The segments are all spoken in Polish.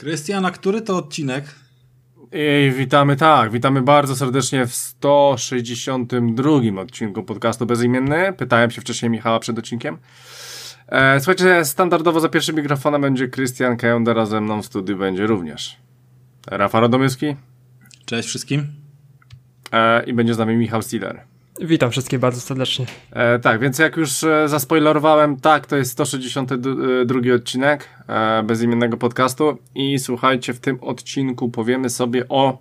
Krystian, a który to odcinek? I witamy bardzo serdecznie w 162 odcinku podcastu Bezimienny. Pytałem się wcześniej Michała przed odcinkiem. Słuchajcie, standardowo za pierwszym mikrofonem będzie Krystian Kejonder, ze mną w studiu będzie również Rafał Radomyski. Cześć wszystkim. I będzie z nami Michał Stiller. Witam wszystkich bardzo serdecznie. Tak, więc jak już zaspoilerowałem, tak, to jest 162 odcinek bezimiennego podcastu i słuchajcie, w tym odcinku powiemy sobie o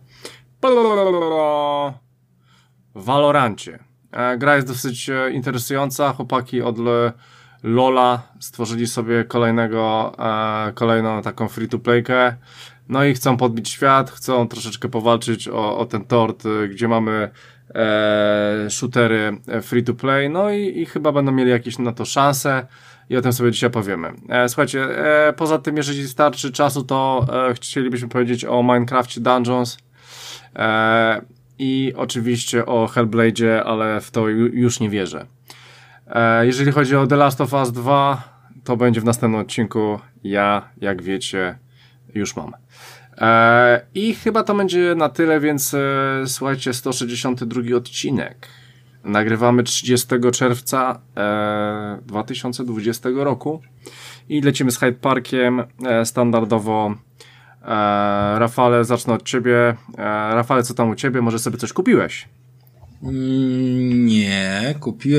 Valorancie. Gra jest dosyć interesująca, chłopaki od LoL'a stworzyli sobie kolejną taką free-to-playkę, no i chcą podbić świat, chcą troszeczkę powalczyć o ten tort, gdzie mamy shootery free to play, no i chyba będą mieli jakieś na to szanse i o tym sobie dzisiaj powiemy. Słuchajcie, poza tym, jeżeli starczy czasu, to chcielibyśmy powiedzieć o Minecrafcie Dungeons i oczywiście o Hellblade'zie, ale w to już nie wierzę. Jeżeli chodzi o The Last of Us 2, to będzie w następnym odcinku. Ja, jak wiecie, już mam. I chyba to będzie na tyle, więc słuchajcie, 162 odcinek. Nagrywamy 30 czerwca 2020 roku i lecimy z Hyde Parkiem standardowo. Rafale, zacznę od ciebie. Rafale, co tam u ciebie? Może sobie coś kupiłeś? Nie,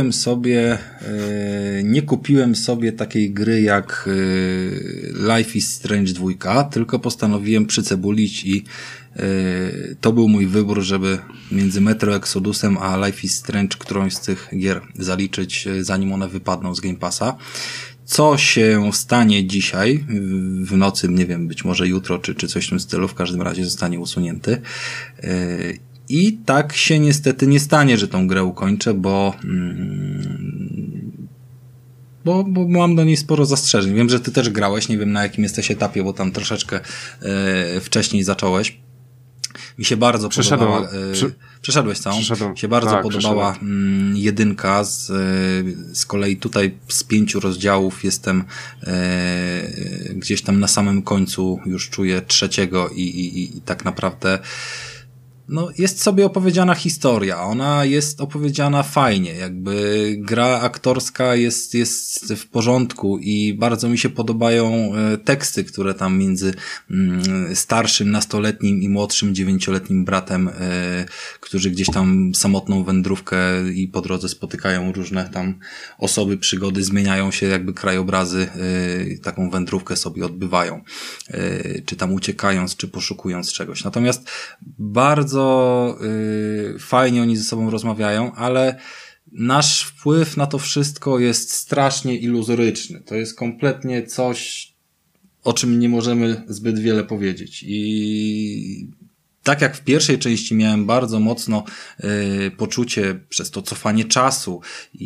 nie kupiłem sobie takiej gry jak Life is Strange 2, tylko postanowiłem przycebulić i to był mój wybór, żeby między Metro Exodusem a Life is Strange którąś z tych gier zaliczyć, zanim one wypadną z Game Passa. Co się stanie dzisiaj w nocy, nie wiem, być może jutro czy coś w tym stylu, w każdym razie zostanie usunięty. I tak się niestety nie stanie, że tą grę ukończę, bo mam do niej sporo zastrzeżeń. Wiem, że ty też grałeś, nie wiem na jakim jesteś etapie, bo tam troszeczkę wcześniej zacząłeś. Mi się bardzo podobała... Przeszedłeś całą? Mi się bardzo podobała jedynka. Z kolei tutaj z 5 rozdziałów jestem gdzieś tam na samym końcu, już czuję trzeciego i tak naprawdę no, jest sobie opowiedziana historia. Ona jest opowiedziana fajnie. Jakby gra aktorska jest w porządku i bardzo mi się podobają teksty, które tam między starszym nastoletnim i młodszym 9-letnim bratem, którzy gdzieś tam samotną wędrówkę i po drodze spotykają różne tam osoby, przygody, zmieniają się jakby krajobrazy, taką wędrówkę sobie odbywają. Czy tam uciekając, czy poszukując czegoś. Natomiast bardzo fajnie oni ze sobą rozmawiają, ale nasz wpływ na to wszystko jest strasznie iluzoryczny. To jest kompletnie coś, o czym nie możemy zbyt wiele powiedzieć. I tak jak w pierwszej części miałem bardzo mocno poczucie przez to cofanie czasu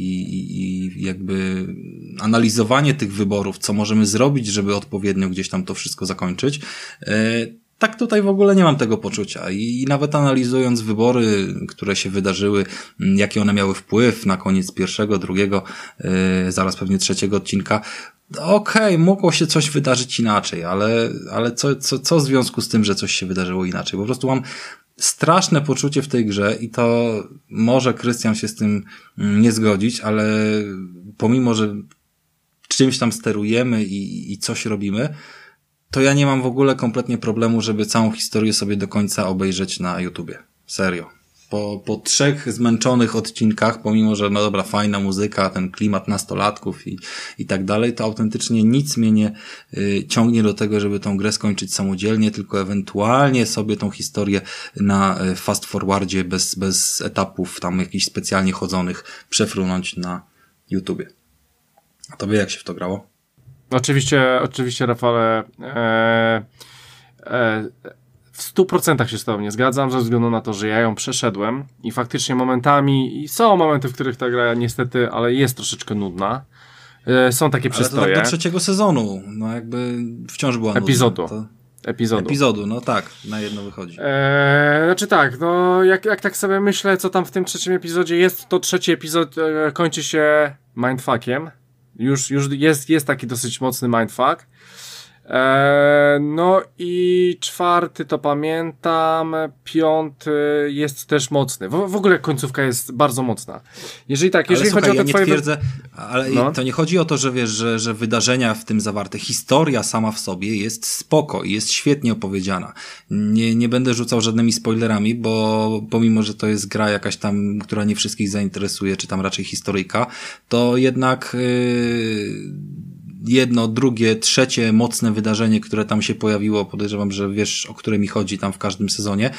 i jakby analizowanie tych wyborów, co możemy zrobić, żeby odpowiednio gdzieś tam to wszystko zakończyć, tak tutaj w ogóle nie mam tego poczucia i nawet analizując wybory, które się wydarzyły, jaki one miały wpływ na koniec pierwszego, drugiego, zaraz pewnie trzeciego odcinka, okej, mogło się coś wydarzyć inaczej, ale co w związku z tym, że coś się wydarzyło inaczej? Po prostu mam straszne poczucie w tej grze i to może Krystian się z tym nie zgodzić, ale pomimo, że czymś tam sterujemy i coś robimy, to ja nie mam w ogóle kompletnie problemu, żeby całą historię sobie do końca obejrzeć na YouTubie. Serio. Po 3 zmęczonych odcinkach, pomimo, że no dobra, fajna muzyka, ten klimat nastolatków i tak dalej, to autentycznie nic mnie nie ciągnie do tego, żeby tą grę skończyć samodzielnie, tylko ewentualnie sobie tą historię na fast forwardzie bez etapów tam jakichś specjalnie chodzonych przefrunąć na YouTubie. A tobie jak się w to grało? Oczywiście, Rafale, w 100% się z tobą nie zgadzam, ze względu na to, że ja ją przeszedłem i faktycznie momentami, i są momenty, w których ta gra niestety, ale jest troszeczkę nudna. Są takie przystoje. Ale to tak do 3. sezonu, no jakby wciąż była epizodu. nudna. Epizodu, no tak, na jedno wychodzi. Znaczy tak, no jak tak sobie myślę, co tam w tym 3. epizodzie jest, to 3. epizod kończy się mindfuckiem. Już jest taki dosyć mocny mindfuck. No i 4 to pamiętam, 5 jest też mocny. W ogóle końcówka jest bardzo mocna. Jeżeli chodzi o te twoje... Twierdzę, ale to nie chodzi o to, że wiesz, że wydarzenia w tym zawarte, historia sama w sobie jest spoko i jest świetnie opowiedziana. Nie będę rzucał żadnymi spoilerami, bo pomimo, że to jest gra jakaś tam, która nie wszystkich zainteresuje, czy tam raczej historyjka, to jednak jedno, drugie, trzecie mocne wydarzenie, które tam się pojawiło, podejrzewam, że wiesz, o które mi chodzi tam w każdym sezonie,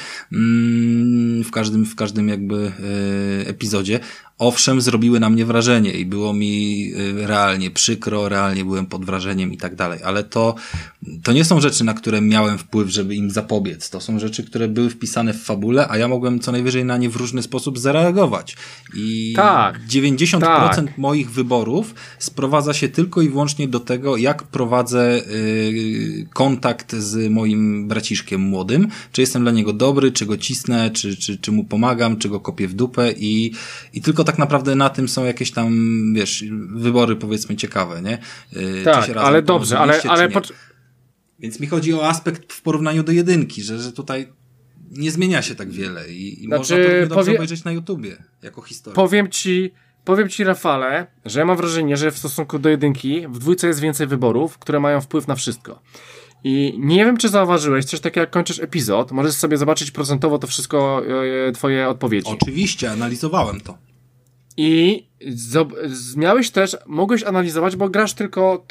w każdym jakby epizodzie, owszem, zrobiły na mnie wrażenie i było mi realnie przykro, realnie byłem pod wrażeniem i tak dalej, ale to nie są rzeczy, na które miałem wpływ, żeby im zapobiec. To są rzeczy, które były wpisane w fabule, a ja mogłem co najwyżej na nie w różny sposób zareagować. I 90% moich wyborów sprowadza się tylko i wyłącznie do tego, jak prowadzę kontakt z moim braciszkiem młodym, czy jestem dla niego dobry, czy go cisnę, czy mu pomagam, czy go kopię w dupę i tylko tak naprawdę na tym są jakieś tam, wiesz, wybory powiedzmy ciekawe, nie? Tak, ale dobrze, ale Więc mi chodzi o aspekt w porównaniu do 1, że tutaj nie zmienia się tak wiele i można to dobrze obejrzeć na YouTubie, jako historię. Powiem ci, Rafale, że ja mam wrażenie, że w stosunku do 1 w 2 jest więcej wyborów, które mają wpływ na wszystko. I nie wiem, czy zauważyłeś, coś takiego jak kończysz epizod, możesz sobie zobaczyć procentowo to wszystko, twoje odpowiedzi. Oczywiście, analizowałem to. I mogłeś analizować, bo grasz tylko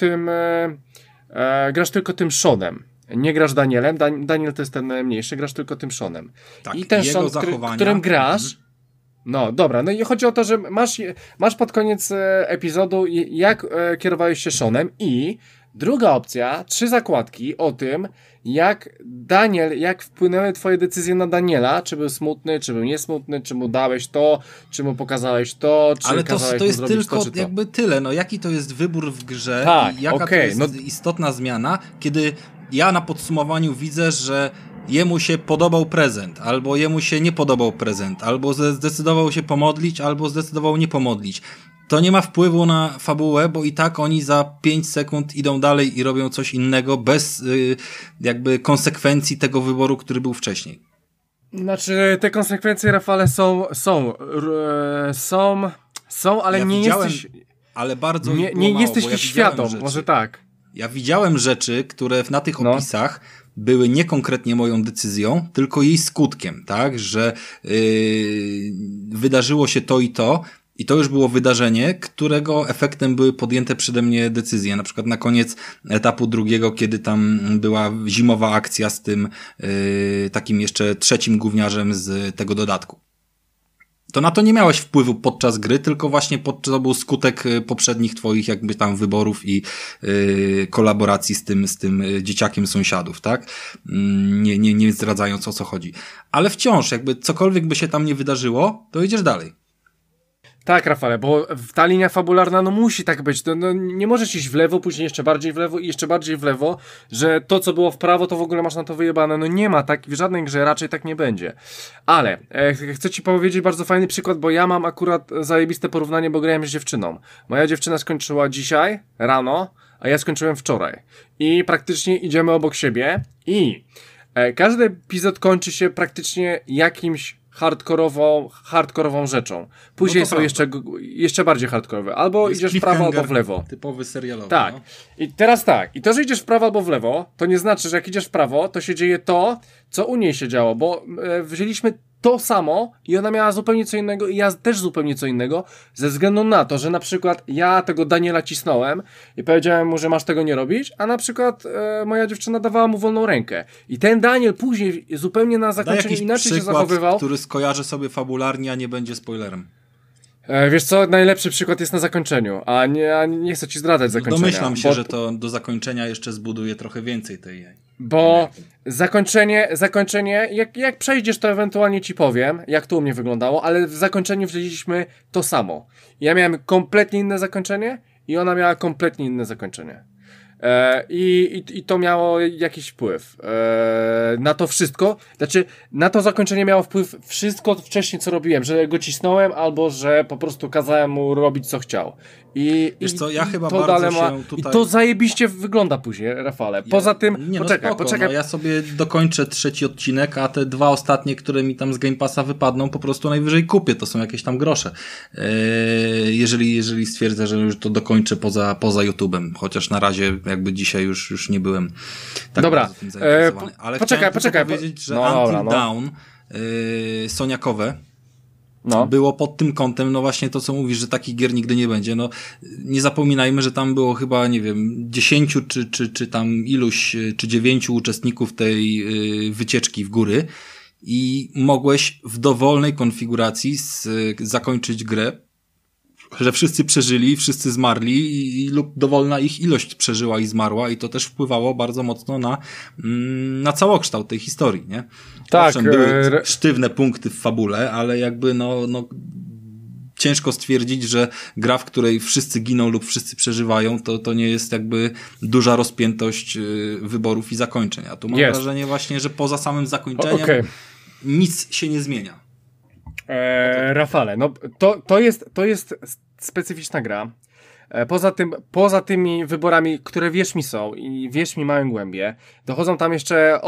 tym Seanem. Nie grasz Danielem, Daniel to jest ten najmniejszy, grasz tylko tym Seanem. Tak, i ten Sean, którym grasz, no dobra, no i chodzi o to, że masz pod koniec epizodu, jak kierowałeś się Seanem i druga opcja, 3 zakładki o tym, jak wpłynęły twoje decyzje na Daniela, czy był smutny, czy był niesmutny, czy mu dałeś to, czy mu pokazałeś to, czy ale kazałeś to jest mu tylko to, czy to. jakby tyle, no jaki to jest wybór w grze i jaka to jest istotna zmiana, kiedy ja na podsumowaniu widzę, że jemu się podobał prezent, albo jemu się nie podobał prezent, albo zdecydował się pomodlić, albo zdecydował nie pomodlić. To nie ma wpływu na fabułę, bo i tak oni za 5 sekund idą dalej i robią coś innego bez jakby konsekwencji tego wyboru, który był wcześniej. Znaczy, te konsekwencje, Rafale, są, ale ja nie jesteś... Ale bardzo nie jesteś ich świadom, może tak. Ja widziałem rzeczy, które na tych opisach były nie konkretnie moją decyzją, tylko jej skutkiem, tak? Że wydarzyło się to i to już było wydarzenie, którego efektem były podjęte przede mnie decyzje. Na przykład na koniec etapu 2, kiedy tam była zimowa akcja z tym takim jeszcze 3 gówniarzem z tego dodatku. To na to nie miałeś wpływu podczas gry, tylko właśnie to był skutek poprzednich twoich jakby tam wyborów i kolaboracji z tym dzieciakiem sąsiadów, tak? Nie zdradzając, o co chodzi. Ale wciąż, jakby cokolwiek by się tam nie wydarzyło, to idziesz dalej. Tak, Rafale, bo ta linia fabularna musi tak być. Nie możesz iść w lewo, później jeszcze bardziej w lewo i jeszcze bardziej w lewo, że to, co było w prawo, to w ogóle masz na to wyjebane. Nie ma tak, w żadnej grze raczej tak nie będzie. Ale chcę ci powiedzieć bardzo fajny przykład, bo ja mam akurat zajebiste porównanie, bo grałem z dziewczyną. Moja dziewczyna skończyła dzisiaj, rano, a ja skończyłem wczoraj. I praktycznie idziemy obok siebie i każdy epizod kończy się praktycznie jakimś hardkorową rzeczą. Później są jeszcze bardziej hardkorowe. Albo idziesz w prawo, albo w lewo. Typowy serialowy. Tak. No. I teraz tak. I to, że idziesz w prawo albo w lewo, to nie znaczy, że jak idziesz w prawo, to się dzieje to, co u niej się działo, bo wzięliśmy to samo i ona miała zupełnie co innego i ja też zupełnie co innego, ze względu na to, że na przykład ja tego Daniela cisnąłem i powiedziałem mu, że masz tego nie robić, a na przykład moja dziewczyna dawała mu wolną rękę. I ten Daniel później zupełnie na zakończeniu inaczej się zachowywał. Który skojarzy sobie fabularnie, a nie będzie spoilerem. Wiesz co, najlepszy przykład jest na zakończeniu, a nie chcę ci zdradzać zakończenia. Domyślam się, że to do zakończenia jeszcze zbuduje trochę więcej tej. Bo zakończenie, jak przejdziesz, to ewentualnie ci powiem, jak to u mnie wyglądało, ale w zakończeniu wzięliśmy to samo. Ja miałem kompletnie inne zakończenie i ona miała kompletnie inne zakończenie. I to miało jakiś wpływ na to wszystko, znaczy na to zakończenie miało wpływ wszystko wcześniej co robiłem, że go cisnąłem albo że po prostu kazałem mu robić co chciał. Wiesz co, ja chyba bardzo się tutaj... I to zajebiście wygląda później, Rafale. Poza tym, poczekaj. No, ja sobie dokończę 3 odcinek, a te 2 ostatnie, które mi tam z Game Passa wypadną, po prostu najwyżej kupię, to są jakieś tam grosze. Jeżeli stwierdzę, że już to dokończę poza YouTube'em, chociaż na razie jakby dzisiaj już nie byłem tak bardzo tym zainteresowany. Ale poczekaj. powiedzieć, że Until Dawn soniakowe było pod tym kątem, no właśnie to, co mówisz, że takich gier nigdy nie będzie. No, nie zapominajmy, że tam było chyba, nie wiem, 10 czy tam iluś, czy 9 uczestników tej wycieczki w góry i mogłeś w dowolnej konfiguracji zakończyć grę, że wszyscy przeżyli, wszyscy zmarli lub dowolna ich ilość przeżyła i zmarła i to też wpływało bardzo mocno na całokształt tej historii, nie? Tak. Owszem, były sztywne punkty w fabule, ale jakby no ciężko stwierdzić, że gra, w której wszyscy giną lub wszyscy przeżywają, to nie jest jakby duża rozpiętość wyborów i zakończeń. A tu mam wrażenie właśnie, że poza samym zakończeniem nic się nie zmienia. Rafale, no to jest specyficzna gra. Poza tymi wyborami, które wierz mi są i wierz mi mają głębie, dochodzą tam jeszcze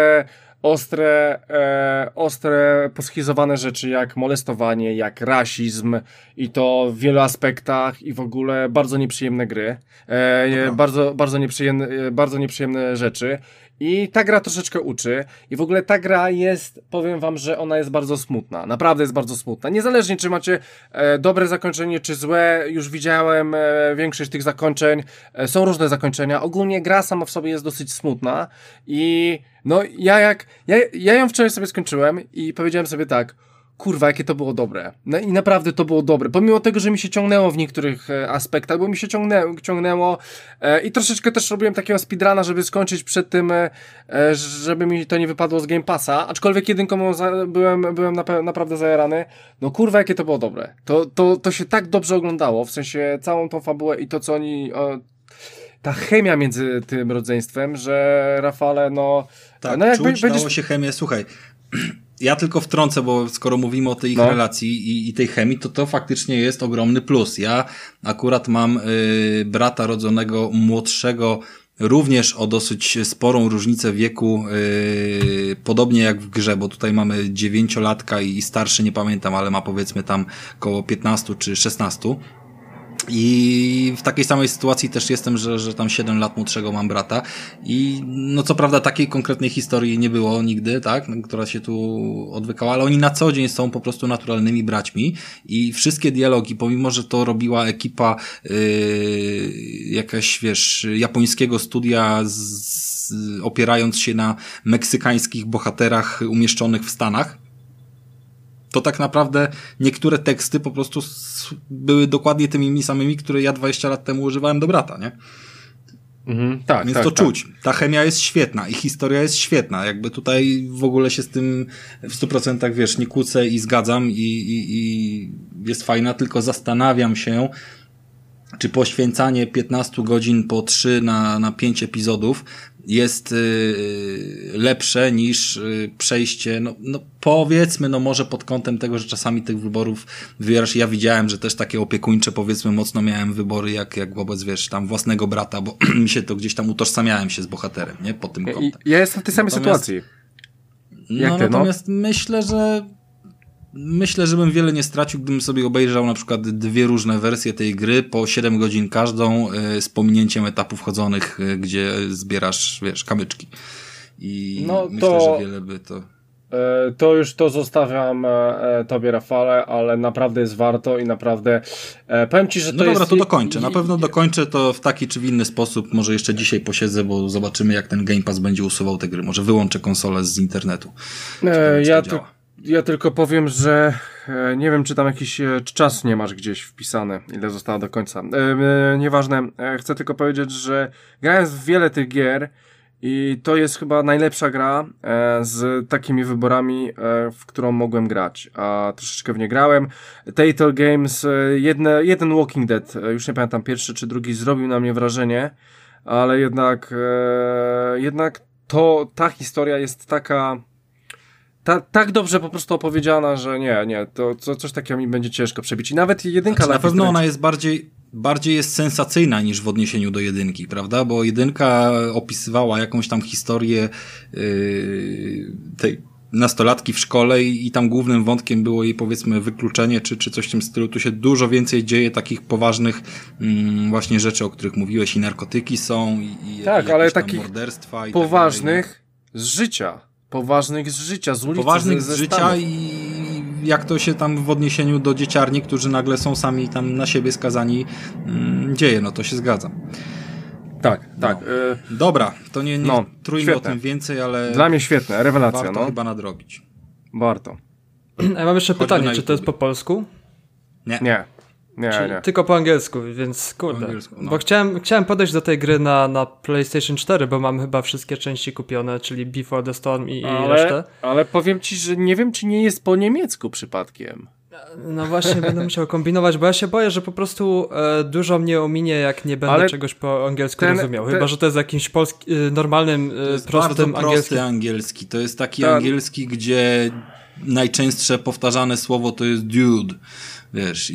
ostre poschizowane rzeczy jak molestowanie, jak rasizm i to w wielu aspektach i w ogóle bardzo nieprzyjemne gry, bardzo nieprzyjemne rzeczy. I ta gra troszeczkę uczy i w ogóle ta gra jest, powiem wam, że ona jest bardzo smutna, naprawdę jest bardzo smutna, niezależnie czy macie dobre zakończenie czy złe, już widziałem większość tych zakończeń, są różne zakończenia, ogólnie gra sama w sobie jest dosyć smutna i no ja ją wczoraj sobie skończyłem i powiedziałem sobie tak, kurwa, jakie to było dobre. No i naprawdę to było dobre. Pomimo tego, że mi się ciągnęło w niektórych aspektach, bo mi się ciągnęło i troszeczkę też robiłem takiego speedruna, żeby skończyć przed tym, żeby mi to nie wypadło z Game Passa, aczkolwiek jedynką byłem naprawdę zajarany. No kurwa, jakie to było dobre. To się tak dobrze oglądało, w sensie całą tą fabułę i to, co oni... ta chemia między tym rodzeństwem, że Rafale, no... Tak, no jak dało się chemię, słuchaj... Ja tylko wtrącę, bo skoro mówimy o tej ich relacji i tej chemii, to faktycznie jest ogromny plus. Ja akurat mam brata rodzonego młodszego, również o dosyć sporą różnicę wieku, podobnie jak w grze, bo tutaj mamy 9-latka i starszy, nie pamiętam, ale ma powiedzmy tam koło 15 czy 16. I w takiej samej sytuacji też jestem, że tam 7 lat młodszego mam brata i no co prawda takiej konkretnej historii nie było nigdy, tak, która się tu odwykała, ale oni na co dzień są po prostu naturalnymi braćmi i wszystkie dialogi, pomimo że to robiła ekipa jakaś, wiesz, japońskiego studia opierając się na meksykańskich bohaterach umieszczonych w Stanach, to tak naprawdę niektóre teksty po prostu były dokładnie tymi samymi, które ja 20 lat temu używałem do brata, nie? Tak, więc tak, to tak. czuć. Ta chemia jest świetna i historia jest świetna. Jakby tutaj w ogóle się z tym w 100% wiesz, nie kłócę i zgadzam i jest fajna, tylko zastanawiam się, czy poświęcanie 15 godzin po 3 na 5 epizodów jest lepsze niż przejście, no powiedzmy, no może pod kątem tego, że czasami tych wyborów wybierasz. Ja widziałem, że też takie opiekuńcze, powiedzmy, mocno miałem wybory jak wobec, wiesz, tam własnego brata, bo mi się to gdzieś tam utożsamiałem się z bohaterem, nie? Pod tym kątem. Ja jestem w tej samej sytuacji. Natomiast myślę, że bym wiele nie stracił, gdybym sobie obejrzał na przykład 2 różne wersje tej gry po 7 godzin każdą z pominięciem etapów chodzonych, gdzie zbierasz, wiesz, kamyczki. I myślę, że wiele by to... To już to zostawiam tobie, Rafale, ale naprawdę jest warto i naprawdę powiem ci, że to jest... No dobra, jest... to dokończę. Na pewno dokończę to w taki czy w inny sposób. Może jeszcze dzisiaj posiedzę, bo zobaczymy, jak ten Game Pass będzie usuwał te gry. Może wyłączę konsolę z internetu. Ja tylko powiem, że nie wiem, czy tam jakiś czas nie masz gdzieś wpisany, ile zostało do końca. Nieważne, chcę tylko powiedzieć, że grałem w wiele tych gier i to jest chyba najlepsza gra z takimi wyborami, w którą mogłem grać, a troszeczkę w nie grałem. Telltale Games, jeden Walking Dead, już nie pamiętam, pierwszy czy drugi, zrobił na mnie wrażenie, ale jednak ta historia jest taka tak dobrze po prostu opowiedziana, że nie, to coś takiego mi będzie ciężko przebić. I nawet jedynka... Znaczy, na pewno ona jest bardziej jest sensacyjna niż w odniesieniu do jedynki, prawda? Bo jedynka opisywała jakąś tam historię tej nastolatki w szkole i tam głównym wątkiem było jej, powiedzmy, wykluczenie czy coś w tym stylu. Tu się dużo więcej dzieje takich poważnych właśnie rzeczy, o których mówiłeś, i narkotyki są i tak, ale takich morderstwa i poważnych tak z życia. Poważnych z życia, z ulicy. Poważnych z życia i jak to się tam w odniesieniu do dzieciarni, którzy nagle są sami tam na siebie skazani, dzieje, no to się zgadza. Tak. Dobra, to nie trójmy o tym więcej, ale... Dla mnie świetne, rewelacja. Warto chyba nadrobić. Warto. Ja mam jeszcze pytanie, czy to jest po polsku? Nie. Nie. Tylko po angielsku, więc kurde. Bo chciałem podejść do tej gry na PlayStation 4, bo mam chyba wszystkie części kupione, czyli Before the Storm i resztę. Ale powiem ci, że nie wiem, czy nie jest po niemiecku przypadkiem. No właśnie, będę musiał kombinować, bo ja się boję, że po prostu dużo mnie ominie, jak nie będę czegoś po angielsku rozumiał. Chyba, że to jest jakimś normalnym, prostym bardzo prosty angielski. To jest taki angielski, gdzie najczęstsze powtarzane słowo to jest dude. Wiesz,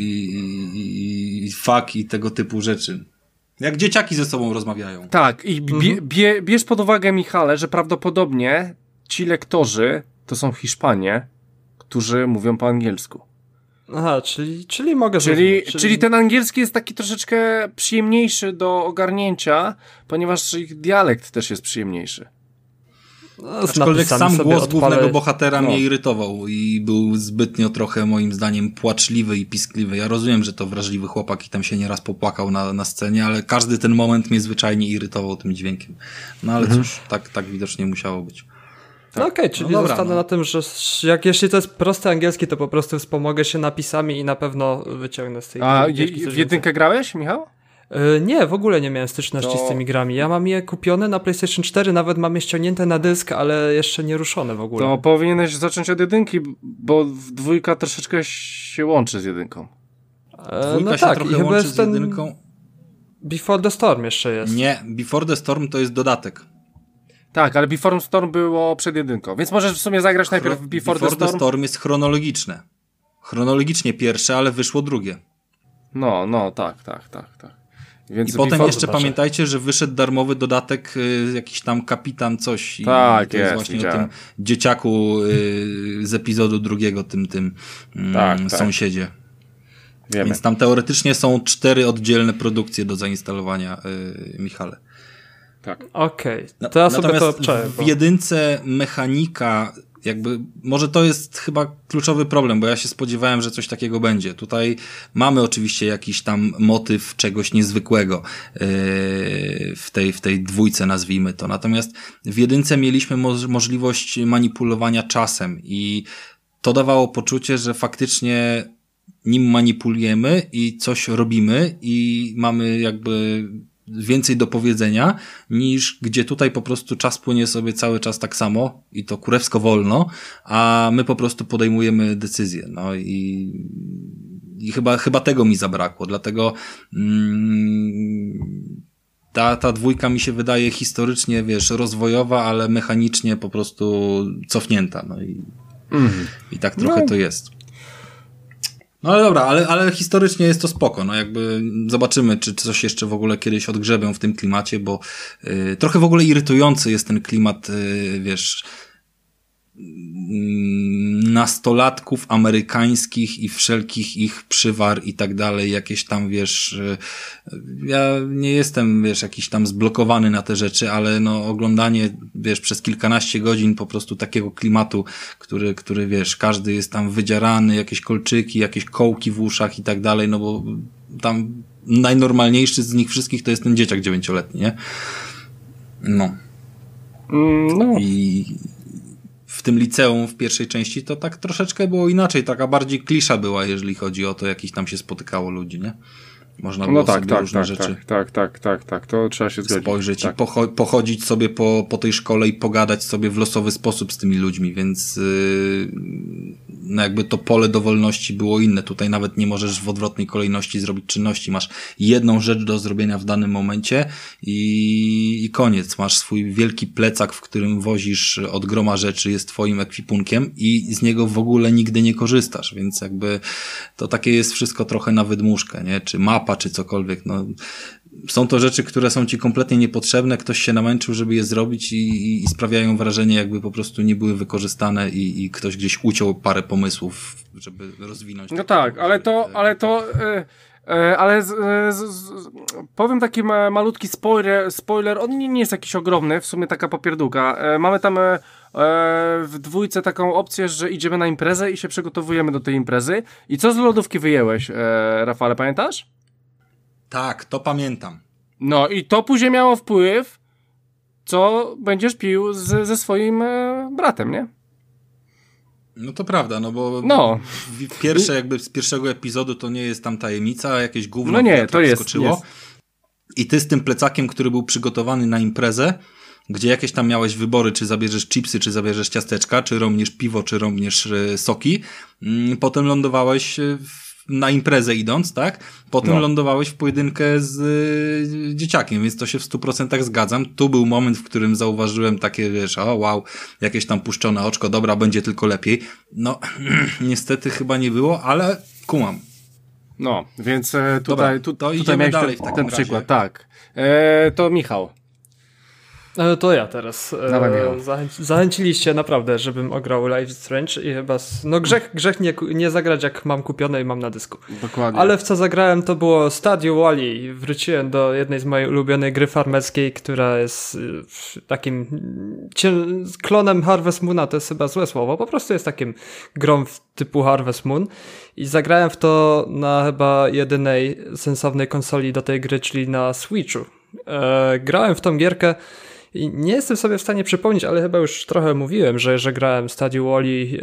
i fuck i tego typu rzeczy. Jak dzieciaki ze sobą rozmawiają. Tak, i bierz pod uwagę, Michale, że prawdopodobnie ci lektorzy to są Hiszpanie, którzy mówią po angielsku. Aha, czyli mogę Czyli ten angielski jest taki troszeczkę przyjemniejszy do ogarnięcia, ponieważ ich dialekt też jest przyjemniejszy. Aczkolwiek sam głos głównego bohatera mnie irytował i był zbytnio trochę, moim zdaniem, płaczliwy i piskliwy. Ja rozumiem, że to wrażliwy chłopak i tam się nieraz popłakał na scenie, ale każdy ten moment mnie zwyczajnie irytował tym dźwiękiem. No ale cóż, tak widocznie musiało być. Tak. Okej, czyli zostanę na tym, że jeśli to jest prosty angielski, to po prostu wspomogę się napisami i na pewno wyciągnę z tej... A w jedynkę grałeś, Michał? Nie, w ogóle nie miałem styczności z tymi grami. Ja mam je kupione na PlayStation 4, nawet mam je ściągnięte na dysk, ale jeszcze nie ruszone w ogóle. To powinieneś zacząć od jedynki, bo dwójka troszeczkę się łączy z jedynką. Dwójka się trochę łączy z jedynką. Before the Storm jeszcze jest. Nie, Before the Storm to jest dodatek. Tak, ale Before the Storm było przed jedynką, więc możesz w sumie zagrać najpierw Before the Storm. Before the Storm jest chronologiczne. Chronologicznie pierwsze, ale wyszło drugie. No, tak. Więc i potem jeszcze pamiętajcie, że wyszedł darmowy dodatek, jakiś tam kapitan coś. Tak, to jest właśnie widziałem. O tym dzieciaku z epizodu drugiego, tym sąsiedzie. Wiemy. Więc tam teoretycznie są 4 oddzielne produkcje do zainstalowania, Michale. Tak. Okej. To ja sobie to obczaję. W jedynce mechanika, jakby, może to jest chyba kluczowy problem, bo ja się spodziewałem, że coś takiego będzie. Tutaj mamy oczywiście jakiś tam motyw czegoś niezwykłego w tej dwójce, nazwijmy to. Natomiast w jedynce mieliśmy możliwość manipulowania czasem i to dawało poczucie, że faktycznie nim manipulujemy i coś robimy i mamy jakby więcej do powiedzenia, niż gdzie tutaj po prostu czas płynie sobie cały czas tak samo i to kurewsko wolno, a my po prostu podejmujemy decyzje. No i chyba tego mi zabrakło, dlatego ta dwójka mi się wydaje historycznie, rozwojowa, ale mechanicznie po prostu cofnięta. No i tak trochę to jest. No ale dobra, ale historycznie jest to spoko, no jakby zobaczymy, czy coś jeszcze w ogóle kiedyś odgrzebią w tym klimacie, bo trochę w ogóle irytujący jest ten klimat, nastolatków amerykańskich i wszelkich ich przywar i tak dalej, jakieś tam, ja nie jestem, jakiś tam zblokowany na te rzeczy, ale no oglądanie, przez kilkanaście godzin po prostu takiego klimatu, który, każdy jest tam wydzierany, jakieś kolczyki, jakieś kołki w uszach i tak dalej, no bo tam najnormalniejszy z nich wszystkich to jest ten dzieciak 9-letni, nie? No. I w tym liceum w pierwszej części to tak troszeczkę było inaczej, taka bardziej klisza była, jeżeli chodzi o to, jakich tam się spotykało ludzi, nie? Można było sobie różne rzeczy tak, to trzeba się zgodzić. Spojrzeć i pochodzić sobie po tej szkole i pogadać sobie w losowy sposób z tymi ludźmi, więc no jakby to pole dowolności było inne. Tutaj nawet nie możesz w odwrotnej kolejności zrobić czynności. Masz jedną rzecz do zrobienia w danym momencie i koniec. Masz swój wielki plecak, w którym wozisz od groma rzeczy, jest twoim ekwipunkiem i z niego w ogóle nigdy nie korzystasz, więc jakby to takie jest wszystko trochę na wydmuszkę, nie? Czy mapa, czy cokolwiek, no. Są to rzeczy, które są ci kompletnie niepotrzebne, ktoś się namęczył, żeby je zrobić i sprawiają wrażenie, jakby po prostu nie były wykorzystane i ktoś gdzieś uciął parę pomysłów, żeby rozwinąć. No tak, powiem taki malutki spoiler, on nie jest jakiś ogromny, w sumie taka popierdółka. Mamy tam w dwójce taką opcję, że idziemy na imprezę i się przygotowujemy do tej imprezy. I co z lodówki wyjęłeś, Rafale, pamiętasz? Tak, to pamiętam. No i to później miało wpływ, co będziesz pił ze swoim bratem, nie? No to prawda, no bo pierwsze jakby z pierwszego epizodu to nie jest tam tajemnica, a jakieś gówno no nie, to wskoczyło. Jest. I ty z tym plecakiem, który był przygotowany na imprezę, gdzie jakieś tam miałeś wybory, czy zabierzesz chipsy, czy zabierzesz ciasteczka, czy rąbniesz piwo, czy rąbniesz soki, potem lądowałeś na imprezę idąc, tak? Potem lądowałeś w pojedynkę z dzieciakiem, więc to się w 100% zgadzam. Tu był moment, w którym zauważyłem takie, wiesz, o wow, jakieś tam puszczone oczko, dobra, będzie tylko lepiej. No, niestety chyba nie było, ale kumam. No, więc to idziemy dalej w takim przykład, tak. To Michał. To ja teraz. Zachęciliście naprawdę, żebym ograł Life is Strange i chyba grzech nie zagrać, jak mam kupione i mam na dysku. Dokładnie. Ale w co zagrałem, to było Stardew Valley. Wróciłem do jednej z mojej ulubionej gry farmerskiej, która jest takim klonem Harvest Moona, to jest chyba złe słowo, po prostu jest takim grą typu Harvest Moon i zagrałem w to na chyba jedynej sensownej konsoli do tej gry, czyli na Switchu. Grałem w tą gierkę i nie jestem sobie w stanie przypomnieć, ale chyba już trochę mówiłem, że grałem Stardew Valley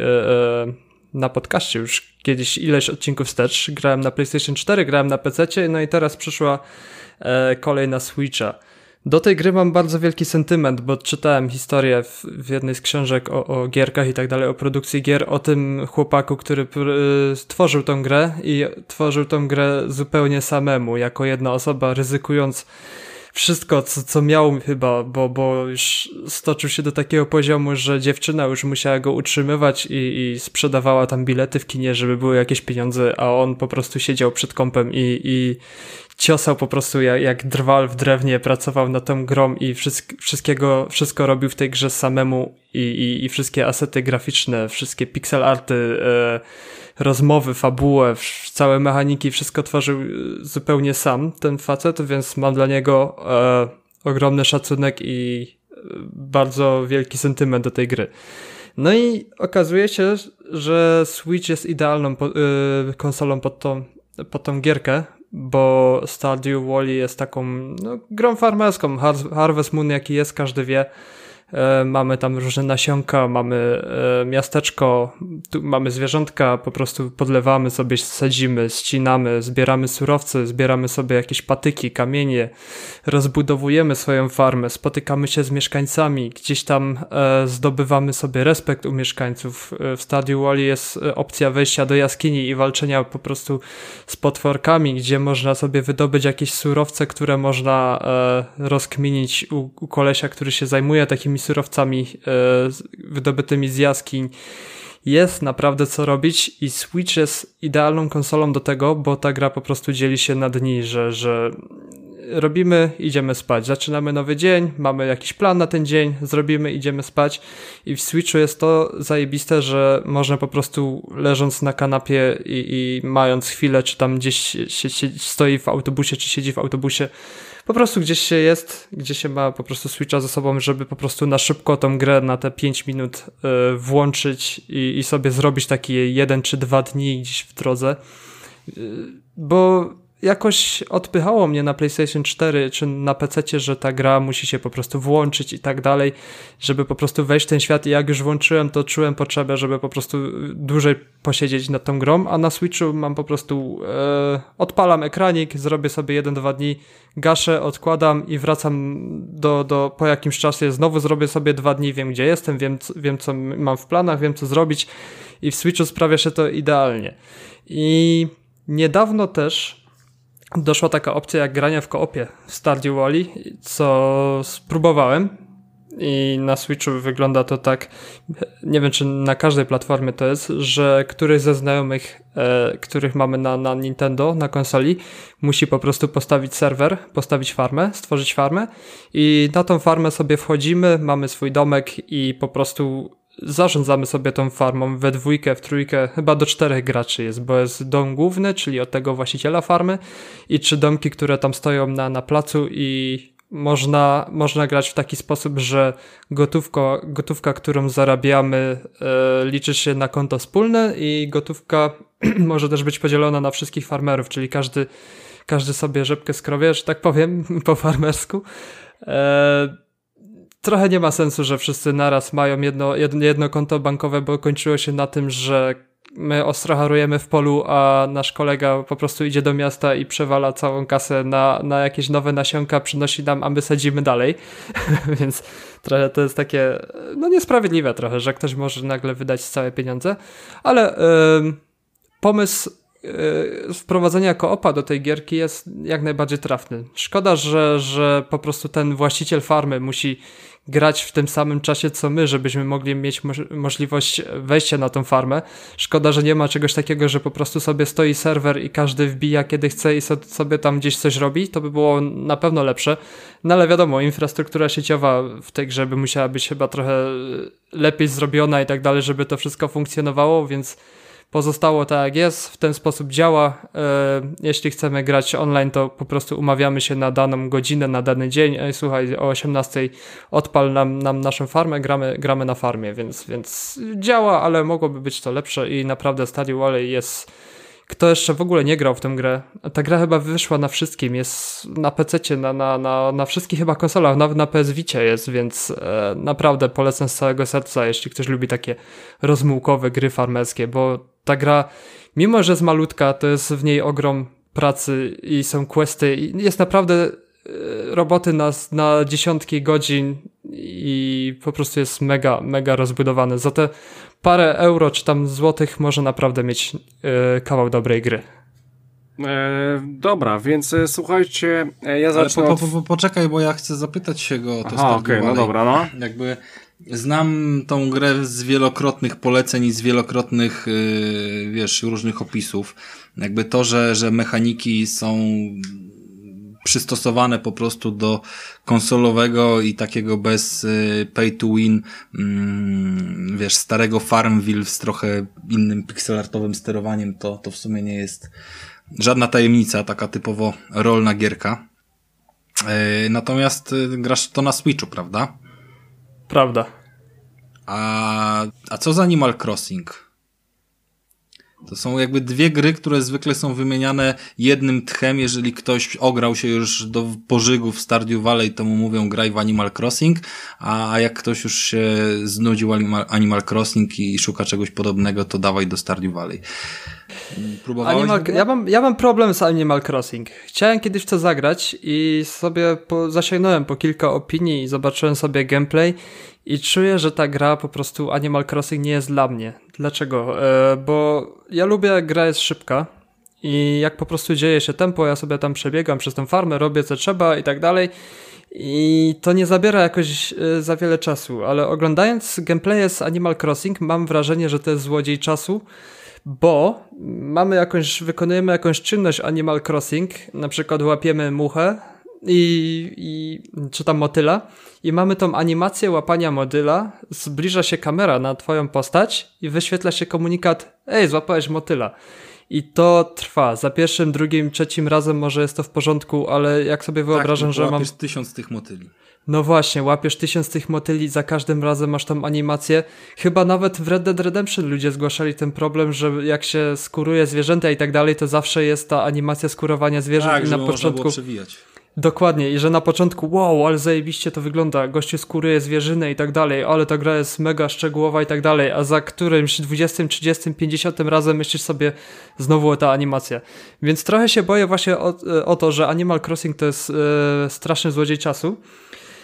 na podcaście już kiedyś ileś odcinków wstecz. Grałem na PlayStation 4, grałem na PC-cie, no i teraz przyszła kolej na Switcha. Do tej gry mam bardzo wielki sentyment, bo czytałem historię w jednej z książek o gierkach i tak dalej, o produkcji gier, o tym chłopaku, który tworzył tą grę i tworzył tą grę zupełnie samemu, jako jedna osoba, ryzykując wszystko, co miał chyba, bo już stoczył się do takiego poziomu, że dziewczyna już musiała go utrzymywać i sprzedawała tam bilety w kinie, żeby były jakieś pieniądze, a on po prostu siedział przed kompem i ciosał po prostu jak drwal w drewnie, pracował nad tą grą i wszystko robił w tej grze samemu i wszystkie asety graficzne, wszystkie pixel arty, rozmowy, fabułę, całe mechaniki, wszystko tworzył zupełnie sam ten facet, więc mam dla niego ogromny szacunek i bardzo wielki sentyment do tej gry. No i okazuje się, że Switch jest idealną konsolą pod tą gierkę, bo Stardew Valley jest taką grą farmerską, Harvest Moon jaki jest, każdy wie. Mamy tam różne nasionka, mamy miasteczko, tu mamy zwierzątka, po prostu podlewamy sobie, sadzimy, ścinamy, zbieramy surowce, zbieramy sobie jakieś patyki, kamienie, rozbudowujemy swoją farmę, spotykamy się z mieszkańcami, gdzieś tam zdobywamy sobie respekt u mieszkańców. W Stardew Valley jest opcja wejścia do jaskini i walczenia po prostu z potworkami, gdzie można sobie wydobyć jakieś surowce, które można rozkminić u kolesia, który się zajmuje takimi surowcami wydobytymi z jaskiń. Jest naprawdę co robić i Switch jest idealną konsolą do tego, bo ta gra po prostu dzieli się na dni, że robimy, idziemy spać. Zaczynamy nowy dzień, mamy jakiś plan na ten dzień, zrobimy, idziemy spać i w Switchu jest to zajebiste, że można po prostu leżąc na kanapie i mając chwilę, czy tam gdzieś się stoi w autobusie, czy siedzi w autobusie, po prostu gdzieś się jest, gdzie się ma po prostu Switcha ze sobą, żeby po prostu na szybko tą grę na te 5 minut włączyć i sobie zrobić takie 1 czy 2 dni gdzieś w drodze. Bo jakoś odpychało mnie na PlayStation 4 czy na PC-cie, że ta gra musi się po prostu włączyć i tak dalej, żeby po prostu wejść w ten świat i jak już włączyłem, to czułem potrzebę, żeby po prostu dłużej posiedzieć nad tą grą, a na Switchu mam po prostu odpalam ekranik, zrobię sobie 1-2 dni, gaszę, odkładam i wracam po jakimś czasie, znowu zrobię sobie 2 dni, wiem gdzie jestem, wiem co mam w planach, wiem co zrobić i w Switchu sprawia się to idealnie. I niedawno też doszła taka opcja jak granie w koopie w Stardew Valley, co spróbowałem i na Switchu wygląda to tak, nie wiem czy na każdej platformie to jest, że któryś ze znajomych, których mamy na Nintendo, na konsoli, musi po prostu postawić serwer, postawić farmę, stworzyć farmę i na tą farmę sobie wchodzimy, mamy swój domek i po prostu zarządzamy sobie tą farmą we dwójkę, w trójkę, chyba do 4 graczy jest, bo jest dom główny, czyli od tego właściciela farmy i 3 domki, które tam stoją na placu i można grać w taki sposób, że gotówka, którą zarabiamy, liczy się na konto wspólne i gotówka może też być podzielona na wszystkich farmerów, czyli każdy sobie rzepkę skrobie, że tak powiem, po farmersku. Trochę nie ma sensu, że wszyscy naraz mają jedno konto bankowe, bo kończyło się na tym, że my ostro harujemy w polu, a nasz kolega po prostu idzie do miasta i przewala całą kasę na jakieś nowe nasionka, przynosi nam, a my sadzimy dalej. Więc trochę to jest takie, niesprawiedliwe trochę, że ktoś może nagle wydać całe pieniądze, ale pomysł wprowadzenia koopa do tej gierki jest jak najbardziej trafny. Szkoda, że po prostu ten właściciel farmy musi grać w tym samym czasie co my, żebyśmy mogli mieć możliwość wejścia na tą farmę. Szkoda, że nie ma czegoś takiego, że po prostu sobie stoi serwer i każdy wbija kiedy chce i sobie tam gdzieś coś robi. To by było na pewno lepsze. No ale wiadomo, infrastruktura sieciowa w tej grze by musiała być chyba trochę lepiej zrobiona i tak dalej, żeby to wszystko funkcjonowało, więc pozostało tak jak jest, w ten sposób działa. Jeśli chcemy grać online, to po prostu umawiamy się na daną godzinę, na dany dzień. Słuchaj, o 18:00 odpal nam naszą farmę, gramy na farmie, więc działa, ale mogłoby być to lepsze i naprawdę Stardew Valley jest... Kto jeszcze w ogóle nie grał w tę grę? Ta gra chyba wyszła na wszystkim, jest na PC-cie, na wszystkich chyba konsolach, nawet na PS Vicie jest, więc naprawdę polecam z całego serca, jeśli ktoś lubi takie rozmułkowe gry farmerskie, bo ta gra, mimo że jest malutka, to jest w niej ogrom pracy i są questy i jest naprawdę roboty na dziesiątki godzin i po prostu jest mega rozbudowany. Za te parę euro czy tam złotych może naprawdę mieć kawał dobrej gry. Dobra, więc słuchajcie, ja zacznę poczekaj, bo ja chcę zapytać się go o to. Aha, okej, no dobra, no. Jakby znam tą grę z wielokrotnych poleceń i z wielokrotnych, różnych opisów. Jakby to, że mechaniki są przystosowane po prostu do konsolowego i takiego bez pay to win, starego Farmville z trochę innym pixelartowym sterowaniem, to w sumie nie jest żadna tajemnica, taka typowo rolna gierka. Natomiast grasz to na Switchu, prawda? Prawda. A co z Animal Crossing? To są jakby dwie gry, które zwykle są wymieniane jednym tchem. Jeżeli ktoś ograł się już do pożygów w Stardew Valley, to mu mówią graj w Animal Crossing, a jak ktoś już się znudził Animal Crossing i szuka czegoś podobnego, to dawaj do Stardew Valley. Ja mam problem z Animal Crossing. Chciałem kiedyś w to zagrać i sobie zasięgnąłem po kilka opinii i zobaczyłem sobie gameplay i czuję, że ta gra po prostu Animal Crossing nie jest dla mnie. Dlaczego? Bo ja lubię, jak gra jest szybka i jak po prostu dzieje się tempo, ja sobie tam przebiegam przez tę farmę, robię co trzeba i tak dalej i to nie zabiera jakoś za wiele czasu, ale oglądając gameplaye z Animal Crossing mam wrażenie, że to jest złodziej czasu, bo wykonujemy jakąś czynność Animal Crossing, na przykład łapiemy muchę czy tam motyla i mamy tą animację łapania motyla, zbliża się kamera na twoją postać i wyświetla się komunikat: ej, złapałeś motyla. I to trwa. Za pierwszym, drugim, trzecim razem może jest to w porządku, ale jak sobie wyobrażam, że łapiesz 1000 tych motyli. No właśnie, łapiesz 1000 tych motyli, za każdym razem masz tą animację. Chyba nawet w Red Dead Redemption ludzie zgłaszali ten problem, że jak się skóruje zwierzęta i tak dalej, to zawsze jest ta animacja skórowania zwierząt. Tak, i na początku można było przewijać. Dokładnie, i że na początku wow, ale zajebiście to wygląda, gościu skóruje zwierzynę i tak dalej, ale ta gra jest mega szczegółowa i tak dalej, a za którymś 20, 30, 50 razem myślisz sobie znowu o ta animacja. Więc trochę się boję właśnie o to, że Animal Crossing to jest straszny złodziej czasu.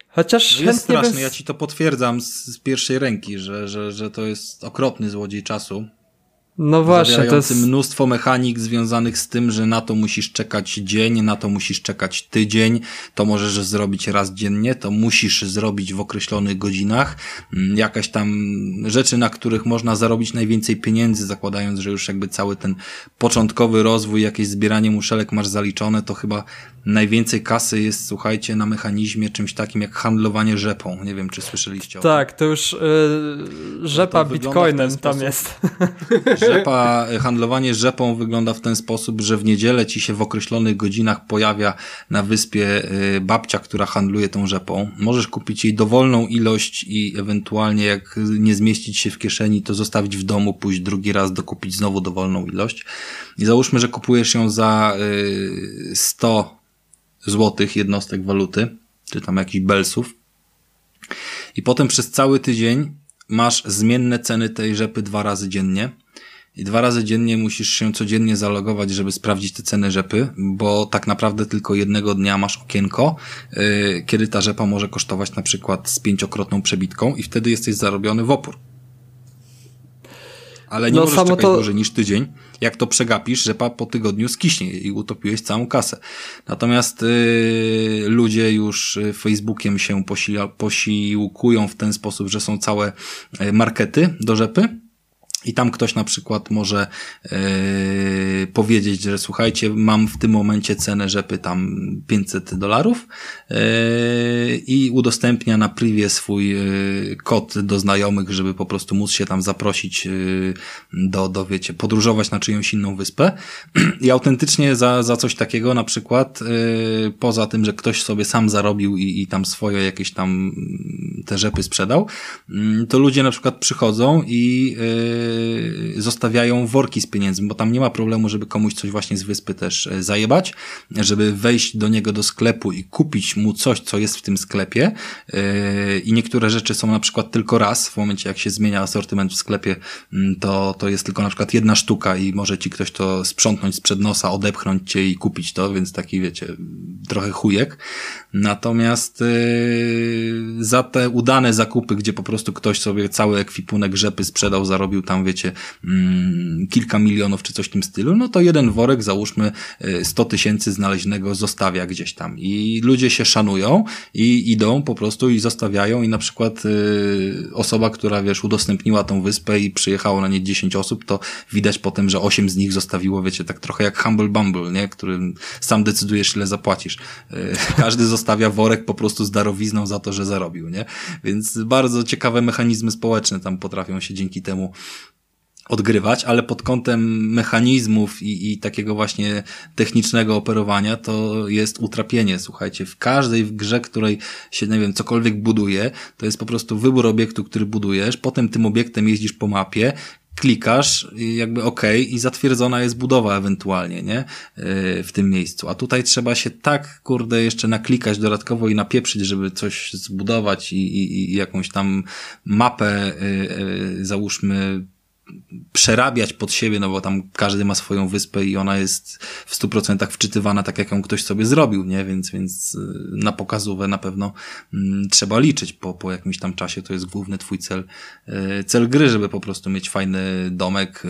Chociaż jest straszny, ja ci to potwierdzam z pierwszej ręki, że to jest okropny złodziej czasu. No właśnie, to jest mnóstwo mechanik związanych z tym, że na to musisz czekać dzień, na to musisz czekać tydzień, to możesz zrobić raz dziennie, to musisz zrobić w określonych godzinach. Jakaś tam rzeczy, na których można zarobić najwięcej pieniędzy, zakładając, że już jakby cały ten początkowy rozwój, jakieś zbieranie muszelek masz zaliczone, to chyba najwięcej kasy jest, słuchajcie, na mechanizmie czymś takim jak handlowanie rzepą. Nie wiem, czy słyszeliście o tym. Tak, to już rzepa bitcoinem tam jest. Handlowanie rzepą wygląda w ten sposób, że w niedzielę ci się w określonych godzinach pojawia na wyspie babcia, która handluje tą rzepą. Możesz kupić jej dowolną ilość i ewentualnie jak nie zmieścić się w kieszeni, to zostawić w domu, pójść drugi raz, dokupić znowu dowolną ilość. I załóżmy, że kupujesz ją za 100 złotych jednostek waluty, czy tam jakichś belsów. I potem przez cały tydzień masz zmienne ceny tej rzepy 2 razy dziennie. I 2 razy dziennie musisz się codziennie zalogować, żeby sprawdzić te ceny rzepy, bo tak naprawdę tylko jednego dnia masz okienko, kiedy ta rzepa może kosztować na przykład z 5-krotną przebitką i wtedy jesteś zarobiony w opór. Ale nie możesz czekać dłużej niż tydzień. Jak to przegapisz, rzepa po tygodniu skiśnie i utopiłeś całą kasę. Natomiast ludzie już Facebookiem się posiłkują w ten sposób, że są całe markety do rzepy. I tam ktoś na przykład może powiedzieć, że słuchajcie, mam w tym momencie cenę rzepy tam $500 i udostępnia na privie swój kod do znajomych, żeby po prostu móc się tam zaprosić do wiecie, podróżować na czyjąś inną wyspę. I autentycznie za coś takiego na przykład, poza tym, że ktoś sobie sam zarobił i tam swoje jakieś tam te rzepy sprzedał, to ludzie na przykład przychodzą i zostawiają worki z pieniędzmi, bo tam nie ma problemu, żeby komuś coś właśnie z wyspy też zajebać, żeby wejść do niego do sklepu i kupić mu coś, co jest w tym sklepie i niektóre rzeczy są na przykład tylko raz, w momencie jak się zmienia asortyment w sklepie, to jest tylko na przykład 1 sztuka i może ci ktoś to sprzątnąć sprzed nosa, odepchnąć cię i kupić to, więc taki wiecie, trochę chujek. Natomiast za te udane zakupy, gdzie po prostu ktoś sobie cały ekwipunek rzepy sprzedał, zarobił tam wiecie, kilka milionów czy coś w tym stylu, no to jeden worek, załóżmy 100 000 znaleźnego zostawia gdzieś tam i ludzie się szanują i idą po prostu i zostawiają i na przykład osoba, która wiesz, udostępniła tą wyspę i przyjechało na nie 10 osób, to widać potem, że 8 z nich zostawiło, wiecie, tak trochę jak Humble Bumble, nie? Którym sam decydujesz, ile zapłacisz. Każdy zostawia worek po prostu z darowizną za to, że zarobił, nie? Więc bardzo ciekawe mechanizmy społeczne tam potrafią się dzięki temu odgrywać, ale pod kątem mechanizmów i takiego właśnie technicznego operowania to jest utrapienie, słuchajcie. W każdej grze, której się, nie wiem, cokolwiek buduje, to jest po prostu wybór obiektu, który budujesz, potem tym obiektem jeździsz po mapie, klikasz i jakby okej, i zatwierdzona jest budowa ewentualnie, nie? W tym miejscu. A tutaj trzeba się tak, kurde, jeszcze naklikać dodatkowo i napieprzyć, żeby coś zbudować i jakąś tam mapę, załóżmy, przerabiać pod siebie, no bo tam każdy ma swoją wyspę i ona jest w 100% wczytywana tak, jak ją ktoś sobie zrobił, nie? Więc na pokazówę na pewno trzeba liczyć po jakimś tam czasie, to jest główny twój cel gry, żeby po prostu mieć fajny domek.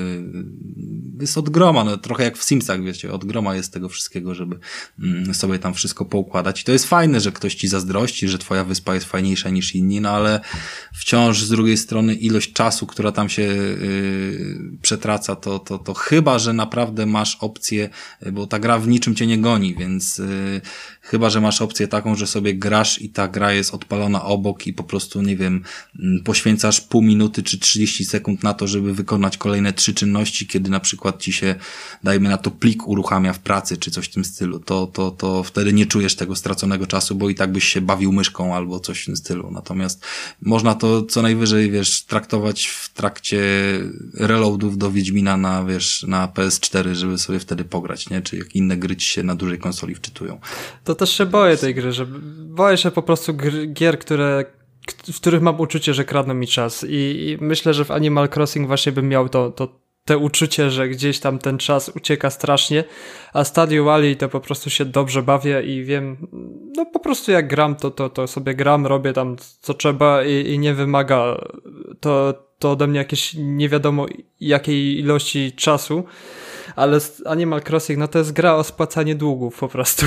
Jest od groma, no trochę jak w Simsach, wiecie, od groma jest tego wszystkiego, żeby sobie tam wszystko poukładać i to jest fajne, że ktoś ci zazdrości, że twoja wyspa jest fajniejsza niż inni, no ale wciąż z drugiej strony ilość czasu, która tam się przetraca, to chyba, że naprawdę masz opcję, bo ta gra w niczym cię nie goni, więc chyba, że masz opcję taką, że sobie grasz i ta gra jest odpalona obok i po prostu, nie wiem, poświęcasz pół minuty czy 30 sekund na to, żeby wykonać kolejne 3 czynności, kiedy na przykład ci się, dajmy na to, plik uruchamia w pracy czy coś w tym stylu, to wtedy nie czujesz tego straconego czasu, bo i tak byś się bawił myszką albo coś w tym stylu. Natomiast można to co najwyżej, wiesz, traktować w trakcie reloadów do Wiedźmina na PS4, żeby sobie wtedy pograć, nie? Czy jak inne gry ci się na dużej konsoli wczytują. To też się boję tej gry, że boję się po prostu gier, w których mam uczucie, że kradną mi czas i myślę, że w Animal Crossing właśnie bym miał te uczucie, że gdzieś tam ten czas ucieka strasznie, a Stardew Valley to po prostu się dobrze bawię i wiem, no po prostu jak gram, to sobie gram, robię tam co trzeba i nie wymaga to ode mnie jakieś nie wiadomo jakiej ilości czasu, ale Animal Crossing, no to jest gra o spłacanie długów po prostu.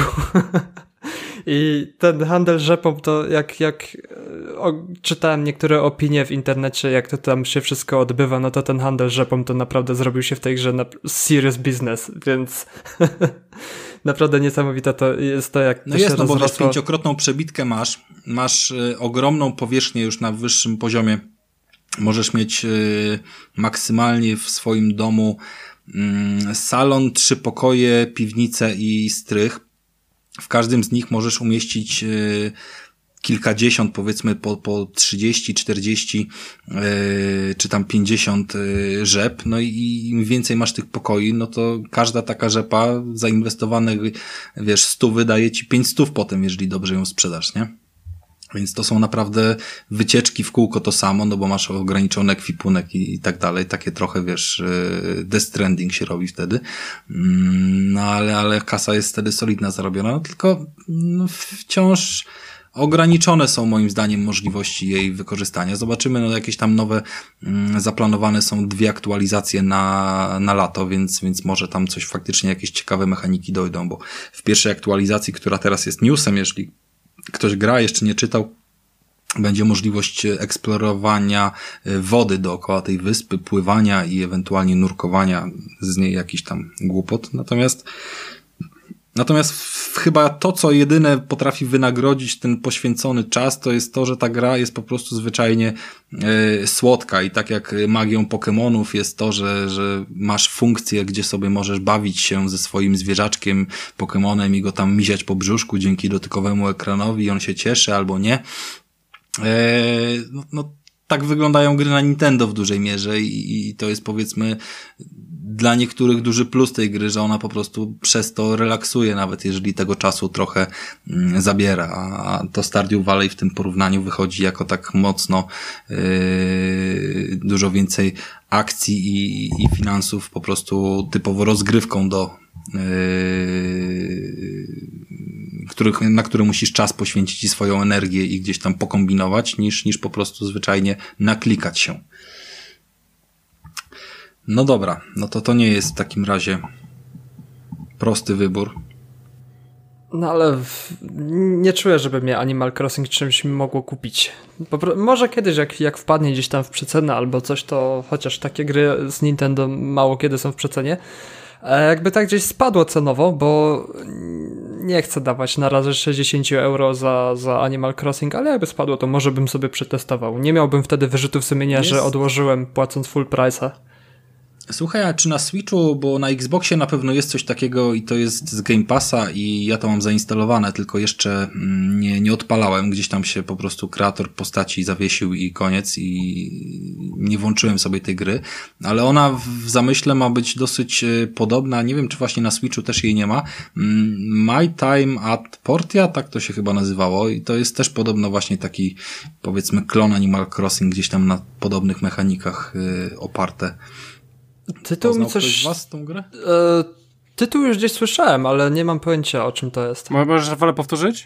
I ten handel rzepą to jak czytałem niektóre opinie w internecie, jak to tam się wszystko odbywa, no to ten handel rzepą to naprawdę zrobił się w tej grze serious business, więc naprawdę niesamowite to jest to, jak no to jest, się no bo rozrosło. wiesz, 5-krotną przebitkę masz ogromną powierzchnię już na wyższym poziomie. Możesz mieć maksymalnie w swoim domu salon, 3 pokoje, piwnicę i strych. W każdym z nich możesz umieścić kilkadziesiąt, powiedzmy po 30, 40 czy tam 50 rzep, no i im więcej masz tych pokoi, no to każda taka rzepa zainwestowanych, wiesz, 100 daje ci 500 potem, jeżeli dobrze ją sprzedasz, nie? Więc to są naprawdę wycieczki w kółko to samo, no bo masz ograniczony ekwipunek i tak dalej. Takie trochę, wiesz, Death Stranding się robi wtedy. No ale kasa jest wtedy solidna zarobiona, no, tylko no, wciąż ograniczone są moim zdaniem możliwości jej wykorzystania. Zobaczymy, no jakieś tam nowe zaplanowane są 2 aktualizacje na lato, więc może tam coś faktycznie, jakieś ciekawe mechaniki dojdą, bo w pierwszej aktualizacji, która teraz jest newsem, jeśli ktoś gra, jeszcze nie czytał, będzie możliwość eksplorowania wody dookoła tej wyspy, pływania i ewentualnie nurkowania z niej jakiś tam głupot. Natomiast chyba to, co jedyne potrafi wynagrodzić ten poświęcony czas, to jest to, że ta gra jest po prostu zwyczajnie słodka i tak jak magią Pokemonów jest to, że masz funkcję, gdzie sobie możesz bawić się ze swoim zwierzaczkiem Pokemonem i go tam miziać po brzuszku dzięki dotykowemu ekranowi i on się cieszy albo nie. Tak wyglądają gry na Nintendo w dużej mierze i to jest, powiedzmy, dla niektórych duży plus tej gry, że ona po prostu przez to relaksuje, nawet jeżeli tego czasu trochę zabiera, a to Stardew Valley w tym porównaniu wychodzi jako tak mocno dużo więcej akcji i finansów, po prostu typowo rozgrywką na które musisz czas poświęcić i swoją energię i gdzieś tam pokombinować, niż po prostu zwyczajnie naklikać się. No dobra, no to nie jest w takim razie prosty wybór. No ale nie czuję, żeby mnie Animal Crossing czymś mogło kupić. Może kiedyś, jak wpadnie gdzieś tam w przecenę albo coś, to chociaż takie gry z Nintendo mało kiedy są w przecenie. Jakby tak gdzieś spadło cenowo, bo nie chcę dawać na razie 60 € za Animal Crossing, ale jakby spadło, to może bym sobie przetestował. Nie miałbym wtedy wyrzutów sumienia, że odłożyłem płacąc full price'a. Słuchaj, a czy na Switchu, bo na Xboxie na pewno jest coś takiego i to jest z Game Passa i ja to mam zainstalowane, tylko jeszcze nie odpalałem. Gdzieś tam się po prostu kreator postaci zawiesił i koniec i nie włączyłem sobie tej gry, ale ona w zamyśle ma być dosyć podobna. Nie wiem, czy właśnie na Switchu też jej nie ma. My Time at Portia, tak to się chyba nazywało i to jest też podobno właśnie taki, powiedzmy, klon Animal Crossing, gdzieś tam na podobnych mechanikach oparte. Tytuł mi coś... Ktoś z was tą grę? Tytuł już gdzieś słyszałem, ale nie mam pojęcia, o czym to jest. Możesz, Rafale, powtórzyć?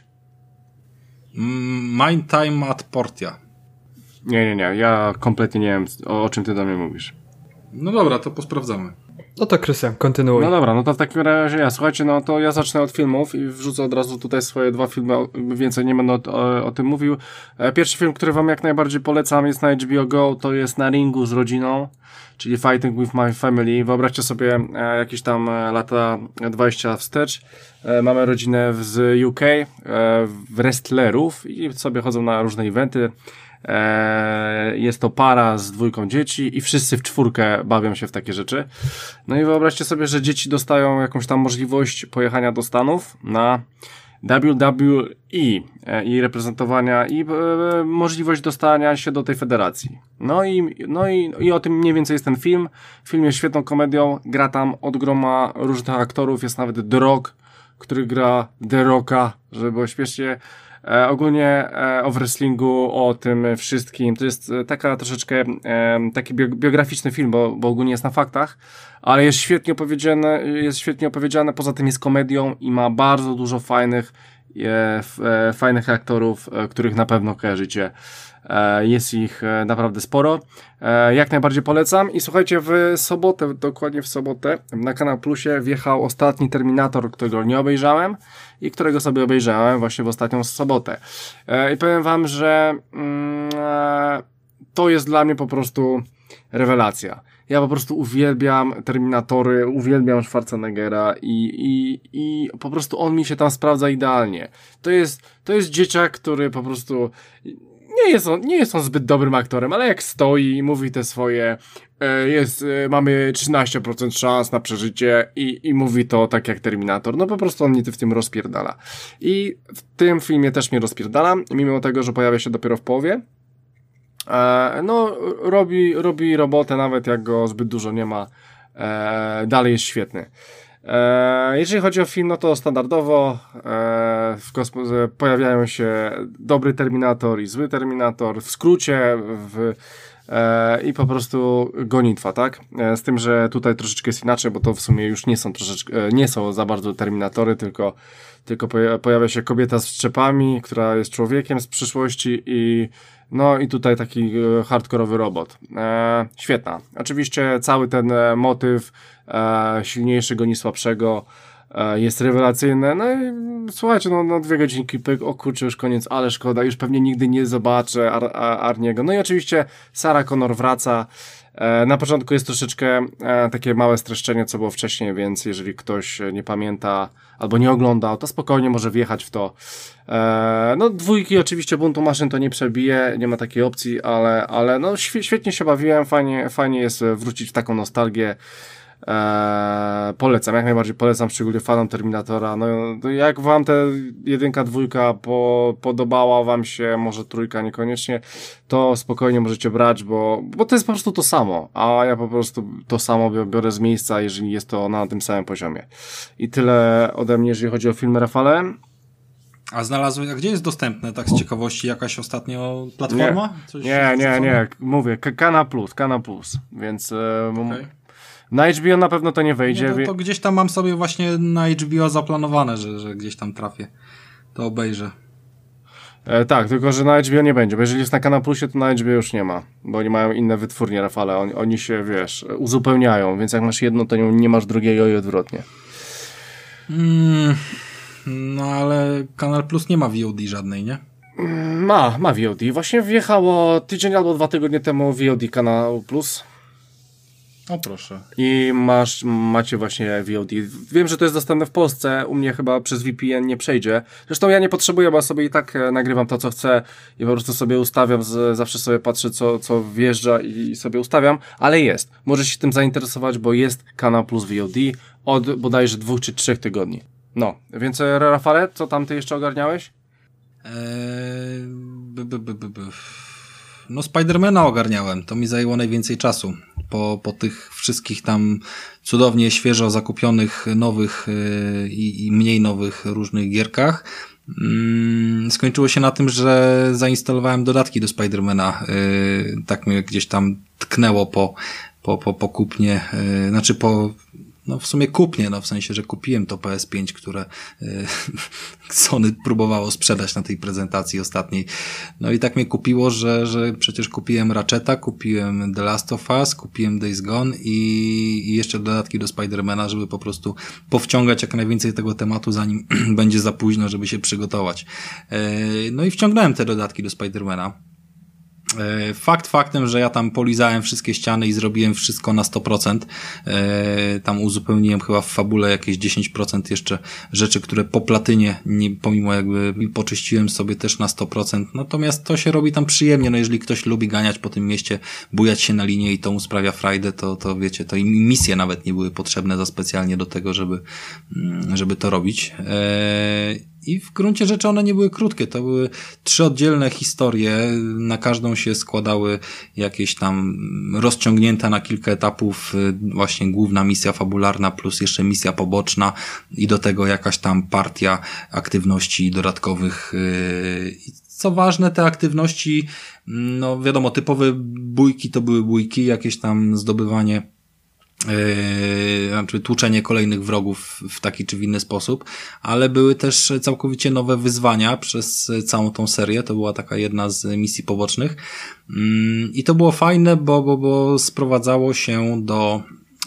My Time at Portia. Nie. Ja kompletnie nie wiem, o czym ty do mnie mówisz. No dobra, to posprawdzamy. No to Krystian, kontynuuj. No dobra, no to w takim razie słuchajcie, no to ja zacznę od filmów i wrzucę od razu tutaj swoje 2 filmy, więcej nie będę o tym mówił. Pierwszy film, który wam jak najbardziej polecam, jest na HBO Go, to jest Na ringu z rodziną, czyli Fighting with My Family. Wyobraźcie sobie jakieś tam lata 20 wstecz. Mamy rodzinę z UK, wrestlerów i sobie chodzą na różne eventy. Jest to para z 2 dzieci i wszyscy w 4 bawią się w takie rzeczy. No i wyobraźcie sobie, że dzieci dostają jakąś tam możliwość pojechania do Stanów na WWE i reprezentowania i możliwość dostania się do tej federacji. No i o tym mniej więcej jest ten film. Film jest świetną komedią, gra tam od groma różnych aktorów, jest nawet The Rock, który gra The Rocka, żeby było śmiesznie. Ogólnie o wrestlingu, o tym wszystkim. To jest taka troszeczkę taki biograficzny film, bo ogólnie jest na faktach, ale jest świetnie opowiedziane, poza tym jest komedią i ma bardzo dużo fajnych fajnych aktorów, których na pewno kojarzycie. Jest ich naprawdę sporo. Jak najbardziej polecam. I słuchajcie, dokładnie w sobotę na Kanal Plusie wjechał ostatni Terminator, którego nie obejrzałem i którego sobie obejrzałem właśnie w ostatnią sobotę. I powiem wam, że to jest dla mnie po prostu rewelacja. Ja po prostu uwielbiam Terminatory, uwielbiam Schwarzeneggera i po prostu on mi się tam sprawdza idealnie. To jest dzieciak, który po prostu nie jest on zbyt dobrym aktorem, ale jak stoi i mówi te swoje mamy 13% szans na przeżycie i mówi to tak jak Terminator. No po prostu on mnie w tym rozpierdala. I w tym filmie też mnie rozpierdala, mimo tego, że pojawia się dopiero w połowie. No, robi robotę, nawet jak go zbyt dużo nie ma, dalej jest świetny. Jeżeli chodzi o film, no to standardowo w kosmosie pojawiają się dobry Terminator i zły Terminator, w skrócie i po prostu gonitwa, tak? Z tym, że tutaj troszeczkę jest inaczej, bo to w sumie już nie są za bardzo Terminatory, tylko pojawia się kobieta z szczepami, która jest człowiekiem z przyszłości i tutaj taki hardkorowy robot. Świetna. Oczywiście cały ten motyw silniejszy goni słabszego jest rewelacyjny. No i słuchajcie, 2 godzinki pyk, o kurczę, już koniec, ale szkoda, już pewnie nigdy nie zobaczę Arniego. No i oczywiście Sarah Connor wraca. Na początku jest troszeczkę takie małe streszczenie, co było wcześniej, więc jeżeli ktoś nie pamięta albo nie oglądał, to spokojnie może wjechać w to. 2 oczywiście Buntu Maszyn to nie przebije, nie ma takiej opcji, ale świetnie się bawiłem, fajnie jest wrócić w taką nostalgię. Polecam, jak najbardziej polecam, szczególnie fanom Terminatora. No jak wam te 1, 2 podobała wam się, może 3 niekoniecznie, to spokojnie możecie brać, bo to jest po prostu to samo, a ja po prostu to samo biorę z miejsca, jeżeli jest to na tym samym poziomie. I tyle ode mnie, jeżeli chodzi o film, Rafale. A gdzie jest dostępne, tak z ciekawości, jakaś ostatnio platforma? Nie, mówię, Kanal Plus, więc okay. Na HBO na pewno to nie wejdzie. To gdzieś tam mam sobie właśnie na HBO zaplanowane, że gdzieś tam trafię. To obejrzę. Tak, tylko że na HBO nie będzie, bo jeżeli jest na Kanal Plusie, to na HBO już nie ma, bo oni mają inne wytwórnie, Rafale, oni się, wiesz, uzupełniają, więc jak masz jedno, to nie masz drugiego i odwrotnie. No ale Kanal Plus nie ma VOD żadnej, nie? Ma VOD. Właśnie wjechało tydzień albo 2 tygodnie temu VOD Kanal Plus. O proszę. I macie właśnie VOD. Wiem, że to jest dostępne w Polsce, u mnie chyba przez VPN nie przejdzie. Zresztą ja nie potrzebuję, bo sobie i tak nagrywam to, co chcę i po prostu sobie ustawiam, zawsze sobie patrzę, co wjeżdża i sobie ustawiam, ale jest. Możesz się tym zainteresować, bo jest Kanal Plus VOD od bodajże 2 czy 3 tygodni. No, więc Rafale, co tam ty jeszcze ogarniałeś? No Spidermana ogarniałem, to mi zajęło najwięcej czasu po tych wszystkich tam cudownie świeżo zakupionych nowych i mniej nowych różnych gierkach. Skończyło się na tym, że zainstalowałem dodatki do Spidermana, tak mnie gdzieś tam tknęło po kupnie, no w sumie kupnie, no w sensie, że kupiłem to PS5, które Sony próbowało sprzedać na tej prezentacji ostatniej. No i tak mnie kupiło, że przecież kupiłem Ratcheta, kupiłem The Last of Us, kupiłem Days Gone i jeszcze dodatki do Spidermana, żeby po prostu powciągać jak najwięcej tego tematu, zanim będzie za późno, żeby się przygotować. No i wciągnąłem te dodatki do Spidermana. Fakt faktem, że ja tam polizałem wszystkie ściany i zrobiłem wszystko na 100%. Tam uzupełniłem chyba w fabule jakieś 10% jeszcze rzeczy, które po platynie, pomimo jakby poczyściłem sobie też na 100%. Natomiast to się robi tam przyjemnie. No jeżeli ktoś lubi ganiać po tym mieście, bujać się na linie i to mu sprawia frajdę, to wiecie, to i misje nawet nie były potrzebne za specjalnie do tego, żeby to robić. I w gruncie rzeczy one nie były krótkie, to były 3 oddzielne historie, na każdą się składały jakieś tam rozciągnięte na kilka etapów właśnie główna misja fabularna plus jeszcze misja poboczna i do tego jakaś tam partia aktywności dodatkowych. Co ważne, te aktywności, no wiadomo, typowe bójki to były bójki, jakieś tam zdobywanie znaczy tłuczenie kolejnych wrogów w taki czy w inny sposób, ale były też całkowicie nowe wyzwania przez całą tą serię. To była taka jedna z misji pobocznych i to było fajne, bo sprowadzało się do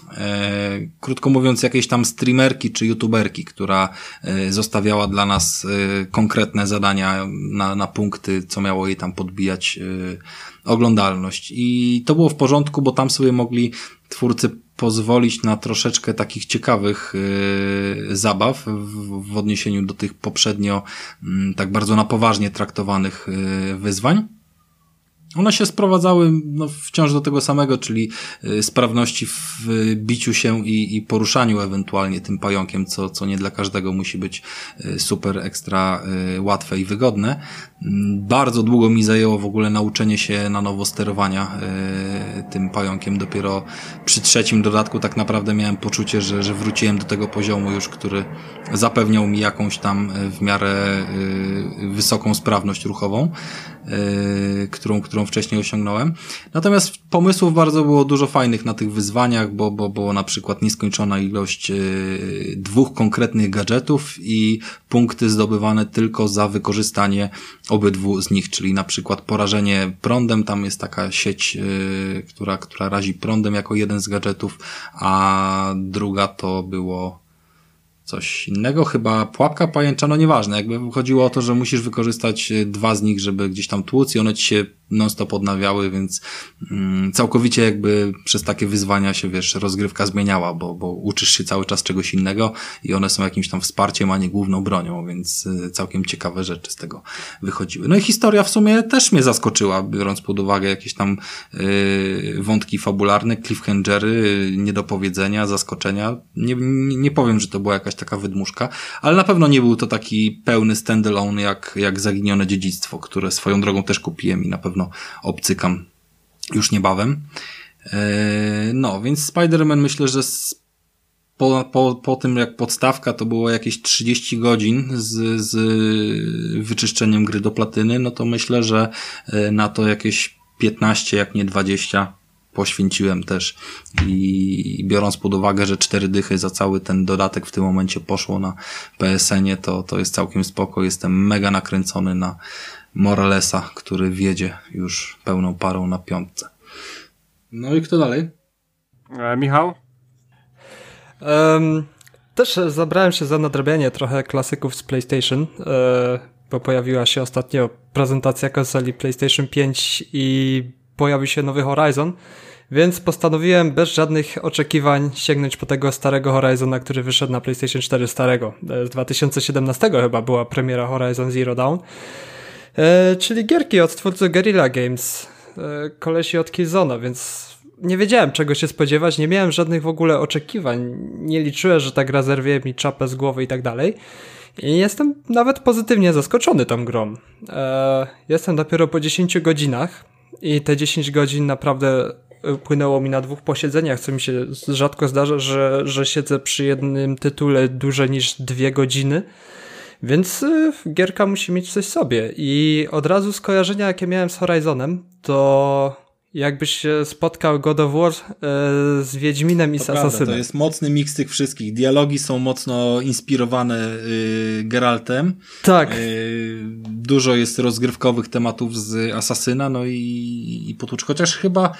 krótko mówiąc jakiejś tam streamerki czy youtuberki, która zostawiała dla nas konkretne zadania na punkty, co miało jej tam podbijać oglądalność. I to było w porządku, bo tam sobie mogli twórcy pozwolić na troszeczkę takich ciekawych zabaw w odniesieniu do tych poprzednio tak bardzo na poważnie traktowanych wyzwań. One się sprowadzały wciąż do tego samego, czyli sprawności w biciu się i poruszaniu ewentualnie tym pająkiem, co nie dla każdego musi być super ekstra łatwe i wygodne. Bardzo długo mi zajęło w ogóle nauczenie się na nowo sterowania tym pająkiem. Dopiero przy 3. dodatku tak naprawdę miałem poczucie, że wróciłem do tego poziomu już, który zapewniał mi jakąś tam w miarę wysoką sprawność ruchową, którą wcześniej osiągnąłem. Natomiast pomysłów bardzo było dużo fajnych na tych wyzwaniach, bo na przykład nieskończona ilość 2 konkretnych gadżetów i punkty zdobywane tylko za wykorzystanie obydwu z nich, czyli na przykład porażenie prądem, tam jest taka sieć, która razi prądem jako jeden z gadżetów, a druga to było coś innego, chyba pułapka pajęcza, no nieważne, jakby chodziło o to, że musisz wykorzystać 2 z nich, żeby gdzieś tam tłuc i one ci się non-stop odnawiały, więc całkowicie jakby przez takie wyzwania się, wiesz, rozgrywka zmieniała, bo uczysz się cały czas czegoś innego i one są jakimś tam wsparciem, a nie główną bronią, więc całkiem ciekawe rzeczy z tego wychodziły. No i historia w sumie też mnie zaskoczyła, biorąc pod uwagę jakieś tam wątki fabularne, cliffhangery, niedopowiedzenia, zaskoczenia. Nie powiem, że to była jakaś taka wydmuszka, ale na pewno nie był to taki pełny standalone jak Zaginione Dziedzictwo, które swoją drogą też kupiłem i na pewno obcykam już niebawem. No, więc Spider-Man myślę, że po tym jak podstawka to było jakieś 30 godzin z wyczyszczeniem gry do platyny, no to myślę, że na to jakieś 15, jak nie 20 poświęciłem też i biorąc pod uwagę, że 4 dychy za cały ten dodatek w tym momencie poszło na PSN-ie, to jest całkiem spoko. Jestem mega nakręcony na Moralesa, który wiedzie już pełną parą na 5. No i kto dalej? Michał? Też zabrałem się za nadrabianie trochę klasyków z PlayStation, bo pojawiła się ostatnio prezentacja konsoli PlayStation 5 i pojawił się nowy Horizon, więc postanowiłem bez żadnych oczekiwań sięgnąć po tego starego Horizona, który wyszedł na PlayStation 4 starego. Z 2017 chyba była premiera Horizon Zero Dawn. Czyli gierki od twórcy Guerrilla Games, kolesi od Killzone'a, więc nie wiedziałem czego się spodziewać, nie miałem żadnych w ogóle oczekiwań, nie liczyłem, że ta gra zerwie mi czapę z głowy i tak dalej. I jestem nawet pozytywnie zaskoczony tą grą. Jestem dopiero po 10 godzinach i te 10 godzin naprawdę płynęło mi na 2 posiedzeniach, co mi się rzadko zdarza, że siedzę przy jednym tytule dłużej niż 2 godziny. Więc gierka musi mieć coś w sobie. I od razu skojarzenia, jakie miałem z Horizonem, to jakbyś się spotkał God of War z Wiedźminem i z Assassinem. To jest mocny miks tych wszystkich. Dialogi są mocno inspirowane Geraltem. Tak. Dużo jest rozgrywkowych tematów z Assassina, no i potłucz. Chociaż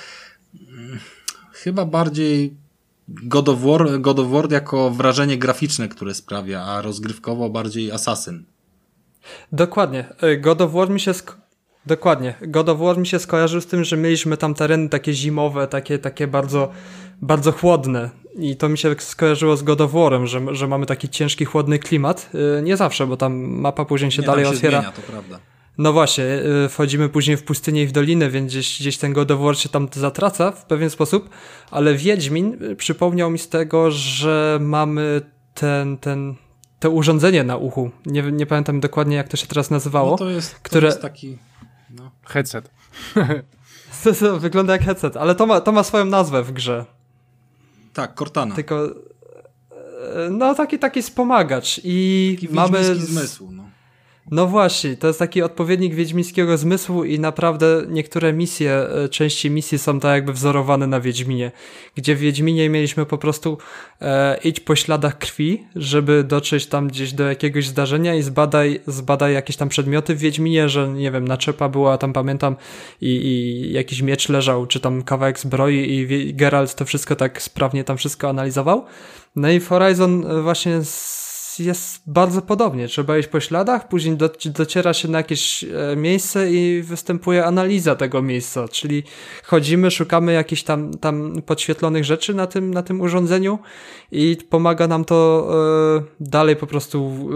chyba bardziej God of War jako wrażenie graficzne, które sprawia, a rozgrywkowo bardziej Assassin. Dokładnie. God of War mi się skojarzył z tym, że mieliśmy tam tereny takie zimowe, takie bardzo, bardzo chłodne. I to mi się skojarzyło z God of War'em, że mamy taki ciężki, chłodny klimat. Nie zawsze, bo tam mapa później się dalej otwiera. Zmienia, to prawda. No właśnie, wchodzimy później w pustynię i w dolinę, więc gdzieś ten God of War się tam zatraca w pewien sposób, ale Wiedźmin przypomniał mi z tego, że mamy to urządzenie na uchu. Nie pamiętam dokładnie, jak to się teraz nazywało. No to jest taki... No. Headset. To wygląda jak headset, ale to ma swoją nazwę w grze. Tak, Cortana. Tylko taki wspomagacz i taki mamy... zmysł, no. No właśnie, to jest taki odpowiednik wiedźmińskiego zmysłu i naprawdę niektóre misje, części misji są tak jakby wzorowane na Wiedźminie, gdzie w Wiedźminie mieliśmy po prostu idź po śladach krwi, żeby dotrzeć tam gdzieś do jakiegoś zdarzenia i zbadaj jakieś tam przedmioty w Wiedźminie, że nie wiem, naczepa była tam, pamiętam, i jakiś miecz leżał, czy tam kawałek zbroi i Geralt to wszystko tak sprawnie tam wszystko analizował. No i w Horizon właśnie jest bardzo podobnie. Trzeba iść po śladach, później dociera się na jakieś miejsce i występuje analiza tego miejsca, czyli chodzimy, szukamy jakichś tam podświetlonych rzeczy na tym urządzeniu i pomaga nam to dalej po prostu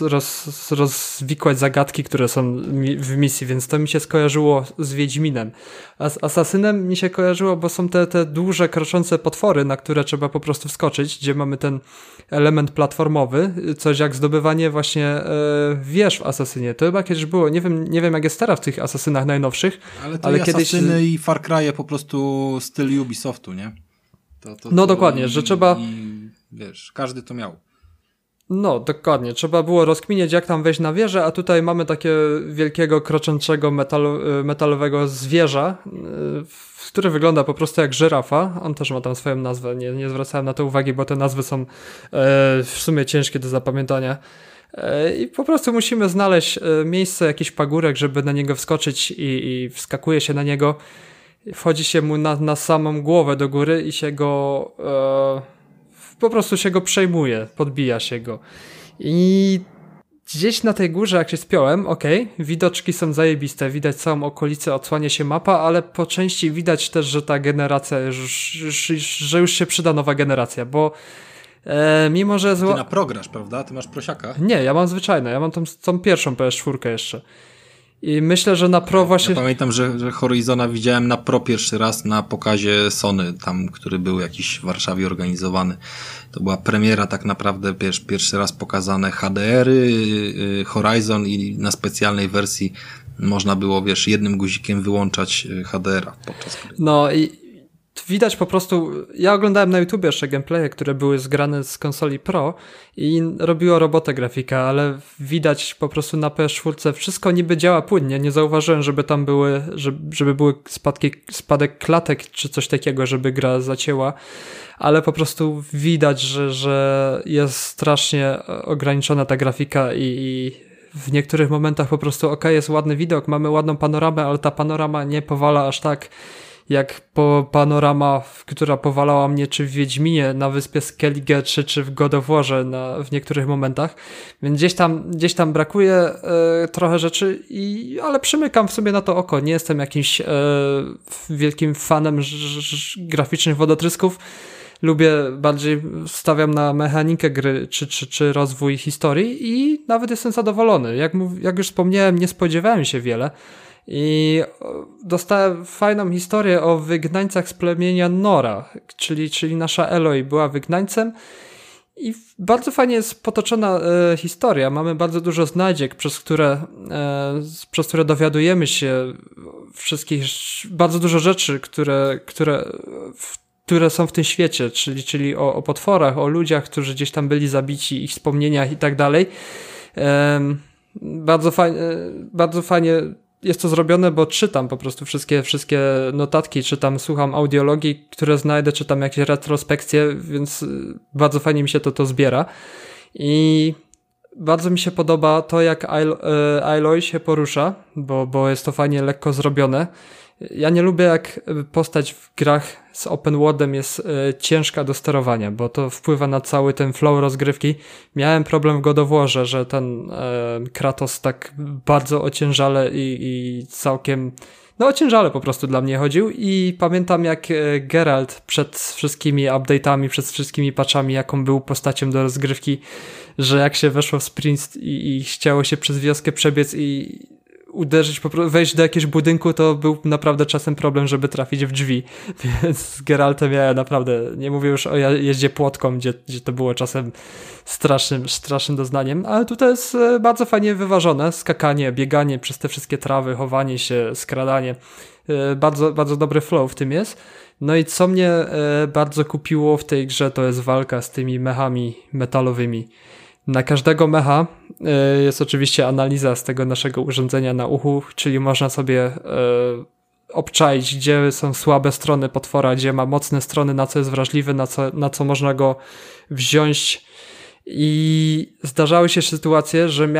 rozwikłać zagadki, które są w misji, więc to mi się skojarzyło z Wiedźminem. A z Asasynem mi się kojarzyło, bo są te duże, kroczące potwory, na które trzeba po prostu wskoczyć, gdzie mamy ten element platformowy, coś jak zdobywanie właśnie wież w Asasynie. To chyba kiedyś było, nie wiem jak jest teraz w tych Asasynach najnowszych, ale kiedyś... Asasyny i Far Cry'e po prostu styl Ubisoftu, nie? No dokładnie, że trzeba... Wiesz, każdy to miał. No, dokładnie. Trzeba było rozkminiać, jak tam wejść na wieżę, a tutaj mamy takie wielkiego, kroczącego metalowego zwierza, który wygląda po prostu jak żyrafa. On też ma tam swoją nazwę. Nie zwracałem na to uwagi, bo te nazwy są w sumie ciężkie do zapamiętania. I po prostu musimy znaleźć miejsce, jakiś pagórek, żeby na niego wskoczyć i wskakuje się na niego. Wchodzi się mu na samą głowę do góry i się go... po prostu się go przejmuje, podbija się go. I gdzieś na tej górze, jak się spiąłem, widoczki są zajebiste, widać całą okolicę, odsłania się mapa, ale po części widać też, że ta generacja, że już się przyda nowa generacja, bo mimo, że... Ty na Pro grasz, prawda? Ty masz prosiaka? Nie, ja mam zwyczajne, ja mam tą pierwszą PS4 jeszcze. I myślę, że na Pro właśnie... Ja pamiętam, że Horizona widziałem na Pro pierwszy raz na pokazie Sony, tam, który był jakiś w Warszawie organizowany. To była premiera tak naprawdę, pierwszy raz pokazane HDR-y, Horizon i na specjalnej wersji można było, jednym guzikiem wyłączać HDR-a podczas gry. No i widać po prostu, ja oglądałem na YouTubie jeszcze gameplaye, które były zgrane z konsoli Pro i robiło robotę grafika, ale widać po prostu na PS4 wszystko niby działa płynnie, nie zauważyłem, żeby tam żeby były spadek klatek czy coś takiego, żeby gra zacięła, ale po prostu widać, że jest strasznie ograniczona ta grafika i w niektórych momentach po prostu jest ładny widok, mamy ładną panoramę, ale ta panorama nie powala aż tak jak panorama, która powalała mnie czy w Wiedźminie na wyspie Skellige, czy w God of Warze w niektórych momentach, więc gdzieś tam brakuje trochę rzeczy, ale przymykam w sobie na to oko, nie jestem jakimś wielkim fanem graficznych wodotrysków, bardziej stawiam na mechanikę gry, czy rozwój historii i nawet jestem zadowolony. Jak już wspomniałem, nie spodziewałem się wiele, i dostałem fajną historię o wygnańcach z plemienia Nora, czyli nasza Eloy była wygnańcem i bardzo fajnie jest potoczona historia. Mamy bardzo dużo znajdziek, przez które dowiadujemy się wszystkich, bardzo dużo rzeczy, które są w tym świecie, czyli o potworach, o ludziach, którzy gdzieś tam byli zabici, ich wspomnieniach i tak dalej. Bardzo fajnie jest to zrobione, bo czytam po prostu wszystkie notatki, słucham audiologii, które znajdę, czytam jakieś retrospekcje, więc bardzo fajnie mi się to zbiera. I bardzo mi się podoba to, jak Aloy się porusza, bo jest to fajnie lekko zrobione. Ja nie lubię, jak postać w grach z open worldem jest ciężka do sterowania, bo to wpływa na cały ten flow rozgrywki. Miałem problem w God of Warze, że ten Kratos tak bardzo ociężale i całkiem... ociężale po prostu dla mnie chodził i pamiętam, jak Geralt przed wszystkimi update'ami, przed wszystkimi patchami, jaką był postacią do rozgrywki, że jak się weszło w sprint i chciało się przez wioskę przebiec i uderzyć, wejść do jakiegoś budynku, to był naprawdę czasem problem, żeby trafić w drzwi, więc z Geraltem ja naprawdę, nie mówię już o jeździe płotką, gdzie to było czasem strasznym doznaniem, ale tutaj jest bardzo fajnie wyważone, skakanie, bieganie przez te wszystkie trawy, chowanie się, skradanie, bardzo, bardzo dobry flow w tym jest. No i co mnie bardzo kupiło w tej grze, to jest walka z tymi mechami metalowymi. Na każdego mecha jest oczywiście analiza z tego naszego urządzenia na uchu, czyli można sobie obczaić, gdzie są słabe strony potwora, gdzie ma mocne strony, na co jest wrażliwy, na co można go wziąć. I zdarzały się sytuacje, że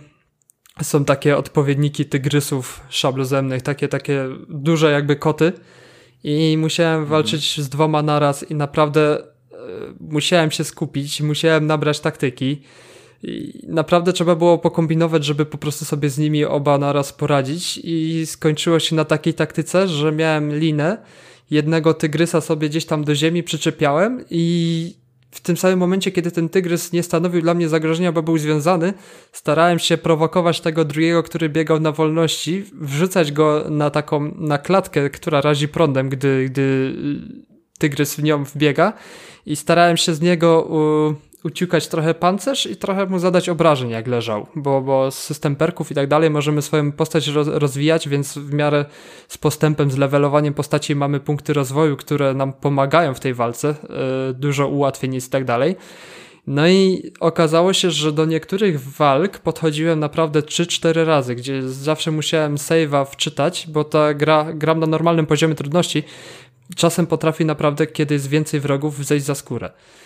są takie odpowiedniki tygrysów szablozemnych, takie duże jakby koty i musiałem walczyć z 2 naraz i naprawdę musiałem się skupić, musiałem nabrać taktyki i naprawdę trzeba było pokombinować, żeby po prostu sobie z nimi oba naraz poradzić i skończyło się na takiej taktyce, że miałem linę, jednego tygrysa sobie gdzieś tam do ziemi przyczepiałem i w tym samym momencie, kiedy ten tygrys nie stanowił dla mnie zagrożenia, bo był związany, starałem się prowokować tego drugiego, który biegał na wolności, wrzucać go na klatkę, która razi prądem, gdy tygrys w nią wbiega i starałem się z niego uciukać trochę pancerz i trochę mu zadać obrażeń, jak leżał, bo system perków i tak dalej możemy swoją postać rozwijać, więc w miarę z postępem, z levelowaniem postaci mamy punkty rozwoju, które nam pomagają w tej walce, dużo ułatwień jest i tak dalej. No i okazało się, że do niektórych walk podchodziłem naprawdę 3-4 razy, gdzie zawsze musiałem save'a wczytać, bo ta gram na normalnym poziomie trudności, czasem potrafi naprawdę, kiedy jest więcej wrogów, zejść za skórę.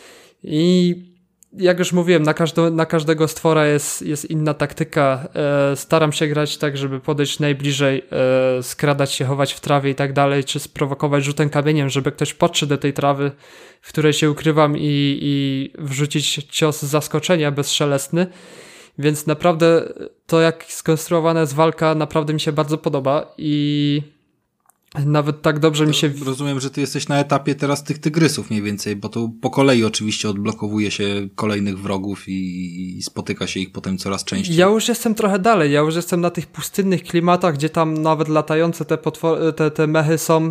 I jak już mówiłem, na każdego stwora jest inna taktyka. Staram się grać tak, żeby podejść najbliżej, skradać się, chować w trawie i tak dalej, czy sprowokować rzutem kamieniem, żeby ktoś podszedł do tej trawy, w której się ukrywam i wrzucić cios z zaskoczenia bezszelestny. Więc naprawdę to, jak skonstruowana jest walka, naprawdę mi się bardzo podoba i nawet tak dobrze mi się... Rozumiem, że ty jesteś na etapie teraz tych tygrysów mniej więcej, bo to po kolei oczywiście odblokowuje się kolejnych wrogów i spotyka się ich potem coraz częściej. Ja już jestem trochę dalej, ja już jestem na tych pustynnych klimatach, gdzie tam nawet latające te mechy są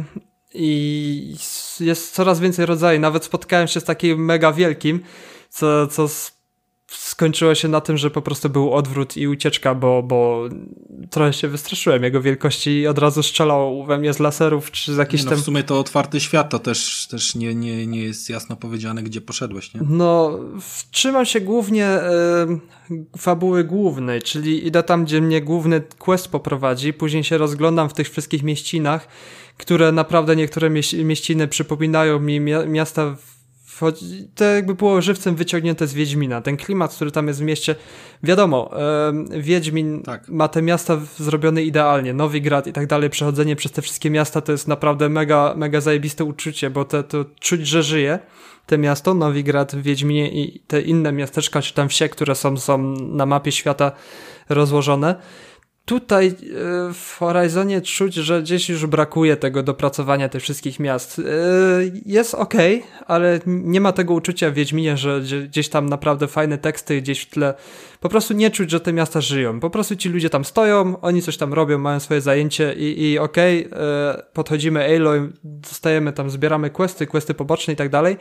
i jest coraz więcej rodzajów. Nawet spotkałem się z takim mega wielkim, co skończyło się na tym, że po prostu był odwrót i ucieczka, bo trochę się wystraszyłem jego wielkości i od razu strzelał we mnie z laserów, czy z jakichś w sumie to otwarty świat, to też nie jest jasno powiedziane, gdzie poszedłeś, nie? No, trzymam się głównie fabuły głównej, czyli idę tam, gdzie mnie główny quest poprowadzi, później się rozglądam w tych wszystkich mieścinach, które naprawdę niektóre mieściny przypominają mi miasta to jakby było żywcem wyciągnięte z Wiedźmina. Ten klimat, który tam jest w mieście, wiadomo, Wiedźmin ma te miasta zrobione idealnie, Nowigrad i tak dalej, przechodzenie przez te wszystkie miasta to jest naprawdę mega zajebiste uczucie, bo to czuć, że żyje te miasto, Nowigrad w Wiedźminie i te inne miasteczka, czy tam wsie, które są na mapie świata rozłożone. Tutaj w Horizonie czuć, że gdzieś już brakuje tego dopracowania tych wszystkich miast. Jest okej, ale nie ma tego uczucia w Wiedźminie, że gdzieś tam naprawdę fajne teksty gdzieś w tle. Po prostu nie czuć, że te miasta żyją. Po prostu ci ludzie tam stoją, oni coś tam robią, mają swoje zajęcie i podchodzimy Aloy, dostajemy tam, zbieramy questy poboczne i tak dalej.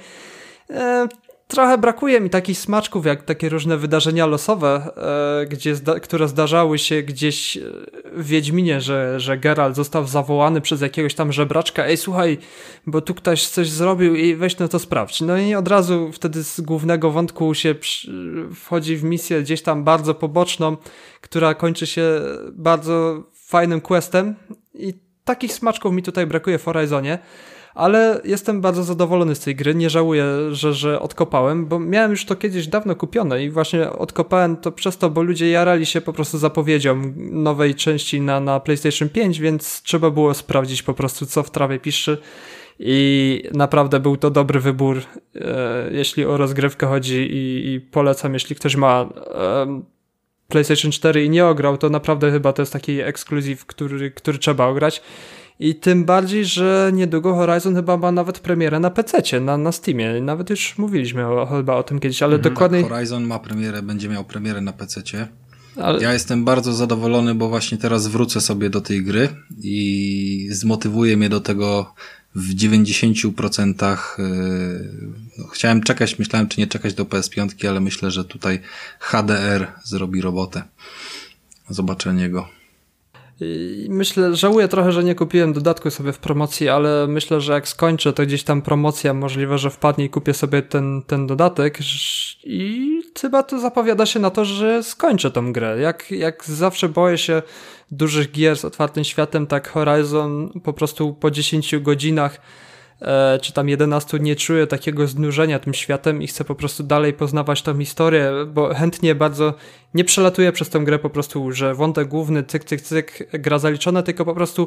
Trochę brakuje mi takich smaczków, jak takie różne wydarzenia losowe, które zdarzały się gdzieś w Wiedźminie, że Geralt został zawołany przez jakiegoś tam żebraczka. Ej, słuchaj, bo tu ktoś coś zrobił i weź no to sprawdź. No i od razu wtedy z głównego wątku się wchodzi w misję gdzieś tam bardzo poboczną, która kończy się bardzo fajnym questem i takich smaczków mi tutaj brakuje w Horizonie. Ale jestem bardzo zadowolony z tej gry, nie żałuję, że odkopałem, bo miałem już to kiedyś dawno kupione i właśnie odkopałem to przez to, bo ludzie jarali się po prostu zapowiedzią nowej części na PlayStation 5, więc trzeba było sprawdzić po prostu, co w trawie piszczy i naprawdę był to dobry wybór, jeśli o rozgrywkę chodzi i polecam, jeśli ktoś ma PlayStation 4 i nie ograł, to naprawdę chyba to jest taki ekskluzyw, który trzeba ograć. I tym bardziej, że niedługo Horizon chyba ma nawet premierę na PC-cie, na Steamie. Nawet już mówiliśmy chyba o tym kiedyś, ale dokładnie... Horizon będzie miał premierę na PC-cie. Ja jestem bardzo zadowolony, bo właśnie teraz wrócę sobie do tej gry i zmotywuje mnie do tego w 90%. Chciałem czekać, myślałem, czy nie czekać do PS5, ale myślę, że tutaj HDR zrobi robotę. Zobaczenie go. I myślę, żałuję trochę, że nie kupiłem dodatku sobie w promocji, ale myślę, że jak skończę, to gdzieś tam promocja możliwe, że wpadnie i kupię sobie ten dodatek i chyba to zapowiada się na to, że skończę tą grę. Jak zawsze boję się dużych gier z otwartym światem, tak Horizon po prostu po 10 godzinach czy tam 11 nie czuję takiego znużenia tym światem i chcę po prostu dalej poznawać tą historię, bo chętnie bardzo nie przelatuję przez tę grę po prostu, że wątek główny, cyk, cyk, cyk, gra zaliczona, tylko po prostu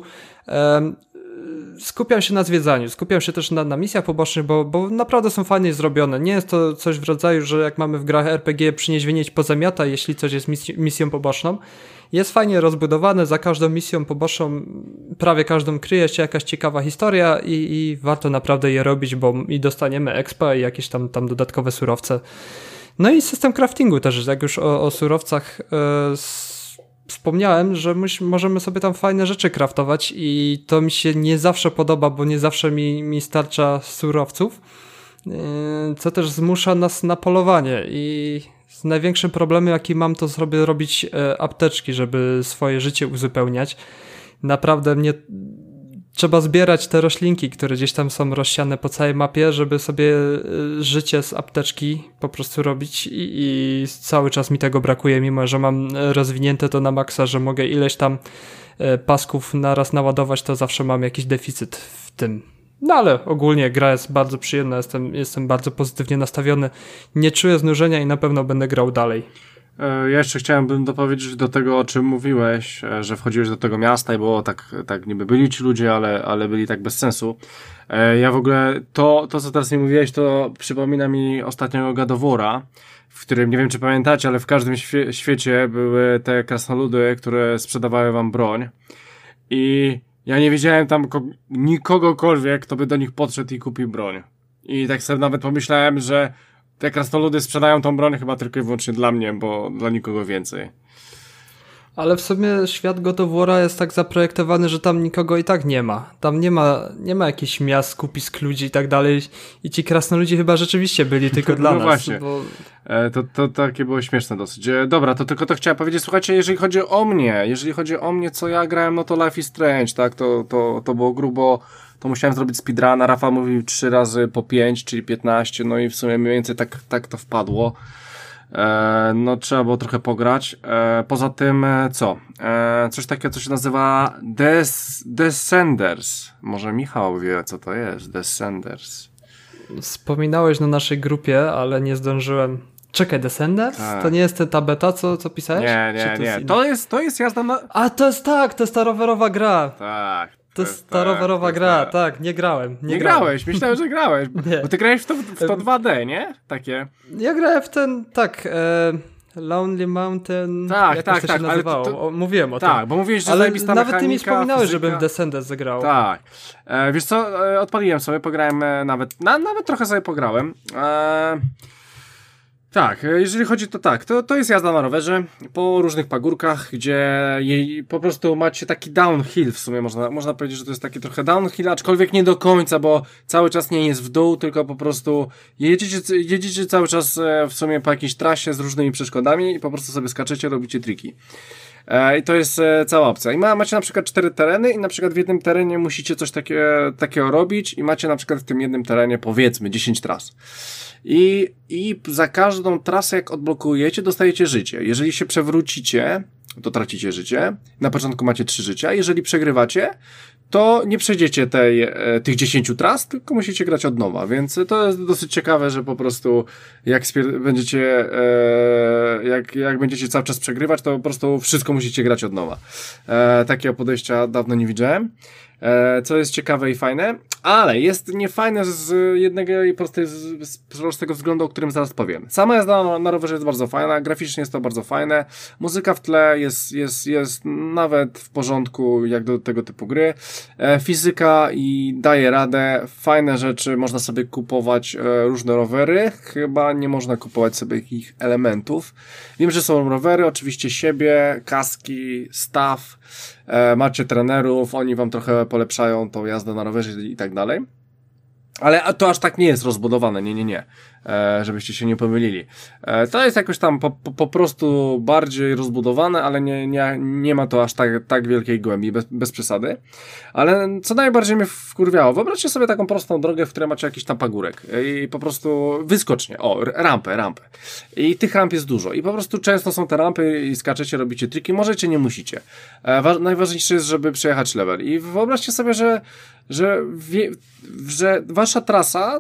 skupiam się na zwiedzaniu, skupiam się też na misjach pobocznych, bo naprawdę są fajnie zrobione. Nie jest to coś w rodzaju, że jak mamy w grach RPG przynieść, wynieść, pozamiata, jeśli coś jest misją poboczną. Jest fajnie rozbudowane, za każdą misją poboczną, prawie każdą kryje się jakaś ciekawa historia i warto naprawdę je robić, bo i dostaniemy expa i jakieś tam dodatkowe surowce. No i system craftingu też, jak już o surowcach wspomniałem, że możemy sobie tam fajne rzeczy craftować i to mi się nie zawsze podoba, bo nie zawsze mi starcza surowców, co też zmusza nas na polowanie i największym problemem, jaki mam, to sobie robić apteczki, żeby swoje życie uzupełniać. Naprawdę trzeba zbierać te roślinki, które gdzieś tam są rozsiane po całej mapie, żeby sobie życie z apteczki po prostu robić i cały czas mi tego brakuje, mimo że mam rozwinięte to na maksa, że mogę ileś tam pasków naraz naładować, to zawsze mam jakiś deficyt w tym. No ale ogólnie gra jest bardzo przyjemna, jestem bardzo pozytywnie nastawiony, nie czuję znużenia i na pewno będę grał dalej. Ja jeszcze chciałem dopowiedzieć do tego, o czym mówiłeś, że wchodziłeś do tego miasta i było tak niby byli ci ludzie, ale byli tak bez sensu. Ja w ogóle, to co teraz mi mówiłeś, to przypomina mi ostatniego God of War'a, w którym, nie wiem czy pamiętacie, ale w każdym świecie były te krasnoludy, które sprzedawały wam broń i ja nie widziałem tam nikogokolwiek, kto by do nich podszedł i kupił broń. I tak sobie nawet pomyślałem, że te krasnoludy sprzedają tą broń chyba tylko i wyłącznie dla mnie, bo dla nikogo więcej. Ale w sumie świat God of War'a jest tak zaprojektowany, że tam nikogo i tak nie ma. Tam nie ma jakichś miast, skupisk ludzi i tak dalej. I ci krasnoludzi chyba rzeczywiście byli tylko dla nas. Właśnie. Bo... To takie było śmieszne dosyć. Dobra, to tylko to chciałem powiedzieć. Słuchajcie, jeżeli chodzi o mnie, co ja grałem, no to Life is Strange, tak? To było grubo. To musiałem zrobić speedruna. Rafał mówił 3 razy po 5, czyli 15. No i w sumie mniej więcej tak to wpadło. No trzeba było trochę pograć. Poza tym co? Coś takiego, co się nazywa Descenders. Może Michał wie, co to jest. Descenders. Wspominałeś na naszej grupie, ale nie zdążyłem. Czekaj, Descenders? Tak. To nie jest ta beta, co pisałeś? Nie. To jest jazda na... A to jest ta rowerowa gra. Tak. To jest ta rowerowa gra, tak, nie grałem. Nie grałeś, myślałem, że grałeś. Bo ty grałeś w to 2D, nie? Takie. Ja grałem w ten, Lonely Mountain, tak, to się nazywało. Mówiłem o tym. Tak, bo mówiłeś, że ale nawet ty mi wspominałeś, fizyka. żebym w Descenders zagrał. Tak. Wiesz co, odpaliłem sobie, pograłem nawet trochę sobie pograłem. Tak, jeżeli chodzi to jest jazda na rowerze po różnych pagórkach, gdzie po prostu macie taki downhill w sumie, można powiedzieć, że to jest taki trochę downhill, aczkolwiek nie do końca, bo cały czas nie jest w dół, tylko po prostu jedziecie cały czas w sumie po jakiejś trasie z różnymi przeszkodami i po prostu sobie skaczecie, robicie triki. I to jest cała opcja. I macie na przykład 4 tereny i na przykład w jednym terenie musicie coś takiego robić i macie na przykład w tym jednym terenie powiedzmy 10 tras. I za każdą trasę jak odblokujecie, dostajecie życie. Jeżeli się przewrócicie, to tracicie życie. Na początku macie 3 życia. Jeżeli przegrywacie, to nie przejdziecie tych 10 tras, tylko musicie grać od nowa, więc to jest dosyć ciekawe, że po prostu jak będziecie cały czas przegrywać, to po prostu wszystko musicie grać od nowa. Takiego podejścia dawno nie widziałem. Co jest ciekawe i fajne, ale jest niefajne z jednego i prostego względu, o którym zaraz powiem. Sama jazda na rowerze jest bardzo fajna, graficznie jest to bardzo fajne, muzyka w tle jest nawet w porządku jak do tego typu gry, fizyka i daje radę, fajne rzeczy, można sobie kupować różne rowery, chyba nie można kupować sobie ich elementów. Wiem, że są rowery, oczywiście siebie, kaski, staw, macie trenerów, oni wam trochę polepszają tą jazdę na rowerze i tak dalej. Ale to aż tak nie jest rozbudowane, nie. Żebyście się nie pomylili. To jest jakoś tam po prostu bardziej rozbudowane, ale nie ma to aż tak wielkiej głębi, bez przesady. Ale co najbardziej mnie wkurwiało, wyobraźcie sobie taką prostą drogę, w której macie jakiś tam pagórek i po prostu wyskocznie, rampę. I tych ramp jest dużo i po prostu często są te rampy i skaczecie, robicie triki, możecie, nie musicie. Najważniejsze jest, żeby przejechać level. I wyobraźcie sobie, że wasza trasa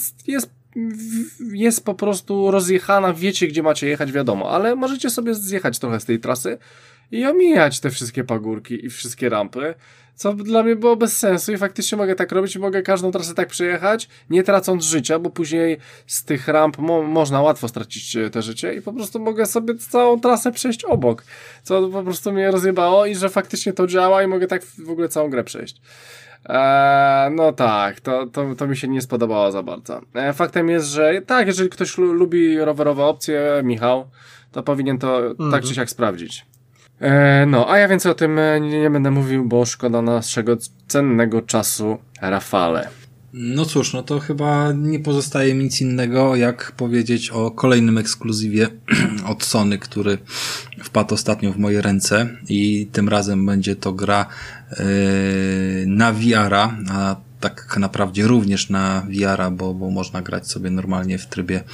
jest po prostu rozjechana, wiecie gdzie macie jechać, wiadomo, ale możecie sobie zjechać trochę z tej trasy i omijać te wszystkie pagórki i wszystkie rampy, co dla mnie było bez sensu i faktycznie mogę tak robić i mogę każdą trasę tak przejechać, nie tracąc życia, bo później z tych ramp można łatwo stracić te życie i po prostu mogę sobie całą trasę przejść obok, co po prostu mnie rozjebało i że faktycznie to działa i mogę tak w ogóle całą grę przejść. No tak, to mi się nie spodobało za bardzo. Faktem jest, że tak, jeżeli ktoś lubi rowerowe opcje, Michał, to powinien to tak czy siak sprawdzić. No, a ja więcej o tym nie będę mówił, bo szkoda naszego cennego czasu, Rafale. No cóż, no to chyba nie pozostaje mi nic innego, jak powiedzieć o kolejnym ekskluzywie od Sony, który wpadł ostatnio w moje ręce i tym razem będzie to gra na VR-a, a tak naprawdę również na VR-a, bo można grać sobie normalnie w trybie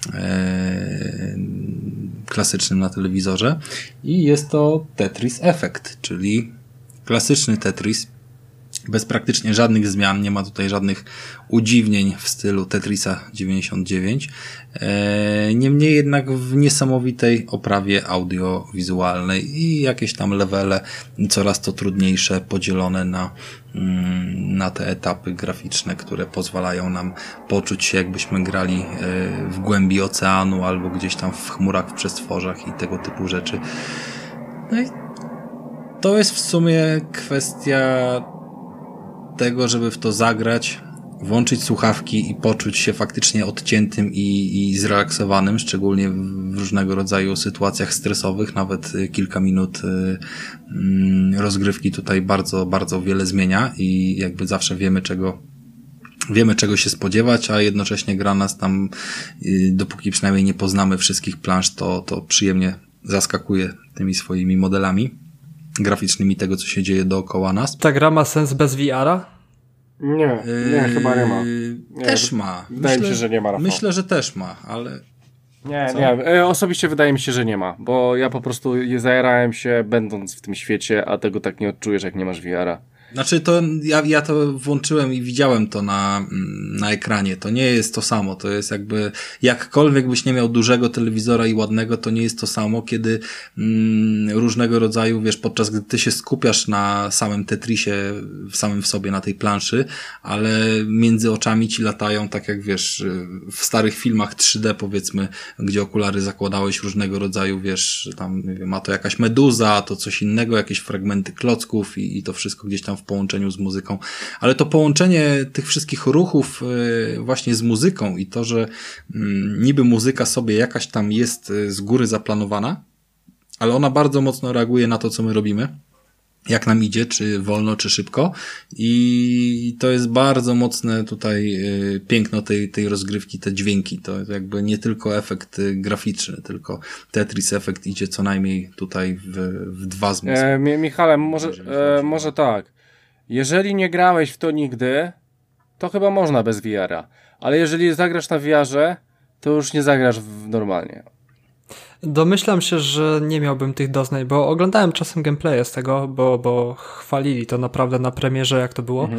klasycznym na telewizorze i jest to Tetris Effect, czyli klasyczny Tetris bez praktycznie żadnych zmian, nie ma tutaj żadnych udziwnień w stylu Tetrisa 99. Niemniej jednak w niesamowitej oprawie audiowizualnej i jakieś tam levele coraz to trudniejsze, podzielone na te etapy graficzne, które pozwalają nam poczuć się, jakbyśmy grali w głębi oceanu albo gdzieś tam w chmurach, w przestworzach i tego typu rzeczy. No i to jest w sumie kwestia tego, żeby w to zagrać, włączyć słuchawki i poczuć się faktycznie odciętym i zrelaksowanym, szczególnie w różnego rodzaju sytuacjach stresowych. Nawet kilka minut rozgrywki tutaj bardzo, bardzo wiele zmienia i jakby zawsze wiemy czego się spodziewać, a jednocześnie gra nas tam, dopóki przynajmniej nie poznamy wszystkich plansz, to przyjemnie zaskakuje tymi swoimi modelami graficznymi tego, co się dzieje dookoła nas. Ta gra ma sens bez VR-a? Nie, chyba nie ma. Też ma. Wydaje mi się, że nie ma, Rafał. Myślę, że też ma, ale... Nie. Osobiście wydaje mi się, że nie ma, bo ja po prostu zajarałem się będąc w tym świecie, a tego tak nie odczujesz, jak nie masz VR-a. Znaczy to ja to włączyłem i widziałem to na ekranie. To nie jest to samo. To jest jakby, jakkolwiek byś nie miał dużego telewizora i ładnego, to nie jest to samo, kiedy różnego rodzaju, wiesz, podczas gdy ty się skupiasz na samym Tetrisie, samym w sobie, na tej planszy, ale między oczami ci latają, tak jak wiesz, w starych filmach 3D powiedzmy, gdzie okulary zakładałeś różnego rodzaju, wiesz, tam, nie wiem, ma to jakaś meduza, to coś innego, jakieś fragmenty klocków i to wszystko gdzieś tam w połączeniu z muzyką. Ale to połączenie tych wszystkich ruchów właśnie z muzyką i to, że niby muzyka sobie jakaś tam jest z góry zaplanowana, ale ona bardzo mocno reaguje na to, co my robimy. Jak nam idzie, czy wolno, czy szybko. I to jest bardzo mocne tutaj piękno tej rozgrywki, te dźwięki. To jakby nie tylko efekt graficzny, tylko Tetris efekt idzie co najmniej tutaj w dwa zmysły. Michale, może tak. Jeżeli nie grałeś w to nigdy, to chyba można bez VR-a. Ale jeżeli zagrasz na VR-ze, to już nie zagrasz normalnie. Domyślam się, że nie miałbym tych doznań, bo oglądałem czasem gameplaye z tego, bo chwalili to naprawdę na premierze, jak to było.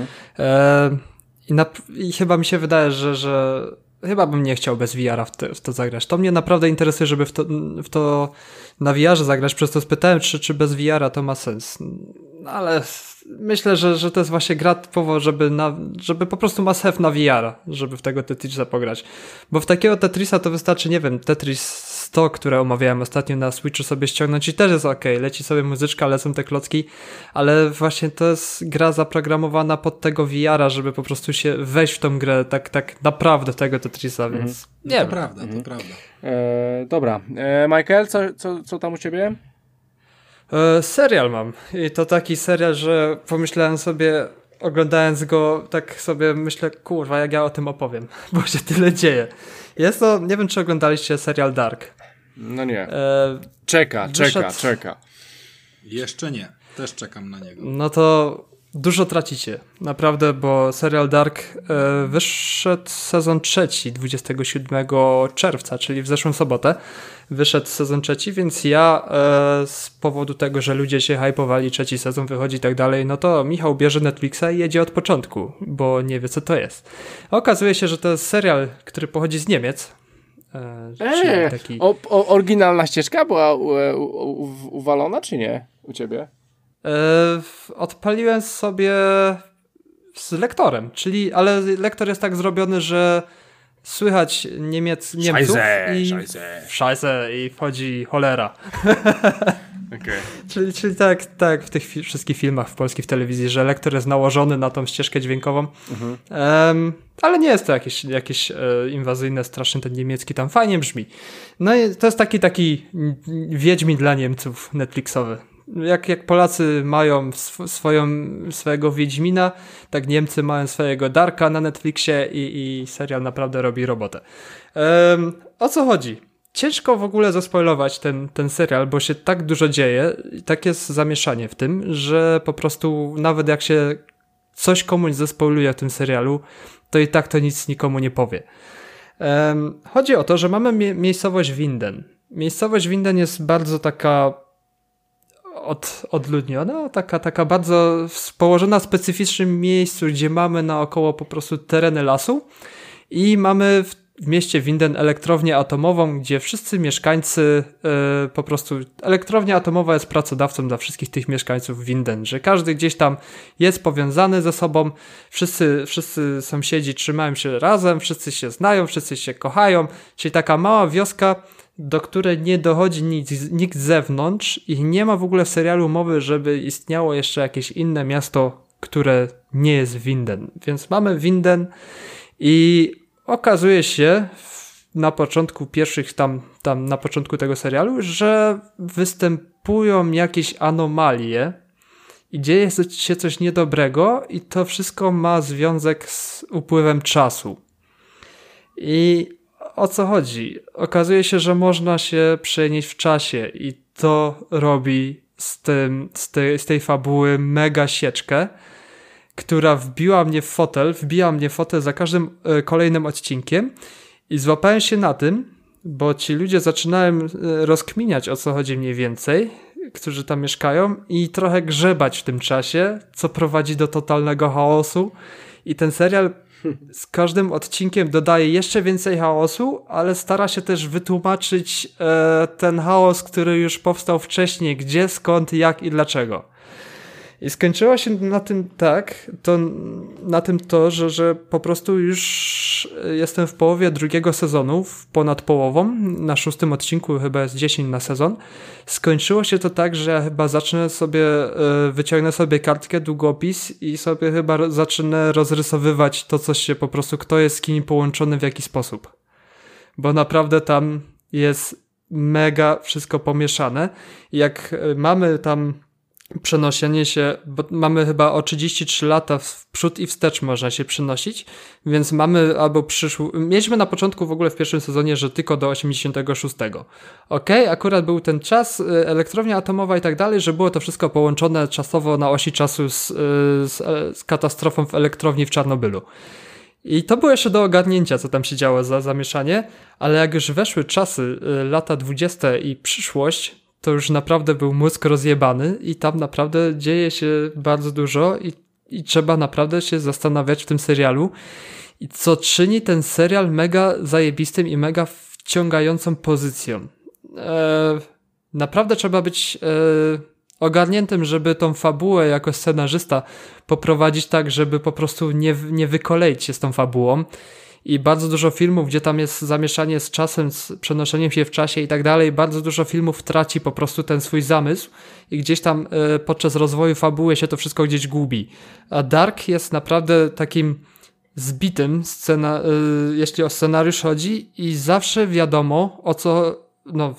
I chyba mi się wydaje, że chyba bym nie chciał bez VR-a w to zagrać. To mnie naprawdę interesuje, żeby w to na VR-ze zagrać, przez to spytałem, czy bez VR-a to ma sens. Ale myślę, że to jest właśnie gra typowo, żeby po prostu must have na VR-a, żeby w tego Tetrisa pograć. Bo w takiego Tetrisa to wystarczy, nie wiem, Tetris 100, które omawiałem ostatnio na Switchu, sobie ściągnąć i też jest okej. Leci sobie muzyczka, lecą te klocki, ale właśnie to jest gra zaprogramowana pod tego VR-a, żeby po prostu się wejść w tą grę tak naprawdę tego Tetrisa, więc nie wiem. To prawda. Dobra. Michael, co tam u ciebie? Serial mam. I to taki serial, że pomyślałem sobie, oglądając go, tak sobie myślę, kurwa, jak ja o tym opowiem, bo się tyle dzieje. Jest to, nie wiem, czy oglądaliście serial Dark. No nie. Czeka. Jeszcze nie. Też czekam na niego. No to dużo tracicie. Naprawdę, bo serial Dark wyszedł sezon 3 27 czerwca, czyli w zeszłą sobotę wyszedł sezon 3, więc ja z powodu tego, że ludzie się hypowali, 3 sezon wychodzi i tak dalej, no to Michał bierze Netflixa i jedzie od początku, bo nie wie, co to jest. Okazuje się, że to jest serial, który pochodzi z Niemiec. Taki... Oryginalna ścieżka była uwalona, czy nie? U ciebie? Odpaliłem sobie z lektorem, ale lektor jest tak zrobiony, że słychać Niemców i wchodzi cholera. Okay. Czyli tak w tych wszystkich filmach w polskich telewizji, że lektor jest nałożony na tą ścieżkę dźwiękową. Ale nie jest to jakieś inwazyjne, strasznie ten niemiecki tam fajnie brzmi. No i to jest taki Wiedźmin dla Niemców Netflixowy. Jak Polacy mają swojego Wiedźmina, tak Niemcy mają swojego Darka na Netflixie i serial naprawdę robi robotę. O co chodzi? Ciężko w ogóle zaspoilować ten serial, bo się tak dużo dzieje i tak jest zamieszanie w tym, że po prostu nawet jak się coś komuś zaspoiluje w tym serialu, to i tak to nic nikomu nie powie. Chodzi o to, że mamy miejscowość Winden. Miejscowość Winden jest bardzo taka odludniona, taka bardzo położona w specyficznym miejscu, gdzie mamy naokoło po prostu tereny lasu i mamy w mieście Winden elektrownię atomową, gdzie wszyscy mieszkańcy po prostu elektrownia atomowa jest pracodawcą dla wszystkich tych mieszkańców Winden, że każdy gdzieś tam jest powiązany ze sobą, wszyscy sąsiedzi trzymają się razem, wszyscy się znają, wszyscy się kochają, czyli taka mała wioska, do której nie dochodzi nikt z zewnątrz i nie ma w ogóle w serialu mowy, żeby istniało jeszcze jakieś inne miasto, które nie jest Winden. Więc mamy Winden i okazuje się na początku na początku tego serialu, że występują jakieś anomalie i dzieje się coś niedobrego i to wszystko ma związek z upływem czasu. I o co chodzi? Okazuje się, że można się przenieść w czasie i to robi z tej fabuły mega sieczkę, która wbija mnie w fotel za każdym kolejnym odcinkiem i złapałem się na tym, bo ci ludzie zaczynają rozkminiać, o co chodzi mniej więcej, którzy tam mieszkają i trochę grzebać w tym czasie, co prowadzi do totalnego chaosu i ten serial z każdym odcinkiem dodaje jeszcze więcej chaosu, ale stara się też wytłumaczyć ten chaos, który już powstał wcześniej, gdzie, skąd, jak i dlaczego. I skończyło się na tym, że po prostu już jestem w połowie drugiego sezonu, ponad połową, na 6. odcinku chyba jest 10 na sezon. Skończyło się to tak, że ja chyba wyciągnę sobie kartkę, długopis i sobie chyba zacznę rozrysowywać to, co się po prostu, kto jest z kim połączony w jaki sposób. Bo naprawdę tam jest mega wszystko pomieszane. Jak mamy tam przenoszenie się, bo mamy chyba o 33 lata w przód i wstecz można się przenosić, więc mamy mieliśmy na początku w ogóle w pierwszym sezonie, że tylko do 86. Akurat był ten czas, elektrownia atomowa i tak dalej, że było to wszystko połączone czasowo na osi czasu z katastrofą w elektrowni w Czarnobylu. I to było jeszcze do ogarnięcia, co tam się działo za zamieszanie, ale jak już weszły czasy, lata 20 i przyszłość, to już naprawdę był mózg rozjebany i tam naprawdę dzieje się bardzo dużo i trzeba naprawdę się zastanawiać w tym serialu. I co czyni ten serial mega zajebistym i mega wciągającą pozycją. Naprawdę trzeba być ogarniętym, żeby tą fabułę jako scenarzysta poprowadzić tak, żeby po prostu nie wykoleić się z tą fabułą. I bardzo dużo filmów, gdzie tam jest zamieszanie z czasem, z przenoszeniem się w czasie i tak dalej, bardzo dużo filmów traci po prostu ten swój zamysł i gdzieś tam podczas rozwoju fabuły się to wszystko gdzieś gubi. A Dark jest naprawdę takim zbitym, jeśli o scenariusz chodzi i zawsze wiadomo o co,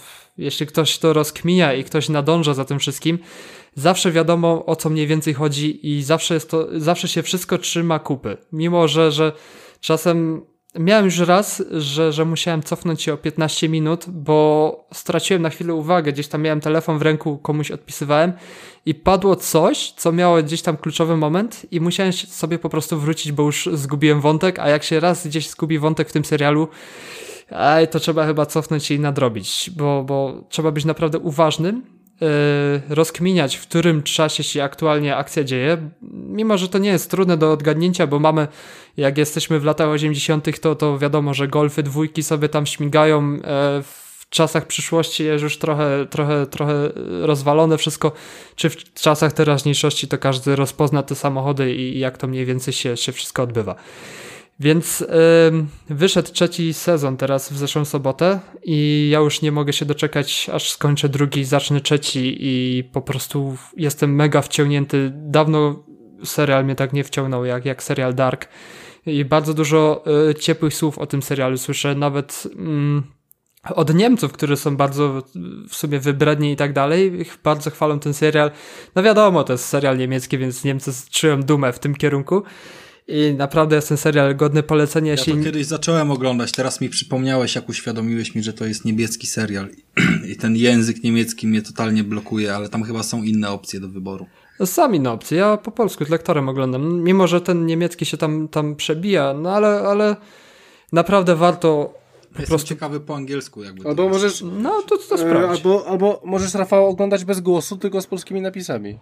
jeśli ktoś to rozkmija i ktoś nadąża za tym wszystkim, zawsze wiadomo, o co mniej więcej chodzi i zawsze się wszystko trzyma kupy. Mimo, że czasem miałem już raz, że musiałem cofnąć się o 15 minut, bo straciłem na chwilę uwagę, gdzieś tam miałem telefon w ręku, komuś odpisywałem i padło coś, co miało gdzieś tam kluczowy moment i musiałem sobie po prostu wrócić, bo już zgubiłem wątek, a jak się raz gdzieś zgubi wątek w tym serialu, to trzeba chyba cofnąć się i nadrobić, bo trzeba być naprawdę uważnym, rozkminiać, w którym czasie się aktualnie akcja dzieje, mimo że to nie jest trudne do odgadnięcia, bo mamy, jak jesteśmy w latach 80., to wiadomo, że golfy dwójki sobie tam śmigają, w czasach przyszłości jest już trochę rozwalone wszystko, czy w czasach teraźniejszości to każdy rozpozna te samochody i jak to mniej więcej się wszystko odbywa. Więc wyszedł 3. sezon teraz w zeszłą sobotę i ja już nie mogę się doczekać, aż skończę 2, zacznę 3 i po prostu jestem mega wciągnięty. Dawno serial mnie tak nie wciągnął jak serial Dark i bardzo dużo ciepłych słów o tym serialu słyszę, nawet od Niemców, którzy są bardzo w sumie wybredni i tak dalej, bardzo chwalą ten serial. No wiadomo, to jest serial niemiecki, więc Niemcy czują dumę w tym kierunku. I naprawdę jest ten serial godny polecenia. Ja to kiedyś zacząłem oglądać, teraz mi przypomniałeś, jak uświadomiłeś mi, że to jest niemiecki serial i ten język niemiecki mnie totalnie blokuje, ale tam chyba są inne opcje do wyboru. Są inne opcje, ja po polsku z lektorem oglądam, mimo że ten niemiecki się tam przebija, no ale naprawdę warto. Jestem ciekawy po angielsku, jakby. Albo możesz. No to sprawdź. Albo możesz, Rafał, oglądać bez głosu, tylko z polskimi napisami.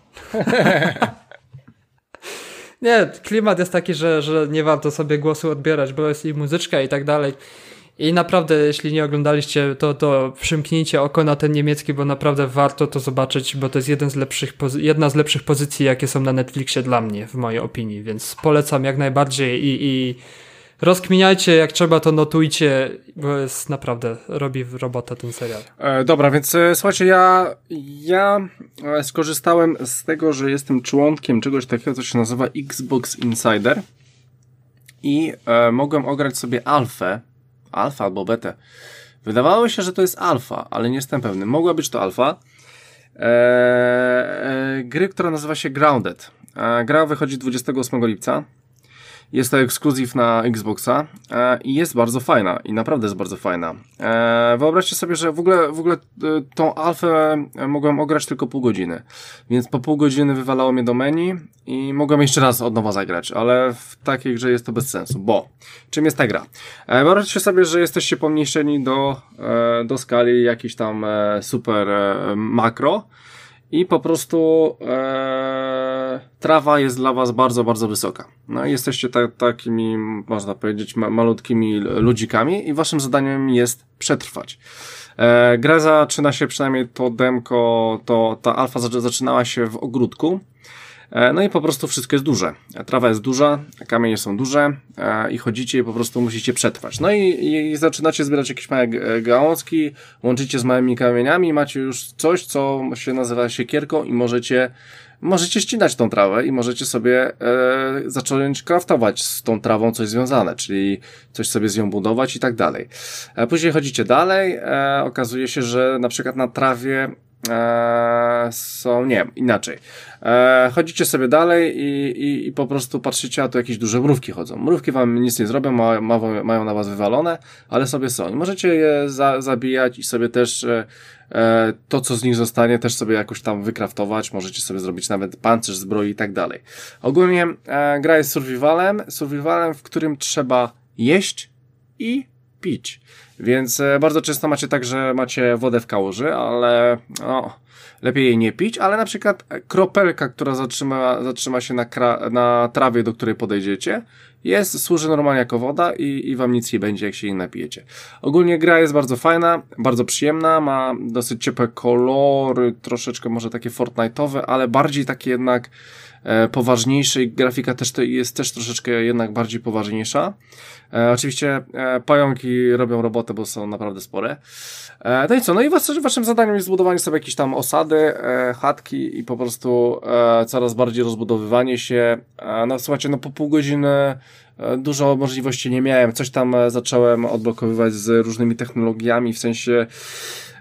Nie, klimat jest taki, że nie warto sobie głosu odbierać, bo jest i muzyczka i tak dalej. I naprawdę, jeśli nie oglądaliście, to przymknijcie oko na ten niemiecki, bo naprawdę warto to zobaczyć, bo to jest jedna z lepszych pozycji, jakie są na Netflixie dla mnie, w mojej opinii, więc polecam jak najbardziej i rozkminiajcie, jak trzeba to notujcie, bo jest naprawdę, robi robotę ten serial. Dobra, więc słuchajcie, ja skorzystałem z tego, że jestem członkiem czegoś takiego, co się nazywa Xbox Insider i mogłem ograć sobie alfę albo betę. Wydawało się, że to jest alfa, ale nie jestem pewny. Mogła być to alfa. Gry, która nazywa się Grounded. Gra wychodzi 28 lipca. Jest to ekskluzyw na Xboxa i jest bardzo fajna i naprawdę jest bardzo fajna. Wyobraźcie sobie, że w ogóle tą alfę mogłem ograć tylko pół godziny, więc po pół godziny wywalało mnie do menu i mogłem jeszcze raz od nowa zagrać, ale w takiej grze jest to bez sensu, bo czym jest ta gra? Wyobraźcie sobie, że jesteście pomniejszeni do skali jakiejś tam super makro i po prostu trawa jest dla was bardzo, bardzo wysoka. No i jesteście takimi, można powiedzieć, malutkimi ludzikami i waszym zadaniem jest przetrwać. Gra zaczyna się, przynajmniej to demko, ta alfa zaczynała się w ogródku. No i po prostu wszystko jest duże. Trawa jest duża, kamienie są duże i chodzicie i po prostu musicie przetrwać. No i zaczynacie zbierać jakieś małe gałązki, łączycie z małymi kamieniami i macie już coś, co się nazywa siekierką i możecie ścinać tą trawę i możecie sobie zacząć craftować z tą trawą coś związane, czyli coś sobie z nią budować i tak dalej. Później chodzicie dalej, okazuje się, że na przykład na trawie są, nie wiem, inaczej. Chodzicie sobie dalej i po prostu patrzycie, a tu jakieś duże mrówki chodzą. Mrówki wam nic nie zrobią, mają na was wywalone, ale sobie są. I możecie je zabijać i sobie też to, co z nich zostanie, też sobie jakoś tam wykraftować. Możecie sobie zrobić nawet pancerz, zbroi i tak dalej. Ogólnie gra jest survivalem, w którym trzeba jeść i pić. Więc bardzo często macie tak, że macie wodę w kałuży, ale lepiej jej nie pić, ale na przykład kropelka, która zatrzyma się na trawie, do której podejdziecie, służy normalnie jako woda i wam nic nie będzie, jak się jej napijecie. Ogólnie gra jest bardzo fajna, bardzo przyjemna, ma dosyć ciepłe kolory, troszeczkę może takie Fortnite'owe, ale bardziej takie jednak poważniejsze i grafika też jest troszeczkę jednak bardziej poważniejsza. Oczywiście pająki robią robotę, bo są naprawdę spore. No i co? No i waszym zadaniem jest zbudowanie sobie jakieś tam osady, chatki i po prostu coraz bardziej rozbudowywanie się. No słuchajcie, po pół godziny dużo możliwości nie miałem. Coś tam zacząłem odblokowywać z różnymi technologiami, w sensie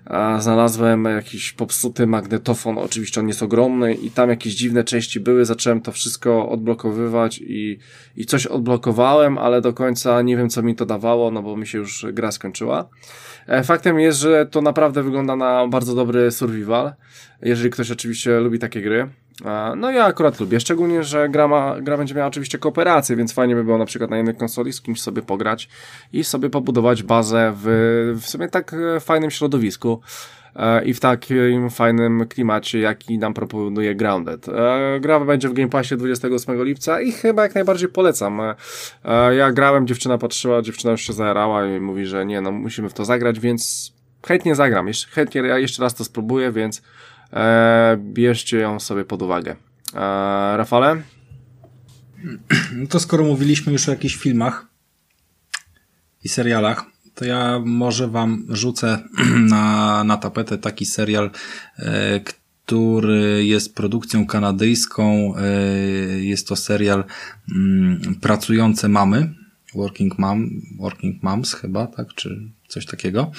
znalazłem jakiś popsuty magnetofon, oczywiście on jest ogromny i tam jakieś dziwne części były, zacząłem to wszystko odblokowywać i coś odblokowałem, ale do końca nie wiem co mi to dawało, no bo mi się już gra skończyła. Faktem jest, że to naprawdę wygląda na bardzo dobry survival, jeżeli ktoś oczywiście lubi takie gry. No ja akurat lubię, szczególnie, że gra będzie miała oczywiście kooperację, więc fajnie by było na przykład na jednej konsoli z kimś sobie pograć i sobie pobudować bazę w sobie tak fajnym środowisku i w takim fajnym klimacie, jaki nam proponuje Grounded. Gra będzie w Game Passie 28 lipca i chyba jak najbardziej polecam. Ja grałem, dziewczyna patrzyła, dziewczyna już się zajarała i mówi, że nie, no musimy w to zagrać, więc chętnie zagram, chętnie ja jeszcze raz to spróbuję, więc bierzcie ją sobie pod uwagę. Rafale? No to skoro mówiliśmy już o jakichś filmach i serialach, to ja może wam rzucę na tapetę taki serial, który jest produkcją kanadyjską. Jest to serial Pracujące mamy, Working Moms chyba, tak, czy coś takiego.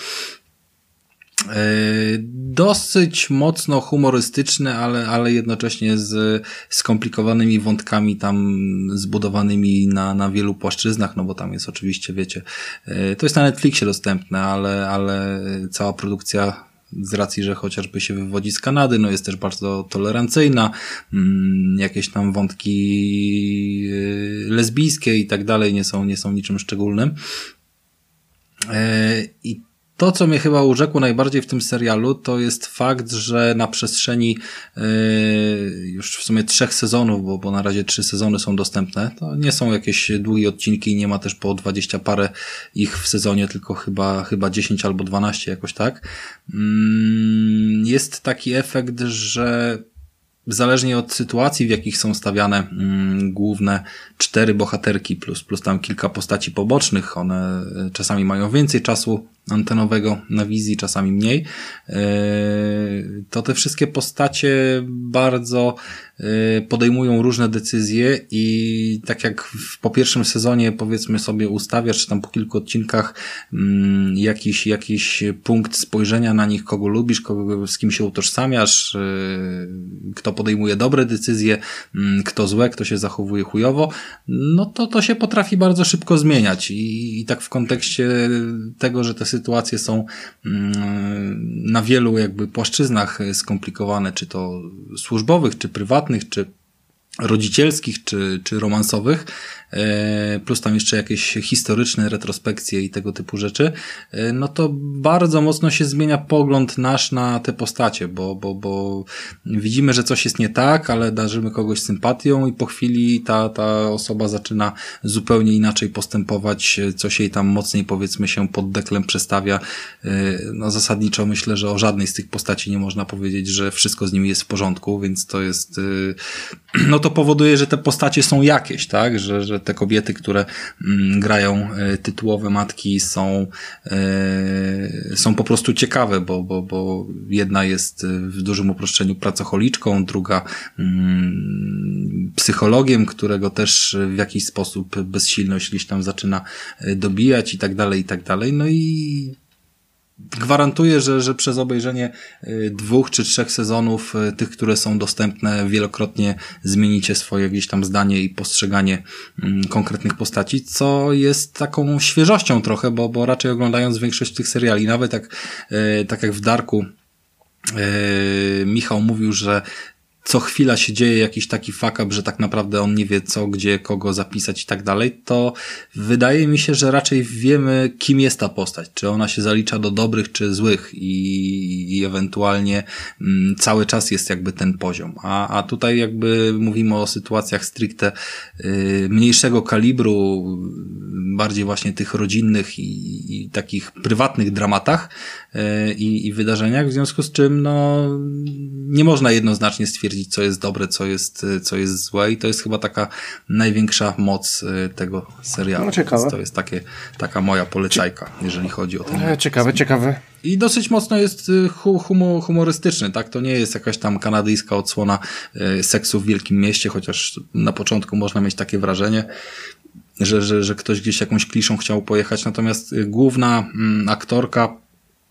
Dosyć mocno humorystyczny, ale jednocześnie z skomplikowanymi wątkami tam zbudowanymi na wielu płaszczyznach, no bo tam jest oczywiście, wiecie, to jest na Netflixie dostępne, ale cała produkcja z racji, że chociażby się wywodzi z Kanady, no jest też bardzo tolerancyjna, jakieś tam wątki lesbijskie i tak dalej nie są niczym szczególnym. I to, co mnie chyba urzekło najbardziej w tym serialu, to jest fakt, że na przestrzeni już w sumie 3 sezonów, bo na razie 3 sezony są dostępne, to nie są jakieś długie odcinki, nie ma też po 20 parę ich w sezonie, tylko chyba 10 albo 12 jakoś tak. Jest taki efekt, że zależnie od sytuacji, w jakich są stawiane główne 4 bohaterki plus tam kilka postaci pobocznych, one czasami mają więcej czasu antenowego na wizji, czasami mniej, to te wszystkie postacie bardzo podejmują różne decyzje i tak jak po pierwszym sezonie powiedzmy sobie ustawiasz, czy tam po kilku odcinkach jakiś punkt spojrzenia na nich, kogo lubisz, z kim się utożsamiasz, kto podejmuje dobre decyzje, kto złe, kto się zachowuje chujowo, no to się potrafi bardzo szybko zmieniać i tak w kontekście tego, że te sytuacje są na wielu jakby płaszczyznach skomplikowane, czy to służbowych, czy prywatnych, czy rodzicielskich, czy romansowych, plus tam jeszcze jakieś historyczne retrospekcje i tego typu rzeczy, no to bardzo mocno się zmienia pogląd nasz na te postacie, bo widzimy, że coś jest nie tak, ale darzymy kogoś sympatią i po chwili ta osoba zaczyna zupełnie inaczej postępować, coś jej tam mocniej powiedzmy się pod deklem przestawia. No zasadniczo myślę, że o żadnej z tych postaci nie można powiedzieć, że wszystko z nimi jest w porządku, więc to jest, no to powoduje, że te postacie są jakieś, tak, że te kobiety, które grają tytułowe matki są po prostu ciekawe, bo jedna jest w dużym uproszczeniu pracocholiczką, druga psychologiem, którego też w jakiś sposób bezsilność gdzieś tam zaczyna dobijać i tak dalej, no i gwarantuję, że przez obejrzenie 2 czy 3 sezonów, tych, które są dostępne, wielokrotnie zmienicie swoje gdzieś tam zdanie i postrzeganie konkretnych postaci, co jest taką świeżością trochę, bo raczej oglądając większość tych seriali, nawet tak jak w Darku Michał mówił, że co chwila się dzieje jakiś taki fuck up, że tak naprawdę on nie wie co, gdzie, kogo zapisać i tak dalej, to wydaje mi się, że raczej wiemy, kim jest ta postać. Czy ona się zalicza do dobrych, czy złych i ewentualnie cały czas jest jakby ten poziom. A tutaj jakby mówimy o sytuacjach stricte mniejszego kalibru, bardziej właśnie tych rodzinnych i takich prywatnych dramatach i wydarzeniach, w związku z czym no nie można jednoznacznie stwierdzić, co jest dobre, co jest złe i to jest chyba taka największa moc tego serialu. No, ciekawe. To jest taka moja polecajka, jeżeli chodzi o ten... Ciekawe. I dosyć mocno jest humorystyczny, tak? To nie jest jakaś tam kanadyjska odsłona seksu w wielkim mieście, chociaż na początku można mieć takie wrażenie, że ktoś gdzieś jakąś kliszą chciał pojechać, natomiast główna aktorka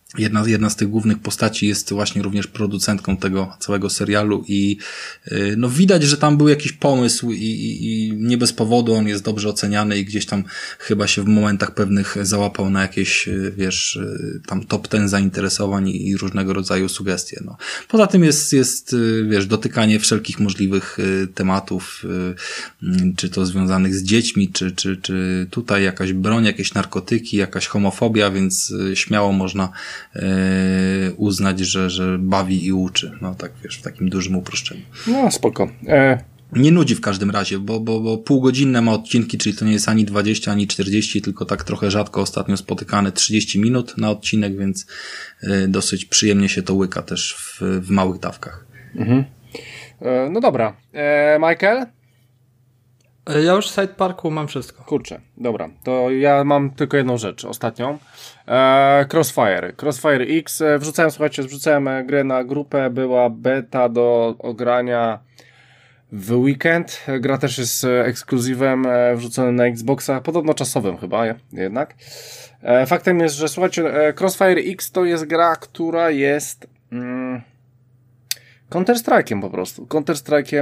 jedna z tych głównych postaci jest właśnie również producentką tego całego serialu i no widać, że tam był jakiś pomysł i nie bez powodu on jest dobrze oceniany i gdzieś tam chyba się w momentach pewnych załapał na jakieś, wiesz, tam top 10 zainteresowań i różnego rodzaju sugestie. No. Poza tym jest, wiesz, dotykanie wszelkich możliwych tematów, czy to związanych z dziećmi, czy tutaj jakaś broń, jakieś narkotyki, jakaś homofobia, więc śmiało można uznać, że bawi i uczy. No tak, wiesz, w takim dużym uproszczeniu. No, spoko. Nie nudzi w każdym razie, bo półgodzinne ma odcinki, czyli to nie jest ani 20, ani 40, tylko tak trochę rzadko ostatnio spotykane 30 minut na odcinek, więc dosyć przyjemnie się to łyka też w małych dawkach. Mhm. No dobra. Michael? Ja już w Side Parku mam wszystko. Kurczę, dobra. To ja mam tylko jedną rzecz, ostatnią. Crossfire. Crossfire X. Wrzucałem grę na grupę, była beta do ogrania w weekend. Gra też jest ekskluzywem wrzuconym na Xboxa, podobno czasowym chyba jednak. Faktem jest, że słuchajcie, Crossfire X to jest gra, która jest Counter-Strike'iem po prostu. Counter-Strike'iem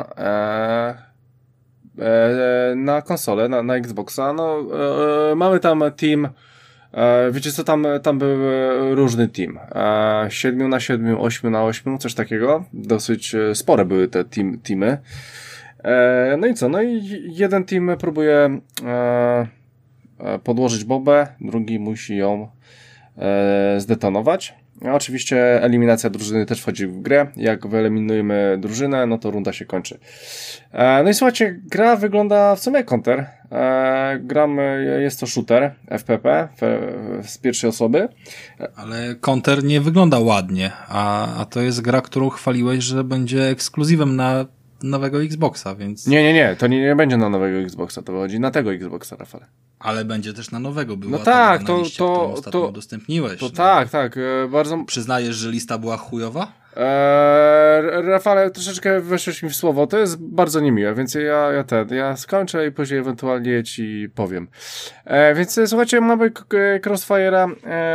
na konsolę, na Xboxa. No, mamy tam team, wiecie co, tam był różny team. 7-7, 8-8, coś takiego. Dosyć spore były te teamy. No i co? No i jeden team próbuje podłożyć bombę, drugi musi ją zdetonować. Oczywiście eliminacja drużyny też wchodzi w grę. Jak wyeliminujemy drużynę, no to runda się kończy. No i słuchajcie, gra wygląda w sumie jak Counter. Jest to shooter, FPP, z pierwszej osoby. Ale Counter nie wygląda ładnie, a to jest gra, którą chwaliłeś, że będzie ekskluzywem na nowego Xboxa, więc... Nie, to nie będzie na nowego Xboxa, to chodzi na tego Xboxa, Rafale. Ale będzie też na nowego, była no tak, na liście, którą ostatnio udostępniłeś. To no. Tak, bardzo... Przyznajesz, że lista była chujowa? Rafale, troszeczkę weszłeś mi w słowo, to jest bardzo niemiłe, więc ja skończę i później ewentualnie ci powiem. Więc słuchajcie, mamy Crossfire'a.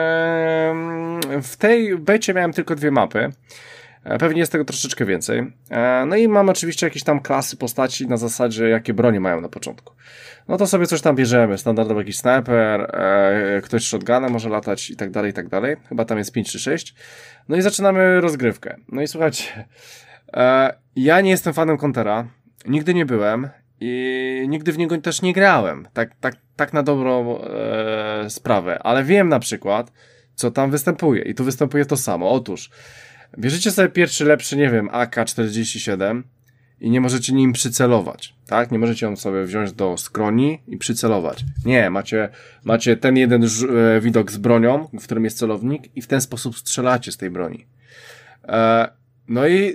W tej becie miałem tylko 2 mapy. Pewnie jest tego troszeczkę więcej. No i mam oczywiście jakieś tam klasy postaci na zasadzie, jakie bronie mają na początku. No to sobie coś tam bierzemy. Standardowo jakiś sniper, ktoś shotgunem może latać i tak dalej, i tak dalej. Chyba tam jest 5 czy 6. No i zaczynamy rozgrywkę. No i słuchajcie, ja nie jestem fanem Countera. Nigdy nie byłem i nigdy w niego też nie grałem. Tak na dobrą sprawę. Ale wiem na przykład, co tam występuje. I tu występuje to samo. Otóż bierzecie sobie pierwszy lepszy, nie wiem, AK-47 i nie możecie nim przycelować, tak? Nie możecie ją sobie wziąć do skroni i przycelować. Nie, macie ten jeden widok z bronią, w którym jest celownik i w ten sposób strzelacie z tej broni. No i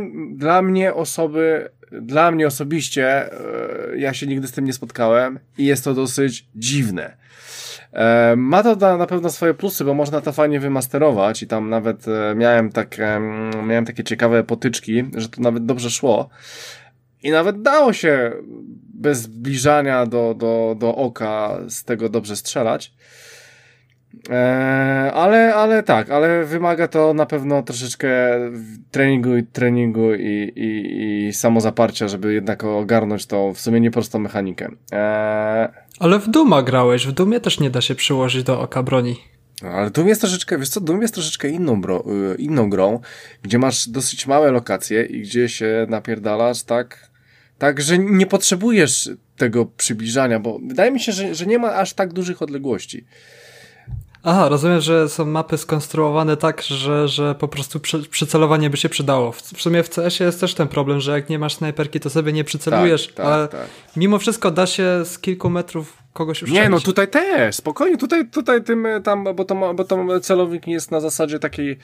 dla mnie osobiście, ja się nigdy z tym nie spotkałem i jest to dosyć dziwne. Ma to na pewno swoje plusy, bo można to fajnie wymasterować i tam nawet miałem takie ciekawe potyczki, że to nawet dobrze szło i nawet dało się bez zbliżania do oka z tego dobrze strzelać. Ale wymaga to na pewno troszeczkę treningu i samozaparcia, żeby jednak ogarnąć tą w sumie nieprostą mechanikę. Ale w Dooma grałeś, w Doomie też nie da się przyłożyć do oka broni. No, ale Doom jest troszeczkę, wiesz co, Doom jest troszeczkę inną grą, gdzie masz dosyć małe lokacje i gdzie się napierdalasz tak, że nie potrzebujesz tego przybliżania, bo wydaje mi się, że nie ma aż tak dużych odległości. Aha, rozumiem, że są mapy skonstruowane tak, że po prostu przycelowanie by się przydało. W sumie w CS-ie jest też ten problem, że jak nie masz snajperki, to sobie nie przycelujesz, ale mimo wszystko da się z kilku metrów kogoś uszczelić. Nie, no tutaj też, spokojnie, tutaj tym tam, bo to celownik jest na zasadzie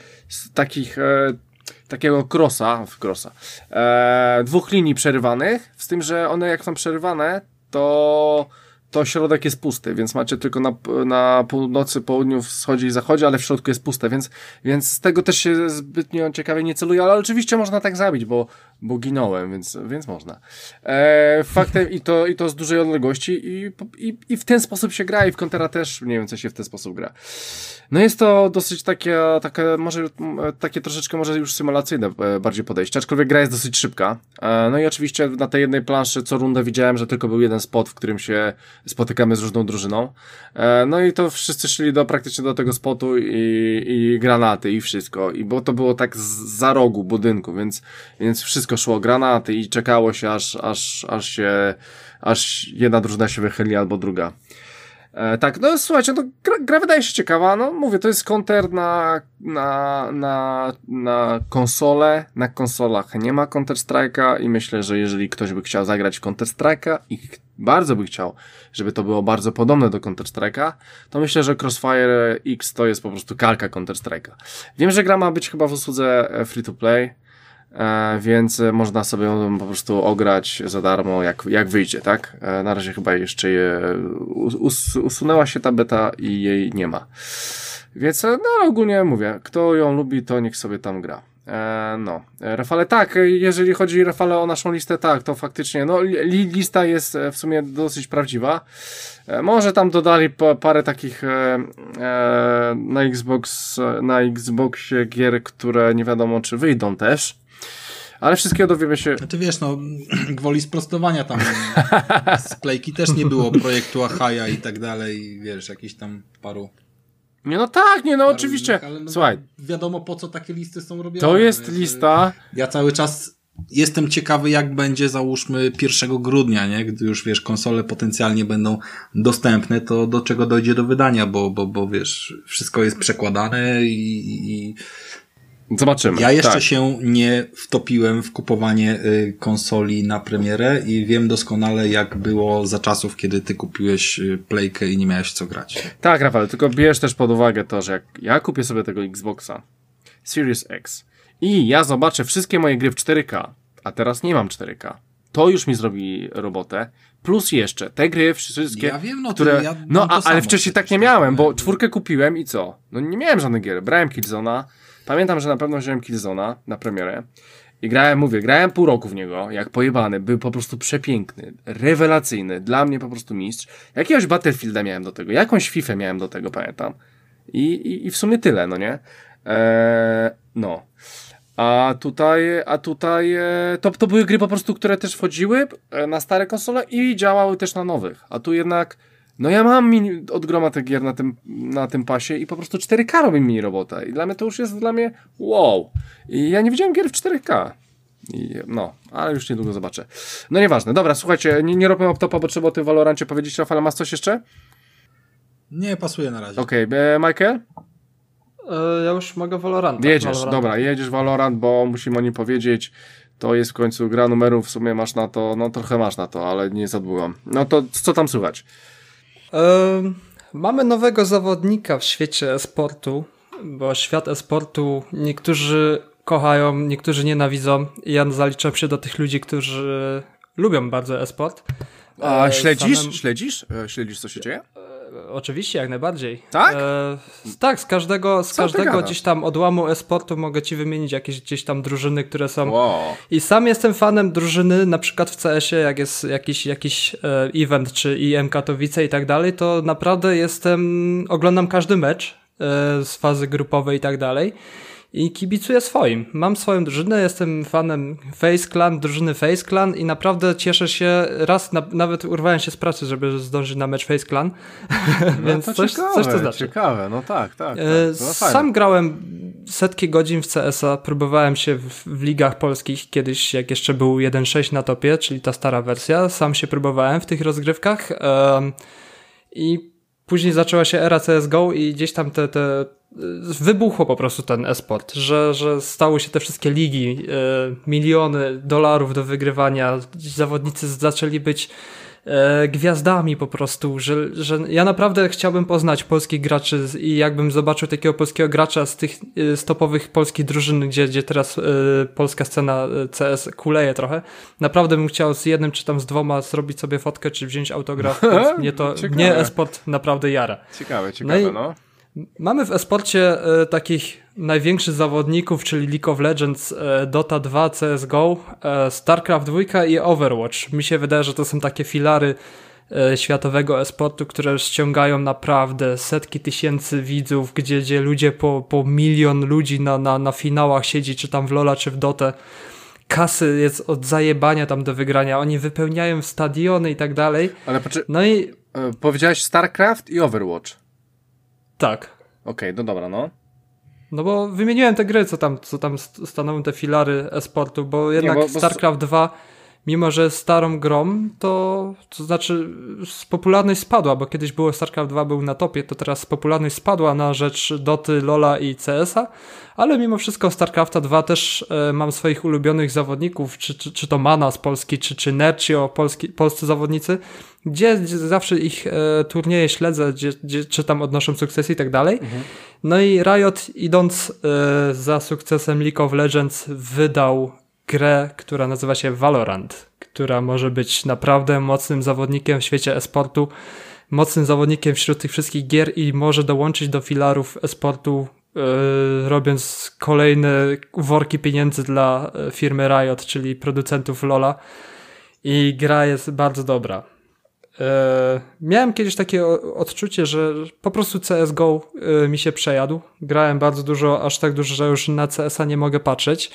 takiego crossa, 2 linii przerywanych, z tym, że one jak są przerywane, to środek jest pusty, więc macie tylko na północy, południu, wschodzie i zachodzie, ale w środku jest puste, więc z tego też się zbytnio ciekawie nie celuje, ale oczywiście można tak zabić, bo bo ginąłem, więc można. Faktem i to z dużej odległości i w ten sposób się gra i w Contera też mniej więcej się w ten sposób gra. No jest to dosyć takie troszeczkę może już symulacyjne bardziej podejście, aczkolwiek gra jest dosyć szybka. No i oczywiście na tej jednej planszy co rundę widziałem, że tylko był jeden spot, w którym się spotykamy z różną drużyną. No i to wszyscy szli praktycznie do tego spotu i granaty i wszystko. I bo to było tak za rogu budynku, więc wszystko szło, granaty i czekało się aż jedna drużyna się wychyli albo druga. Tak, no słuchajcie, no, gra wydaje się ciekawa, no mówię, to jest Counter na konsolę, na konsolach nie ma Counter-Strike'a i myślę, że jeżeli ktoś by chciał zagrać w Counter-Strike'a i bardzo by chciał, żeby to było bardzo podobne do Counter-Strike'a, to myślę, że Crossfire X to jest po prostu kalka Counter-Strike'a. Wiem, że gra ma być chyba w usłudze free-to-play, więc można sobie ją po prostu ograć za darmo jak wyjdzie, tak? Na razie chyba jeszcze usunęła się ta beta i jej nie ma. Więc no ogólnie mówię, kto ją lubi, to niech sobie tam gra. No, Rafale, tak, jeżeli chodzi, Rafale, o naszą listę, tak, to faktycznie, no, lista jest w sumie dosyć prawdziwa. Może tam dodali parę takich na Xboxie gier, które nie wiadomo, czy wyjdą też. Ale wszystkiego dowiemy się... Ty wiesz, no, gwoli sprostowania tam z Playki też nie było projektu Ahaja i tak dalej, wiesz, jakiś tam paru... Nie, no tak, nie, no oczywiście. Ale no, słuchaj. Wiadomo, po co takie listy są robione. To jest lista... Ja cały czas jestem ciekawy, jak będzie, załóżmy, 1 grudnia, nie? Gdy już, wiesz, konsole potencjalnie będą dostępne, to do czego dojdzie do wydania, bo wiesz, wszystko jest przekładane i zobaczymy. Ja jeszcze się nie wtopiłem w kupowanie konsoli na premierę i wiem doskonale, jak było za czasów, kiedy ty kupiłeś Playkę i nie miałeś co grać. Tak, Rafał, tylko bierz też pod uwagę to, że jak ja kupię sobie tego Xboxa Series X i ja zobaczę wszystkie moje gry w 4K, a teraz nie mam 4K, to już mi zrobi robotę. Plus jeszcze te gry wszystkie, ja wiem, no, które... ale wcześniej tak nie miałem, bo 4 kupiłem i co? No nie miałem żadnych gier. Brałem Killzone'a. Pamiętam, że na pewno wziąłem Killzone'a na premierę i grałem pół roku w niego, jak pojebany, był po prostu przepiękny, rewelacyjny, dla mnie po prostu mistrz. Jakiegoś Battlefielda miałem do tego, jakąś FIFA miałem do tego, pamiętam. I w sumie tyle, no nie? No. A tutaj to były gry po prostu, które też wchodziły na stare konsole i działały też na nowych. A tu jednak, no ja mam od groma tych gier na tym pasie i po prostu 4K robi mi robotę. I dla mnie to już jest wow. I ja nie widziałem gier w 4K. No, ale już niedługo zobaczę. No nieważne. Dobra, słuchajcie, nie robimy off-topa, bo trzeba o tym Valorancie powiedzieć. Rafał, masz coś jeszcze? Nie, pasuje na razie. Okej, Michael? Ja już mogę Valorant. Jedziesz, dobra, jedziesz Valorant, bo musimy o nim powiedzieć. To jest w końcu gra numerów, w sumie masz na to, no trochę masz na to, ale nie zadłużam. No to co tam słychać? Mamy nowego zawodnika w świecie e-sportu, bo świat e-sportu niektórzy kochają, niektórzy nienawidzą. Ja zaliczam się do tych ludzi, którzy lubią bardzo e-sport. A śledzisz? Śledzisz, co się dzieje? Oczywiście, jak najbardziej. Tak? Tak, z każdego gdzieś tam odłamu e-sportu mogę ci wymienić jakieś gdzieś tam drużyny, które są... Wow. I sam jestem fanem drużyny, na przykład w CS-ie, jak jest jakiś event, czy IM Katowice i tak dalej, to naprawdę oglądam każdy mecz z fazy grupowej i tak dalej. I kibicuję swoim. Mam swoją drużynę, jestem fanem drużyny Face Clan i naprawdę cieszę się. Raz nawet urwałem się z pracy, żeby zdążyć na mecz Face Clan. No Więc to coś to znaczy. Ciekawe, no tak. Sam grałem setki godzin w CS-a, próbowałem się w ligach polskich kiedyś, jak jeszcze był 1.6 na topie, czyli ta stara wersja. Sam się próbowałem w tych rozgrywkach i później zaczęła się era CSGO i gdzieś tam wybuchło po prostu ten e-sport, że stały się te wszystkie ligi, miliony dolarów do wygrywania, zawodnicy zaczęli być gwiazdami po prostu, że ja naprawdę chciałbym poznać polskich graczy i jakbym zobaczył takiego polskiego gracza z tych topowych polskich drużyn, gdzie teraz polska scena CS kuleje trochę, naprawdę bym chciał z jednym czy tam z dwoma zrobić sobie fotkę, czy wziąć autograf, mnie e-sport naprawdę jara. Ciekawe, no. Mamy w esporcie takich największych zawodników, czyli League of Legends, Dota 2, CSGO, StarCraft 2 i Overwatch. Mi się wydaje, że to są takie filary światowego esportu, które ściągają naprawdę setki tysięcy widzów, gdzie ludzie po milion ludzi na finałach siedzi, czy tam w LoL'a, czy w Dotę. Kasy jest od zajebania tam do wygrania. Oni wypełniają stadiony i tak dalej. Ale powiedziałeś StarCraft i Overwatch. Tak. Okej, no dobra, no. No bo wymieniłem te gry, co tam stanowią te filary esportu, bo jednak StarCraft 2, mimo że jest starą grą, to znaczy popularność spadła, bo kiedyś było StarCraft 2 był na topie, to teraz popularność spadła na rzecz Doty, LoL'a i CS-a, ale mimo wszystko StarCrafta 2 też mam swoich ulubionych zawodników, czy to Mana z Polski, czy Nercio, polscy zawodnicy, gdzie zawsze ich turnieje śledzę, gdzie czy tam odnoszą sukcesy i tak dalej. Mhm. No i Riot, idąc za sukcesem League of Legends, wydał grę, która nazywa się Valorant, która może być naprawdę mocnym zawodnikiem w świecie esportu, mocnym zawodnikiem wśród tych wszystkich gier i może dołączyć do filarów esportu, robiąc kolejne worki pieniędzy dla firmy Riot, czyli producentów LoL'a, i gra jest bardzo dobra. Miałem kiedyś takie odczucie, że po prostu CSGO mi się przejadł. Grałem bardzo dużo, aż tak dużo, że już na CS-a nie mogę patrzeć.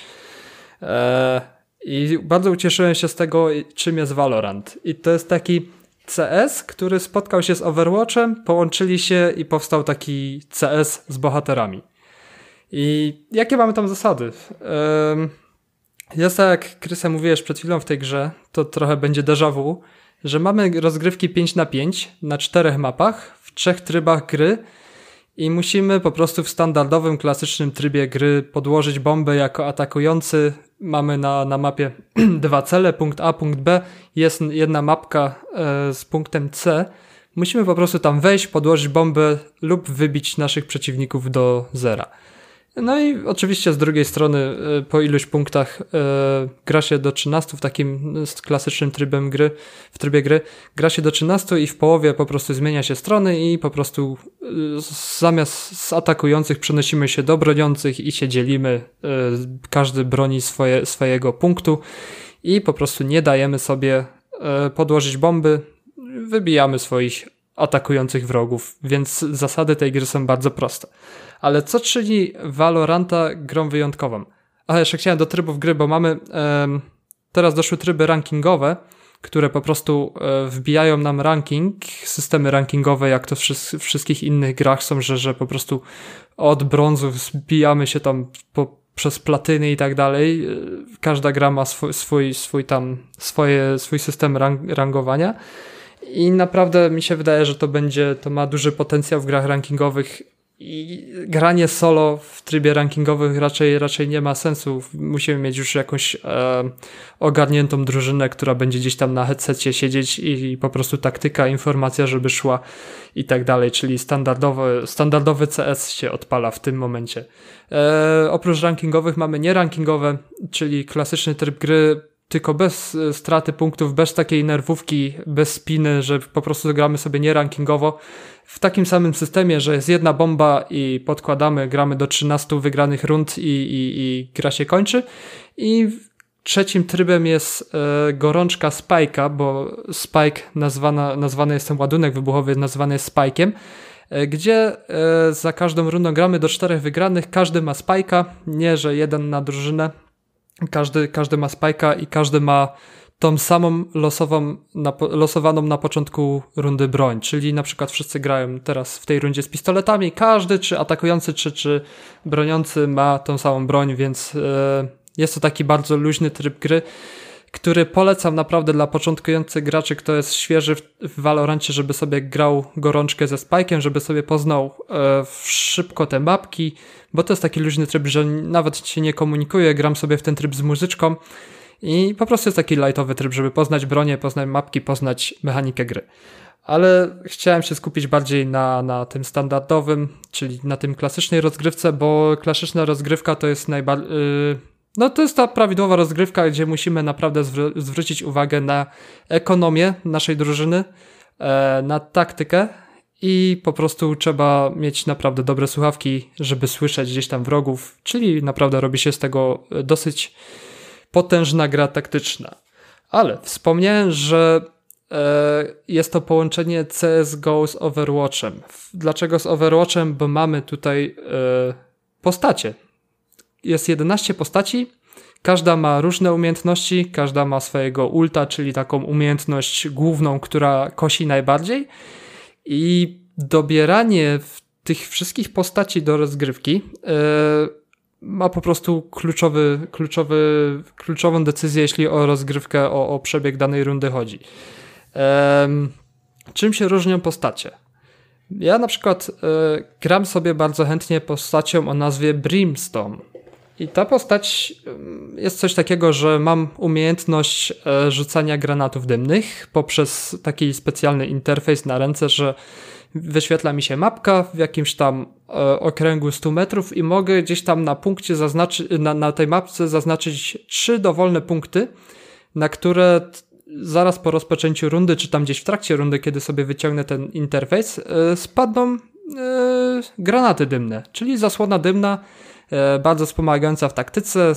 I bardzo ucieszyłem się z tego, czym jest Valorant. I to jest taki CS, który spotkał się z Overwatchem, połączyli się i powstał taki CS z bohaterami. I jakie mamy tam zasady? Jest tak, jak Krystian mówiłeś przed chwilą w tej grze, to trochę będzie déjà vu, że mamy rozgrywki 5x5 na 4 mapach, w 3 trybach gry i musimy po prostu w standardowym, klasycznym trybie gry podłożyć bombę jako atakujący. Mamy na mapie 2 cele, punkt A, punkt B, jest jedna mapka z punktem C. Musimy po prostu tam wejść, podłożyć bombę lub wybić naszych przeciwników do zera. No i oczywiście z drugiej strony po iluś punktach gra się do 13 w takim klasycznym trybie gry. Gra się do 13 i w połowie po prostu zmienia się strony i po prostu zamiast z atakujących przenosimy się do broniących i się dzielimy. Każdy broni swojego punktu i po prostu nie dajemy sobie podłożyć bomby. Wybijamy swoich atakujących wrogów, więc zasady tej gry są bardzo proste. Ale co czyni Valoranta grą wyjątkową? A jeszcze chciałem do trybów gry, bo mamy teraz doszły tryby rankingowe, które po prostu wbijają nam ranking, systemy rankingowe, jak to w wszystkich innych grach są, że po prostu od brązu zbijamy się tam przez platyny i tak dalej. Każda gra ma swój system rangowania. I naprawdę mi się wydaje, że to ma duży potencjał w grach rankingowych i granie solo w trybie rankingowym raczej nie ma sensu. Musimy mieć już jakąś ogarniętą drużynę, która będzie gdzieś tam na headsetie siedzieć i po prostu taktyka, informacja, żeby szła i tak dalej, czyli standardowy CS się odpala w tym momencie. Oprócz rankingowych mamy nierankingowe, czyli klasyczny tryb gry, tylko bez straty punktów, bez takiej nerwówki, bez spiny, że po prostu gramy sobie nierankingowo. W takim samym systemie, że jest jedna bomba i podkładamy, gramy do 13 wygranych rund i gra się kończy. I trzecim trybem jest gorączka Spike'a, bo Spike nazwany jest ten ładunek wybuchowy, nazwany jest Spike'iem, gdzie za każdą rundą gramy do 4 wygranych, każdy ma Spike'a, nie że jeden na drużynę. Każdy ma Spike'a i każdy ma tą samą losowaną na początku rundy broń, czyli na przykład wszyscy grają teraz w tej rundzie z pistoletami, każdy czy atakujący, czy broniący ma tą samą broń, więc jest to taki bardzo luźny tryb gry, który polecam naprawdę dla początkujących graczy, kto jest świeży w Valorancie, żeby sobie grał gorączkę ze Spike'em, żeby sobie poznał szybko te mapki, bo to jest taki luźny tryb, że nawet się nie komunikuję, gram sobie w ten tryb z muzyczką i po prostu jest taki lightowy tryb, żeby poznać bronię, poznać mapki, poznać mechanikę gry. Ale chciałem się skupić bardziej na tym standardowym, czyli na tym klasycznej rozgrywce, bo klasyczna rozgrywka to jest to jest ta prawidłowa rozgrywka, gdzie musimy naprawdę zwrócić uwagę na ekonomię naszej drużyny, na taktykę i po prostu trzeba mieć naprawdę dobre słuchawki, żeby słyszeć gdzieś tam wrogów, czyli naprawdę robi się z tego dosyć potężna gra taktyczna. Ale wspomniałem, że jest to połączenie CSGO z Overwatchem. Dlaczego z Overwatchem? Bo mamy tutaj postacie. Jest 11 postaci, każda ma różne umiejętności, każda ma swojego ulta, czyli taką umiejętność główną, która kosi najbardziej i dobieranie tych wszystkich postaci do rozgrywki ma po prostu kluczową decyzję, jeśli o rozgrywkę, o przebieg danej rundy chodzi. Czym się różnią postacie? Ja na przykład gram sobie bardzo chętnie postacią o nazwie Brimstone. I ta postać jest coś takiego, że mam umiejętność rzucania granatów dymnych poprzez taki specjalny interfejs na ręce, że wyświetla mi się mapka w jakimś tam okręgu 100 metrów i mogę gdzieś tam na punkcie na tej mapce zaznaczyć 3 dowolne punkty, na które zaraz po rozpoczęciu rundy, czy tam gdzieś w trakcie rundy, kiedy sobie wyciągnę ten interfejs, spadną granaty dymne, czyli zasłona dymna, bardzo wspomagająca w taktyce,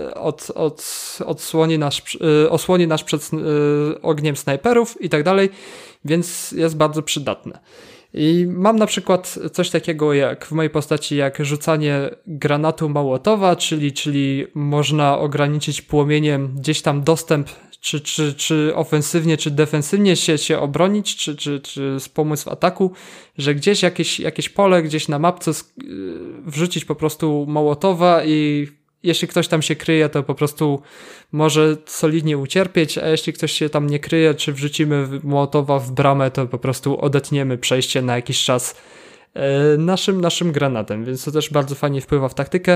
osłoni nas przed ogniem snajperów i tak dalej, więc jest bardzo przydatne. I mam na przykład coś takiego jak w mojej postaci jak rzucanie granatu Mołotowa, czyli można ograniczyć płomieniem gdzieś tam dostęp, czy ofensywnie, czy defensywnie się obronić, czy wspomóc w ataku, że gdzieś jakieś pole, gdzieś na mapce wrzucić po prostu Mołotowa i jeśli ktoś tam się kryje, to po prostu może solidnie ucierpieć, a jeśli ktoś się tam nie kryje, czy wrzucimy Mołotowa w bramę, to po prostu odetniemy przejście na jakiś czas naszym granatem, więc to też bardzo fajnie wpływa w taktykę.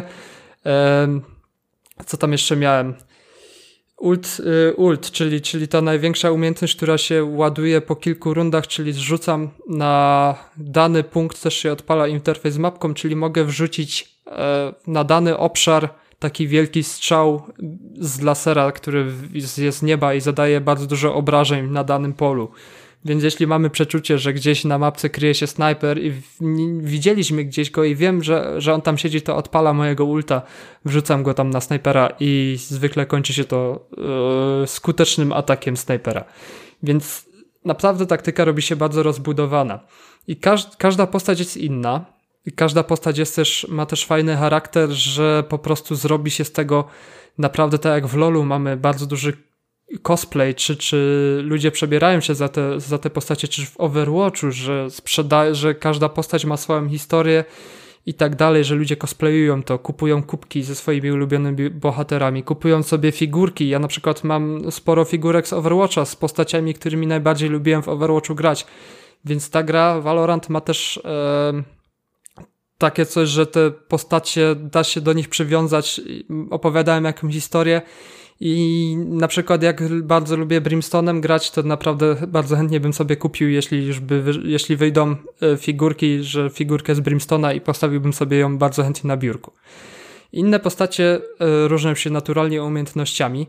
Co tam jeszcze miałem? Ult, czyli ta największa umiejętność, która się ładuje po kilku rundach, czyli zrzucam na dany punkt, też się odpala interfejs z mapką, czyli mogę wrzucić na dany obszar taki wielki strzał z lasera, który jest z nieba i zadaje bardzo dużo obrażeń na danym polu. Więc jeśli mamy przeczucie, że gdzieś na mapce kryje się snajper i widzieliśmy gdzieś go i wiem, że on tam siedzi, to odpala mojego ulta, wrzucam go tam na snajpera i zwykle kończy się to skutecznym atakiem snajpera. Więc naprawdę taktyka robi się bardzo rozbudowana. I każda postać jest inna. I każda postać ma też fajny charakter, że po prostu zrobi się z tego naprawdę tak jak w LoLu mamy bardzo duży cosplay, czy ludzie przebierają się za te postacie, czy w Overwatchu, że każda postać ma swoją historię i tak dalej, że ludzie cosplayują to, kupują kubki ze swoimi ulubionymi bohaterami, kupują sobie figurki. Ja na przykład mam sporo figurek z Overwatcha, z postaciami, którymi najbardziej lubiłem w Overwatchu grać, więc ta gra Valorant ma też takie coś, że te postacie da się do nich przywiązać, opowiadałem jakąś historię i na przykład jak bardzo lubię Brimstone'em grać, to naprawdę bardzo chętnie bym sobie kupił, jeśli wyjdą figurkę z Brimstone'a i postawiłbym sobie ją bardzo chętnie na biurku. Inne postacie różnią się naturalnie umiejętnościami.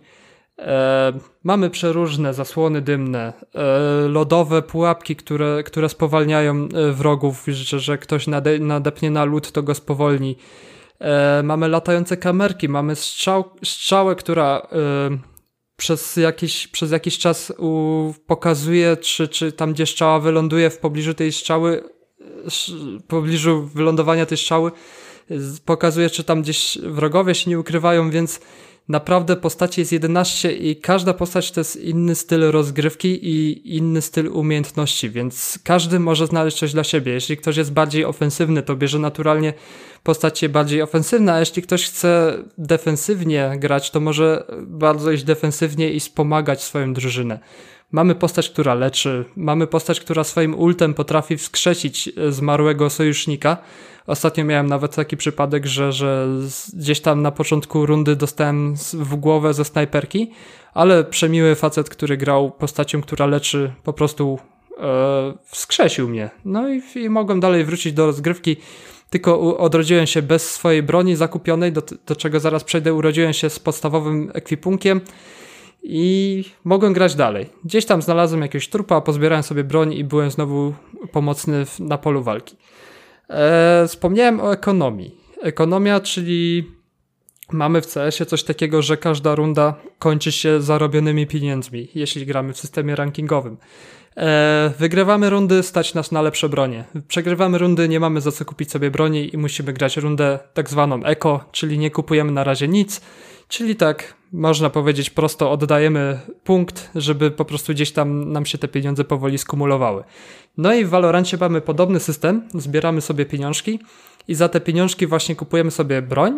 Mamy przeróżne zasłony dymne, lodowe pułapki, które spowalniają wrogów, że ktoś nadepnie na lód, to go spowolni. Mamy latające kamerki, mamy strzałę, która przez jakiś czas pokazuje, czy tam gdzie strzała wyląduje w pobliżu tej strzały, w pobliżu wylądowania tej strzały, pokazuje, czy tam gdzieś wrogowie się nie ukrywają, więc naprawdę postaci jest 11 i każda postać to jest inny styl rozgrywki i inny styl umiejętności, więc każdy może znaleźć coś dla siebie. Jeśli ktoś jest bardziej ofensywny, to bierze naturalnie postacie bardziej ofensywne, a jeśli ktoś chce defensywnie grać, to może bardzo iść defensywnie i wspomagać swoją drużynę. Mamy postać, która leczy, mamy postać, która swoim ultem potrafi wskrzesić zmarłego sojusznika. Ostatnio miałem nawet taki przypadek, że gdzieś tam na początku rundy dostałem w głowę ze snajperki, ale przemiły facet, który grał postacią, która leczy, po prostu wskrzesił mnie. No i mogłem dalej wrócić do rozgrywki, tylko odrodziłem się bez swojej broni zakupionej, do czego zaraz przejdę, urodziłem się z podstawowym ekwipunkiem i mogłem grać dalej. Gdzieś tam znalazłem jakiegoś trupa, pozbierałem sobie broń i byłem znowu pomocny na polu walki. Wspomniałem o ekonomii. Ekonomia, czyli mamy w CS-ie coś takiego, że każda runda kończy się zarobionymi pieniędzmi, jeśli gramy w systemie rankingowym. Wygrywamy rundy, stać nas na lepsze bronie. Przegrywamy rundy, nie mamy za co kupić sobie broni i musimy grać rundę tak zwaną eko, czyli nie kupujemy na razie nic, czyli tak można powiedzieć prosto oddajemy punkt, żeby po prostu gdzieś tam nam się te pieniądze powoli skumulowały. No i w Valorancie mamy podobny system, zbieramy sobie pieniążki i za te pieniążki właśnie kupujemy sobie broń.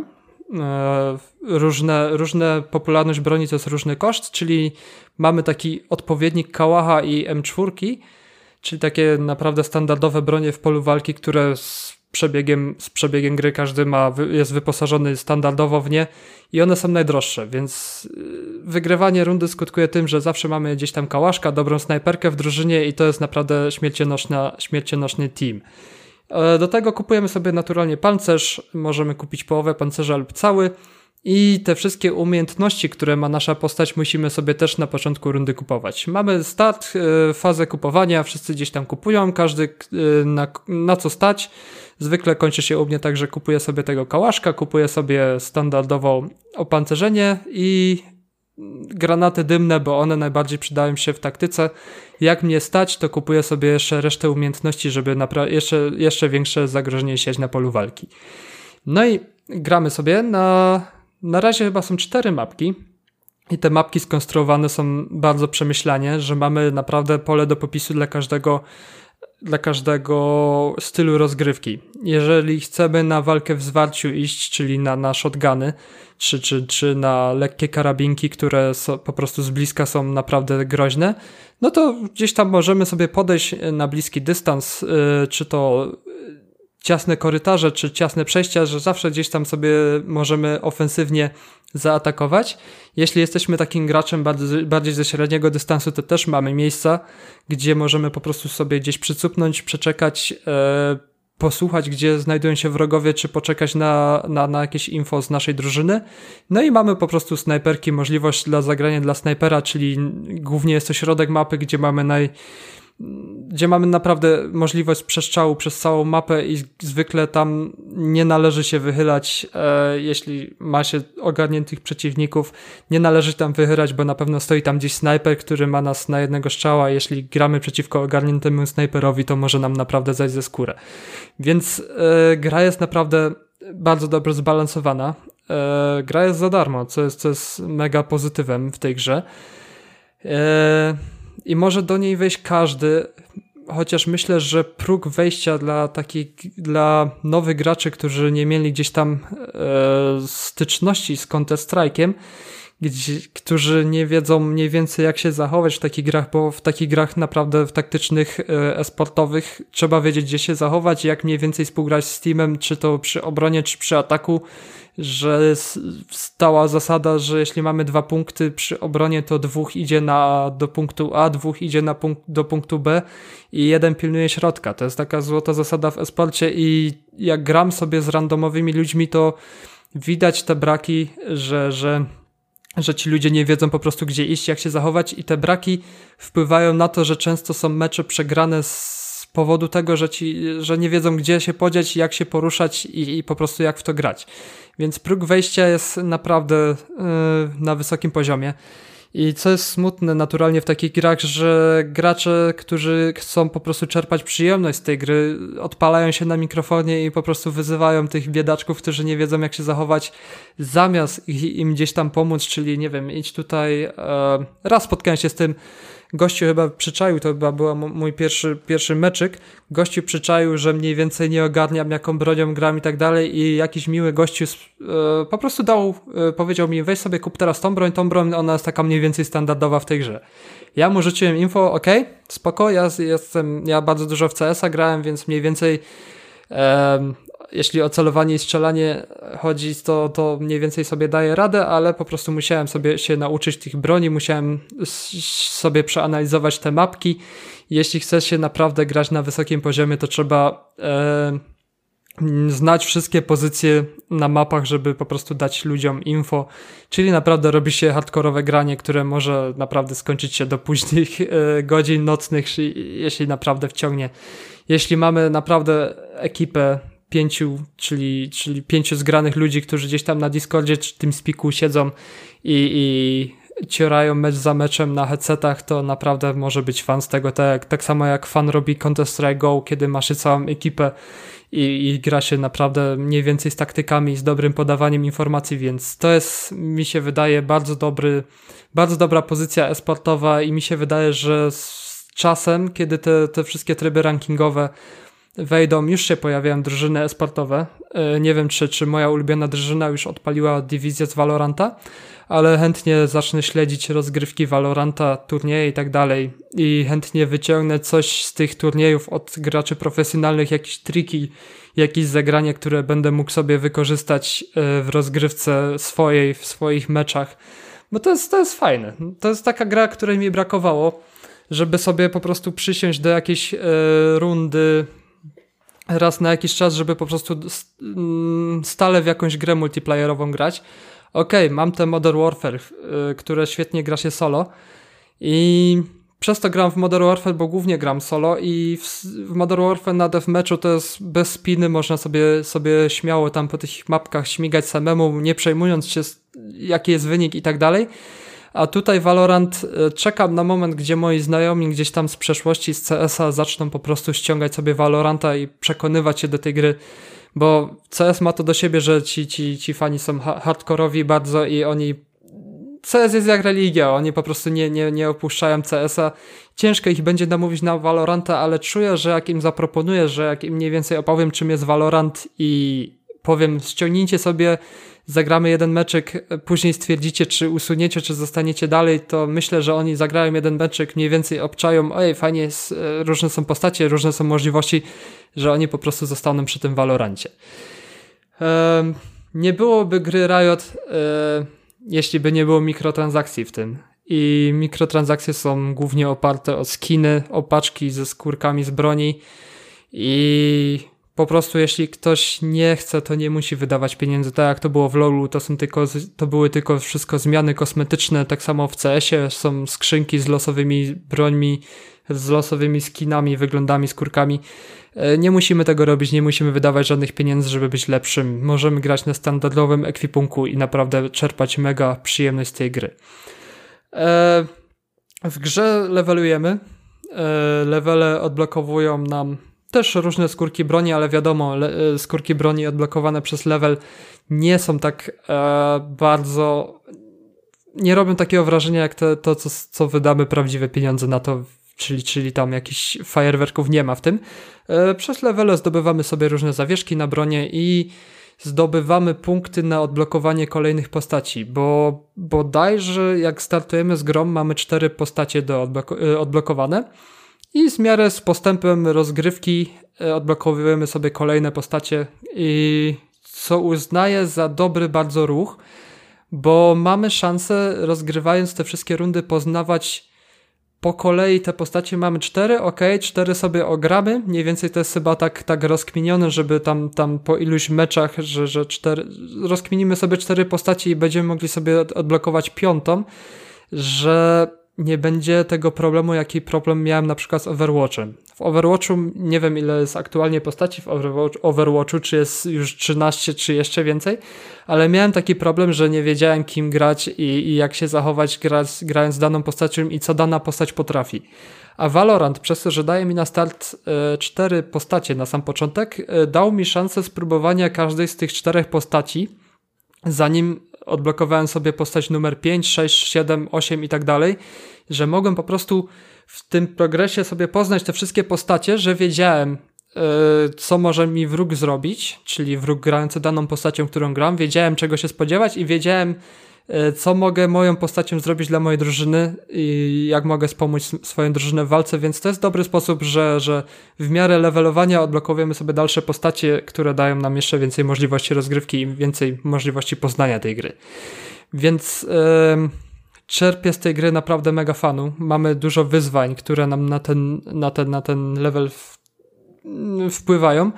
Różne popularność broni to jest różny koszt, czyli mamy taki odpowiednik kałacha i M4, czyli takie naprawdę standardowe bronie w polu walki, które z przebiegiem gry każdy jest wyposażony standardowo w nie i one są najdroższe, więc wygrywanie rundy skutkuje tym, że zawsze mamy gdzieś tam kałaszka, dobrą snajperkę w drużynie i to jest naprawdę śmiercionośny team. Do tego kupujemy sobie naturalnie pancerz, możemy kupić połowę pancerza lub cały i te wszystkie umiejętności, które ma nasza postać, musimy sobie też na początku rundy kupować. Mamy start, fazę kupowania, wszyscy gdzieś tam kupują, każdy na co stać. Zwykle kończy się u mnie tak, że kupuję sobie tego kałaszka, kupuję sobie standardowo opancerzenie i granaty dymne, bo one najbardziej przydają się w taktyce. Jak mnie stać, to kupuję sobie jeszcze resztę umiejętności, żeby jeszcze większe zagrożenie sieć na polu walki. No i gramy sobie na razie chyba są 4 mapki i te mapki skonstruowane są bardzo przemyślanie, że mamy naprawdę pole do popisu dla każdego stylu rozgrywki. Jeżeli chcemy na walkę w zwarciu iść, czyli na shotguny, czy na lekkie karabinki, które po prostu z bliska są naprawdę groźne, no to gdzieś tam możemy sobie podejść na bliski dystans, czy to ciasne korytarze, czy ciasne przejścia, że zawsze gdzieś tam sobie możemy ofensywnie zaatakować. Jeśli jesteśmy takim graczem bardziej ze średniego dystansu, to też mamy miejsca, gdzie możemy po prostu sobie gdzieś przycupnąć, przeczekać, posłuchać, gdzie znajdują się wrogowie, czy poczekać na jakieś info z naszej drużyny. No i mamy po prostu snajperki, możliwość dla zagrania dla snajpera, czyli głównie jest to środek mapy, gdzie mamy naprawdę możliwość przestrzału przez całą mapę i zwykle tam nie należy się wychylać, jeśli ma się ogarniętych przeciwników, nie należy tam wychylać, bo na pewno stoi tam gdzieś snajper, który ma nas na jednego strzała, jeśli gramy przeciwko ogarniętemu snajperowi, to może nam naprawdę zajść ze skórę. Więc gra jest naprawdę bardzo dobrze zbalansowana. Gra jest za darmo, co jest mega pozytywem w tej grze. I może do niej wejść każdy, chociaż myślę, że próg wejścia dla nowych graczy, którzy nie mieli gdzieś tam styczności z Counter-Strike'iem, którzy nie wiedzą mniej więcej jak się zachować w takich grach, bo w takich grach naprawdę w taktycznych, e-sportowych trzeba wiedzieć gdzie się zachować, jak mniej więcej współgrać z teamem, czy to przy obronie, czy przy ataku, że jest stała zasada, że jeśli mamy 2 punkty przy obronie, to 2 idzie do punktu A, 2 idzie do punktu B i 1 pilnuje środka. To jest taka złota zasada w e-sporcie i jak gram sobie z randomowymi ludźmi, to widać te braki, że ci ludzie nie wiedzą po prostu gdzie iść, jak się zachować i te braki wpływają na to, że często są mecze przegrane z powodu tego, że nie wiedzą gdzie się podziać, jak się poruszać i po prostu jak w to grać. Więc próg wejścia jest naprawdę na wysokim poziomie. I co jest smutne naturalnie w takich grach, że gracze, którzy chcą po prostu czerpać przyjemność z tej gry, odpalają się na mikrofonie i po prostu wyzywają tych biedaczków, którzy nie wiedzą jak się zachować, zamiast im gdzieś tam pomóc, czyli nie wiem, idź tutaj. Raz spotkałem się z tym, gościu chyba przyczaił, to chyba był mój pierwszy meczyk, gościu przyczaił, że mniej więcej nie ogarniam jaką bronią gram i tak dalej i jakiś miły gościu po prostu powiedział mi, weź sobie kup teraz tą broń, ona jest taka mniej więcej standardowa w tej grze. Ja mu rzuciłem info, okej, spoko, ja bardzo dużo w CS-a grałem, więc mniej więcej jeśli o celowanie i strzelanie chodzi, to mniej więcej sobie daję radę, ale po prostu musiałem sobie się nauczyć tych broni, musiałem sobie przeanalizować te mapki. Jeśli chcesz się naprawdę grać na wysokim poziomie, to trzeba znać wszystkie pozycje na mapach, żeby po prostu dać ludziom info, czyli naprawdę robi się hardkorowe granie, które może naprawdę skończyć się do późnych godzin nocnych, jeśli naprawdę wciągnie. Jeśli mamy naprawdę ekipę 5, czyli 5 zgranych ludzi, którzy gdzieś tam na Discordzie czy TeamSpeaku siedzą i ciorają mecz za meczem na headsetach, to naprawdę może być fan z tego, tak samo jak fan robi Counter-Strike Go, kiedy masz całą ekipę i gra się naprawdę mniej więcej z taktykami, z dobrym podawaniem informacji, więc to jest, mi się wydaje, bardzo dobra pozycja e-sportowa i mi się wydaje, że z czasem, kiedy te wszystkie tryby rankingowe wejdą, już się pojawiają drużyny e-sportowe. Nie wiem, czy moja ulubiona drużyna już odpaliła dywizję z Valoranta, ale chętnie zacznę śledzić rozgrywki Valoranta, turnieje i tak dalej i chętnie wyciągnę coś z tych turniejów od graczy profesjonalnych, jakieś triki, jakieś zagrania, które będę mógł sobie wykorzystać w rozgrywce w swoich meczach, bo to jest fajne. To jest taka gra, której mi brakowało, żeby sobie po prostu przysiąść do jakiejś rundy raz na jakiś czas, żeby po prostu stale w jakąś grę multiplayerową grać. Okej, mam te Modern Warfare, które świetnie gra się solo i przez to gram w Modern Warfare, bo głównie gram solo i w Modern Warfare na deathmatchu to jest bez spiny, można sobie śmiało tam po tych mapkach śmigać samemu, nie przejmując się jaki jest wynik i tak dalej. A tutaj Valorant, czekam na moment, gdzie moi znajomi gdzieś tam z przeszłości, z CS-a zaczną po prostu ściągać sobie Valoranta i przekonywać się do tej gry, bo CS ma to do siebie, że ci fani są hardkorowi bardzo i oni... CS jest jak religia, oni po prostu nie opuszczają CS-a. Ciężko ich będzie namówić na Valoranta, ale czuję, że jak im zaproponuję, że jak im mniej więcej opowiem, czym jest Valorant i powiem, ściągnijcie sobie, zagramy jeden meczek, później stwierdzicie, czy usuniecie, czy zostaniecie dalej, to myślę, że oni zagrają jeden meczek, mniej więcej obczają, fajnie jest, różne są postacie, różne są możliwości, że oni po prostu zostaną przy tym Valorancie. Nie byłoby gry Riot, jeśli by nie było mikrotransakcji w tym. I mikrotransakcje są głównie oparte o skiny, o paczki ze skórkami z broni i po prostu jeśli ktoś nie chce, to nie musi wydawać pieniędzy. Tak jak to było w LoLu, to były tylko wszystko zmiany kosmetyczne. Tak samo w CS-ie są skrzynki z losowymi brońmi, z losowymi skinami, wyglądami, skórkami. Nie musimy tego robić, nie musimy wydawać żadnych pieniędzy, żeby być lepszym. Możemy grać na standardowym ekwipunku i naprawdę czerpać mega przyjemność z tej gry. W grze levelujemy. Levele odblokowują nam też różne skórki broni, ale wiadomo, skórki broni odblokowane przez level nie są tak bardzo... nie robią takiego wrażenia jak to co wydamy prawdziwe pieniądze na to, czyli tam jakichś fajerwerków nie ma w tym. Przez levele zdobywamy sobie różne zawieszki na bronię i zdobywamy punkty na odblokowanie kolejnych postaci, bo bodajże jak startujemy z grą, mamy 4 postacie odblokowane i w miarę z postępem rozgrywki odblokowujemy sobie kolejne postacie, i co uznaję za dobry bardzo ruch, bo mamy szansę, rozgrywając te wszystkie rundy, poznawać po kolei te postacie. Mamy 4, 4 sobie ogramy, mniej więcej to jest chyba tak rozkminione, żeby tam po iluś meczach, że 4, rozkminimy sobie 4 postacie i będziemy mogli sobie odblokować 5, że nie będzie tego problemu, jaki problem miałem na przykład z Overwatchem. W Overwatchu nie wiem, ile jest aktualnie postaci w Overwatchu, czy jest już 13, czy jeszcze więcej, ale miałem taki problem, że nie wiedziałem, kim grać i jak się zachować grając daną postacią i co dana postać potrafi. A Valorant, przez to, że daje mi na start 4 postacie na sam początek, dał mi szansę spróbowania każdej z tych 4 postaci, zanim odblokowałem sobie postać numer 5, 6, 7, 8 i tak dalej, że mogłem po prostu w tym progresie sobie poznać te wszystkie postacie, że wiedziałem, co może mi wróg zrobić, czyli wróg grający daną postacią, którą gram, wiedziałem, czego się spodziewać i wiedziałem, co mogę moją postacią zrobić dla mojej drużyny i jak mogę wspomóc swoją drużynę w walce, więc to jest dobry sposób, że w miarę levelowania odblokowujemy sobie dalsze postacie, które dają nam jeszcze więcej możliwości rozgrywki i więcej możliwości poznania tej gry. Więc czerpię z tej gry naprawdę mega fanu. Mamy dużo wyzwań, które nam na ten level wpływają.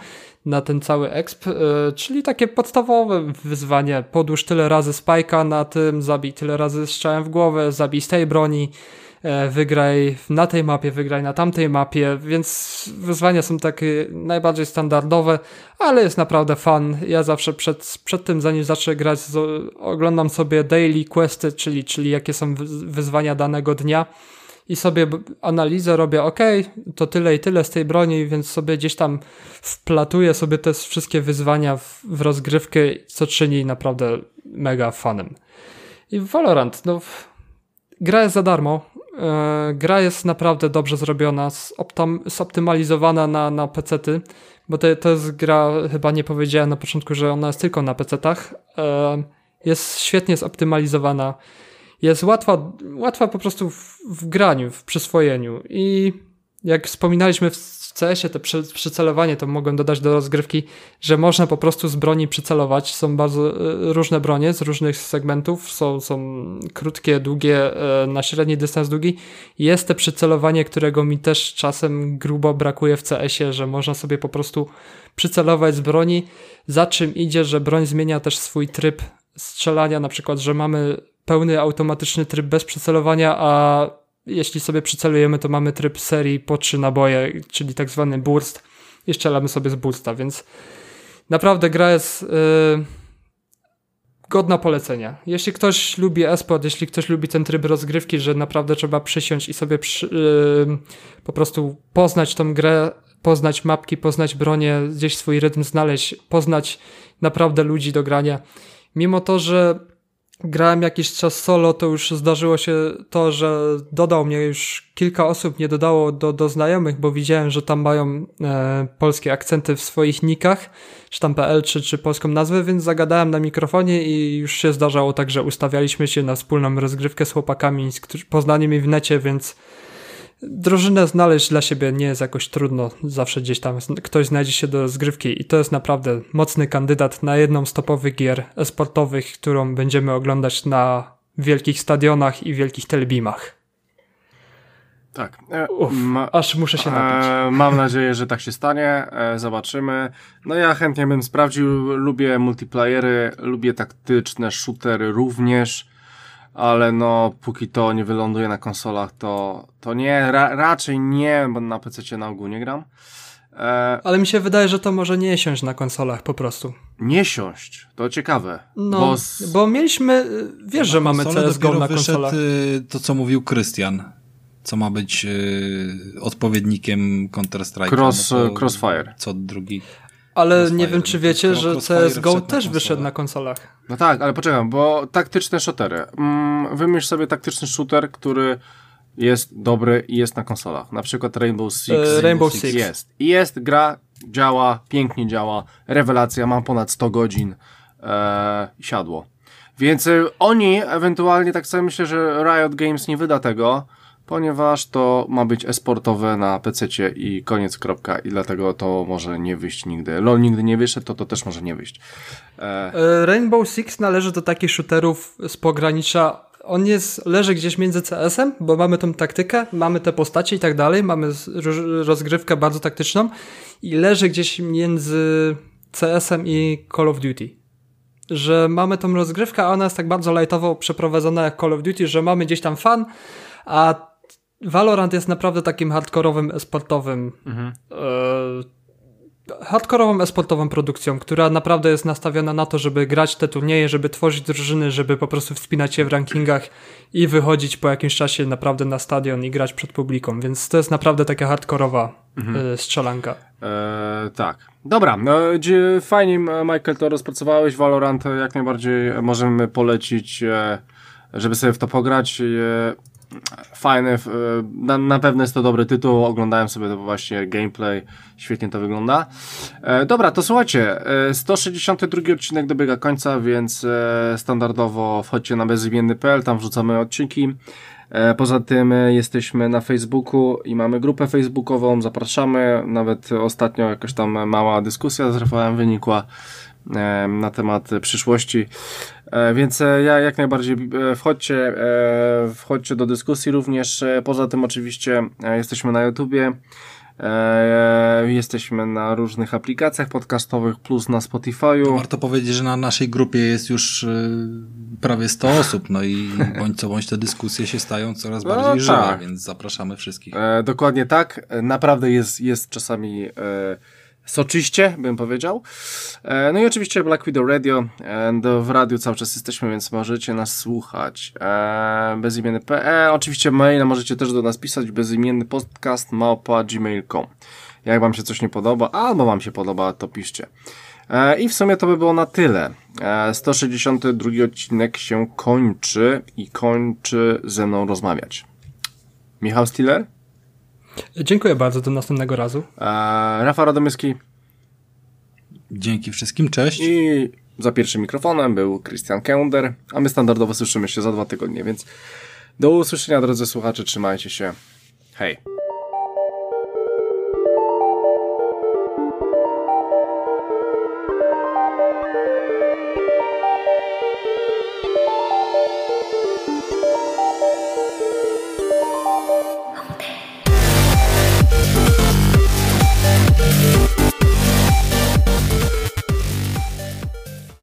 na ten cały exp, czyli takie podstawowe wyzwanie. Podłóż tyle razy spajka na tym, zabij tyle razy strzałem w głowę, zabij z tej broni, wygraj na tej mapie, wygraj na tamtej mapie, więc wyzwania są takie najbardziej standardowe, ale jest naprawdę fun. Ja zawsze przed tym, zanim zacznę grać, oglądam sobie daily questy, czyli jakie są wyzwania danego dnia i sobie analizę robię, to tyle i tyle z tej broni, więc sobie gdzieś tam wplatuję sobie te wszystkie wyzwania w rozgrywkę, co czyni naprawdę mega fanem. I Valorant, gra jest za darmo. Gra jest naprawdę dobrze zrobiona, zoptymalizowana na PC-ty, bo to jest gra, chyba nie powiedziałem na początku, że ona jest tylko na PC-tach. Jest świetnie zoptymalizowana, jest łatwa po prostu w graniu, w przyswojeniu i jak wspominaliśmy w CS-ie, te przycelowanie, to mogłem dodać do rozgrywki, że można po prostu z broni przycelować. Są bardzo różne bronie z różnych segmentów. Są krótkie, długie, na średni dystans, długi. Jest te przycelowanie, którego mi też czasem grubo brakuje w CS-ie, że można sobie po prostu przycelować z broni, za czym idzie, że broń zmienia też swój tryb strzelania, na przykład, że mamy pełny automatyczny tryb bez przycelowania, a jeśli sobie przycelujemy, to mamy tryb serii po 3 naboje, czyli tak zwany burst i strzelamy sobie z bursta, więc naprawdę gra jest godna polecenia. Jeśli ktoś lubi esport, jeśli ktoś lubi ten tryb rozgrywki, że naprawdę trzeba przysiąść i sobie po prostu poznać tą grę, poznać mapki, poznać bronię, gdzieś swój rytm znaleźć, poznać naprawdę ludzi do grania. Mimo to, że grałem jakiś czas solo, to już zdarzyło się to, że dodał mnie już kilka osób, nie dodało do znajomych, bo widziałem, że tam mają polskie akcenty w swoich nickach, czy tam PL, czy polską nazwę, więc zagadałem na mikrofonie i już się zdarzało tak, że ustawialiśmy się na wspólną rozgrywkę z chłopakami, poznali mnie w necie, więc drużynę znaleźć dla siebie nie jest jakoś trudno, zawsze gdzieś tam ktoś znajdzie się do rozgrywki i to jest naprawdę mocny kandydat na jedną z topowych gier e-sportowych, którą będziemy oglądać na wielkich stadionach i wielkich telebimach. Tak. Aż muszę się napić. Mam nadzieję, że tak się stanie. Zobaczymy. Ja chętnie bym sprawdził. Lubię multiplayery, lubię taktyczne shootery również. Ale póki to nie wyląduje na konsolach, to nie, raczej nie, bo na PC na ogół nie gram. Ale mi się wydaje, że to może nie siąść na konsolach po prostu. Nie siąść, to ciekawe. Bo mieliśmy, wiesz, że mamy CSGO na konsolach. To, co mówił Krystian, co ma być odpowiednikiem Counter-Strike'a. Crossfire. Co drugi. Ale Crossfire, nie wiem, czy wiecie, że CSGO też wyszedł na konsolach. No tak, ale poczekam, bo taktyczne shootery. Wymyśl sobie taktyczny shooter, który jest dobry i jest na konsolach. Na przykład Rainbow Six. Rainbow Six jest. I jest gra, działa, pięknie działa, rewelacja, mam ponad 100 godzin, siadło. Więc oni ewentualnie, tak sobie myślę, że Riot Games nie wyda tego, ponieważ to ma być e-sportowe na PC-cie i koniec, kropka. I dlatego to może nie wyjść nigdy. LoL nigdy nie wyszedł, to też może nie wyjść. Rainbow Six należy do takich shooterów z pogranicza. On leży gdzieś między CS-em, bo mamy tą taktykę, mamy te postacie i tak dalej, mamy rozgrywkę bardzo taktyczną i leży gdzieś między CS-em i Call of Duty. Że mamy tą rozgrywkę, a ona jest tak bardzo lightowo przeprowadzona jak Call of Duty, że mamy gdzieś tam fan, a Valorant jest naprawdę takim hardkorowym e-sportowym hardkorową e-sportową produkcją, która naprawdę jest nastawiona na to, żeby grać te turnieje, żeby tworzyć drużyny, żeby po prostu wspinać się w rankingach i wychodzić po jakimś czasie naprawdę na stadion i grać przed publiką, więc to jest naprawdę taka hardkorowa strzelanka. Tak. Dobra, fajnie Michael to rozpracowałeś, Valorant jak najbardziej możemy polecić, żeby sobie w to pograć. Fajne, na pewno jest to dobry tytuł, oglądałem sobie to właśnie gameplay, świetnie to wygląda. Dobra, to słuchajcie, 162 odcinek dobiega końca, więc standardowo wchodźcie na bezimienny.pl, tam wrzucamy odcinki. Poza tym jesteśmy na Facebooku i mamy grupę facebookową, zapraszamy, nawet ostatnio jakaś tam mała dyskusja z Rafałem wynikła na temat przyszłości, więc ja jak najbardziej wchodźcie do dyskusji również. Poza tym oczywiście jesteśmy na YouTubie, Jesteśmy na różnych aplikacjach podcastowych, plus na Spotify'u. Warto powiedzieć, że na naszej grupie jest już prawie 100 osób, no i bądź co bądź te dyskusje się stają coraz bardziej żywe, tak. Więc zapraszamy wszystkich. Dokładnie tak. Naprawdę jest czasami soczyście, bym powiedział. No i oczywiście Black Widow Radio. W radiu cały czas jesteśmy, więc możecie nas słuchać. Bezimienny.pl. Oczywiście maila możecie też do nas pisać. bezimiennypodcast@gmail.com. Jak wam się coś nie podoba, albo wam się podoba, to piszcie. I w sumie to by było na tyle. 162 odcinek się kończy i kończy ze mną rozmawiać Michał Stiller. Dziękuję bardzo, do następnego razu. Rafał Radomyski. Dzięki wszystkim, cześć. I za pierwszym mikrofonem był Christian Kender, a my standardowo słyszymy się za 2 tygodnie, więc do usłyszenia, drodzy słuchacze, trzymajcie się. Hej.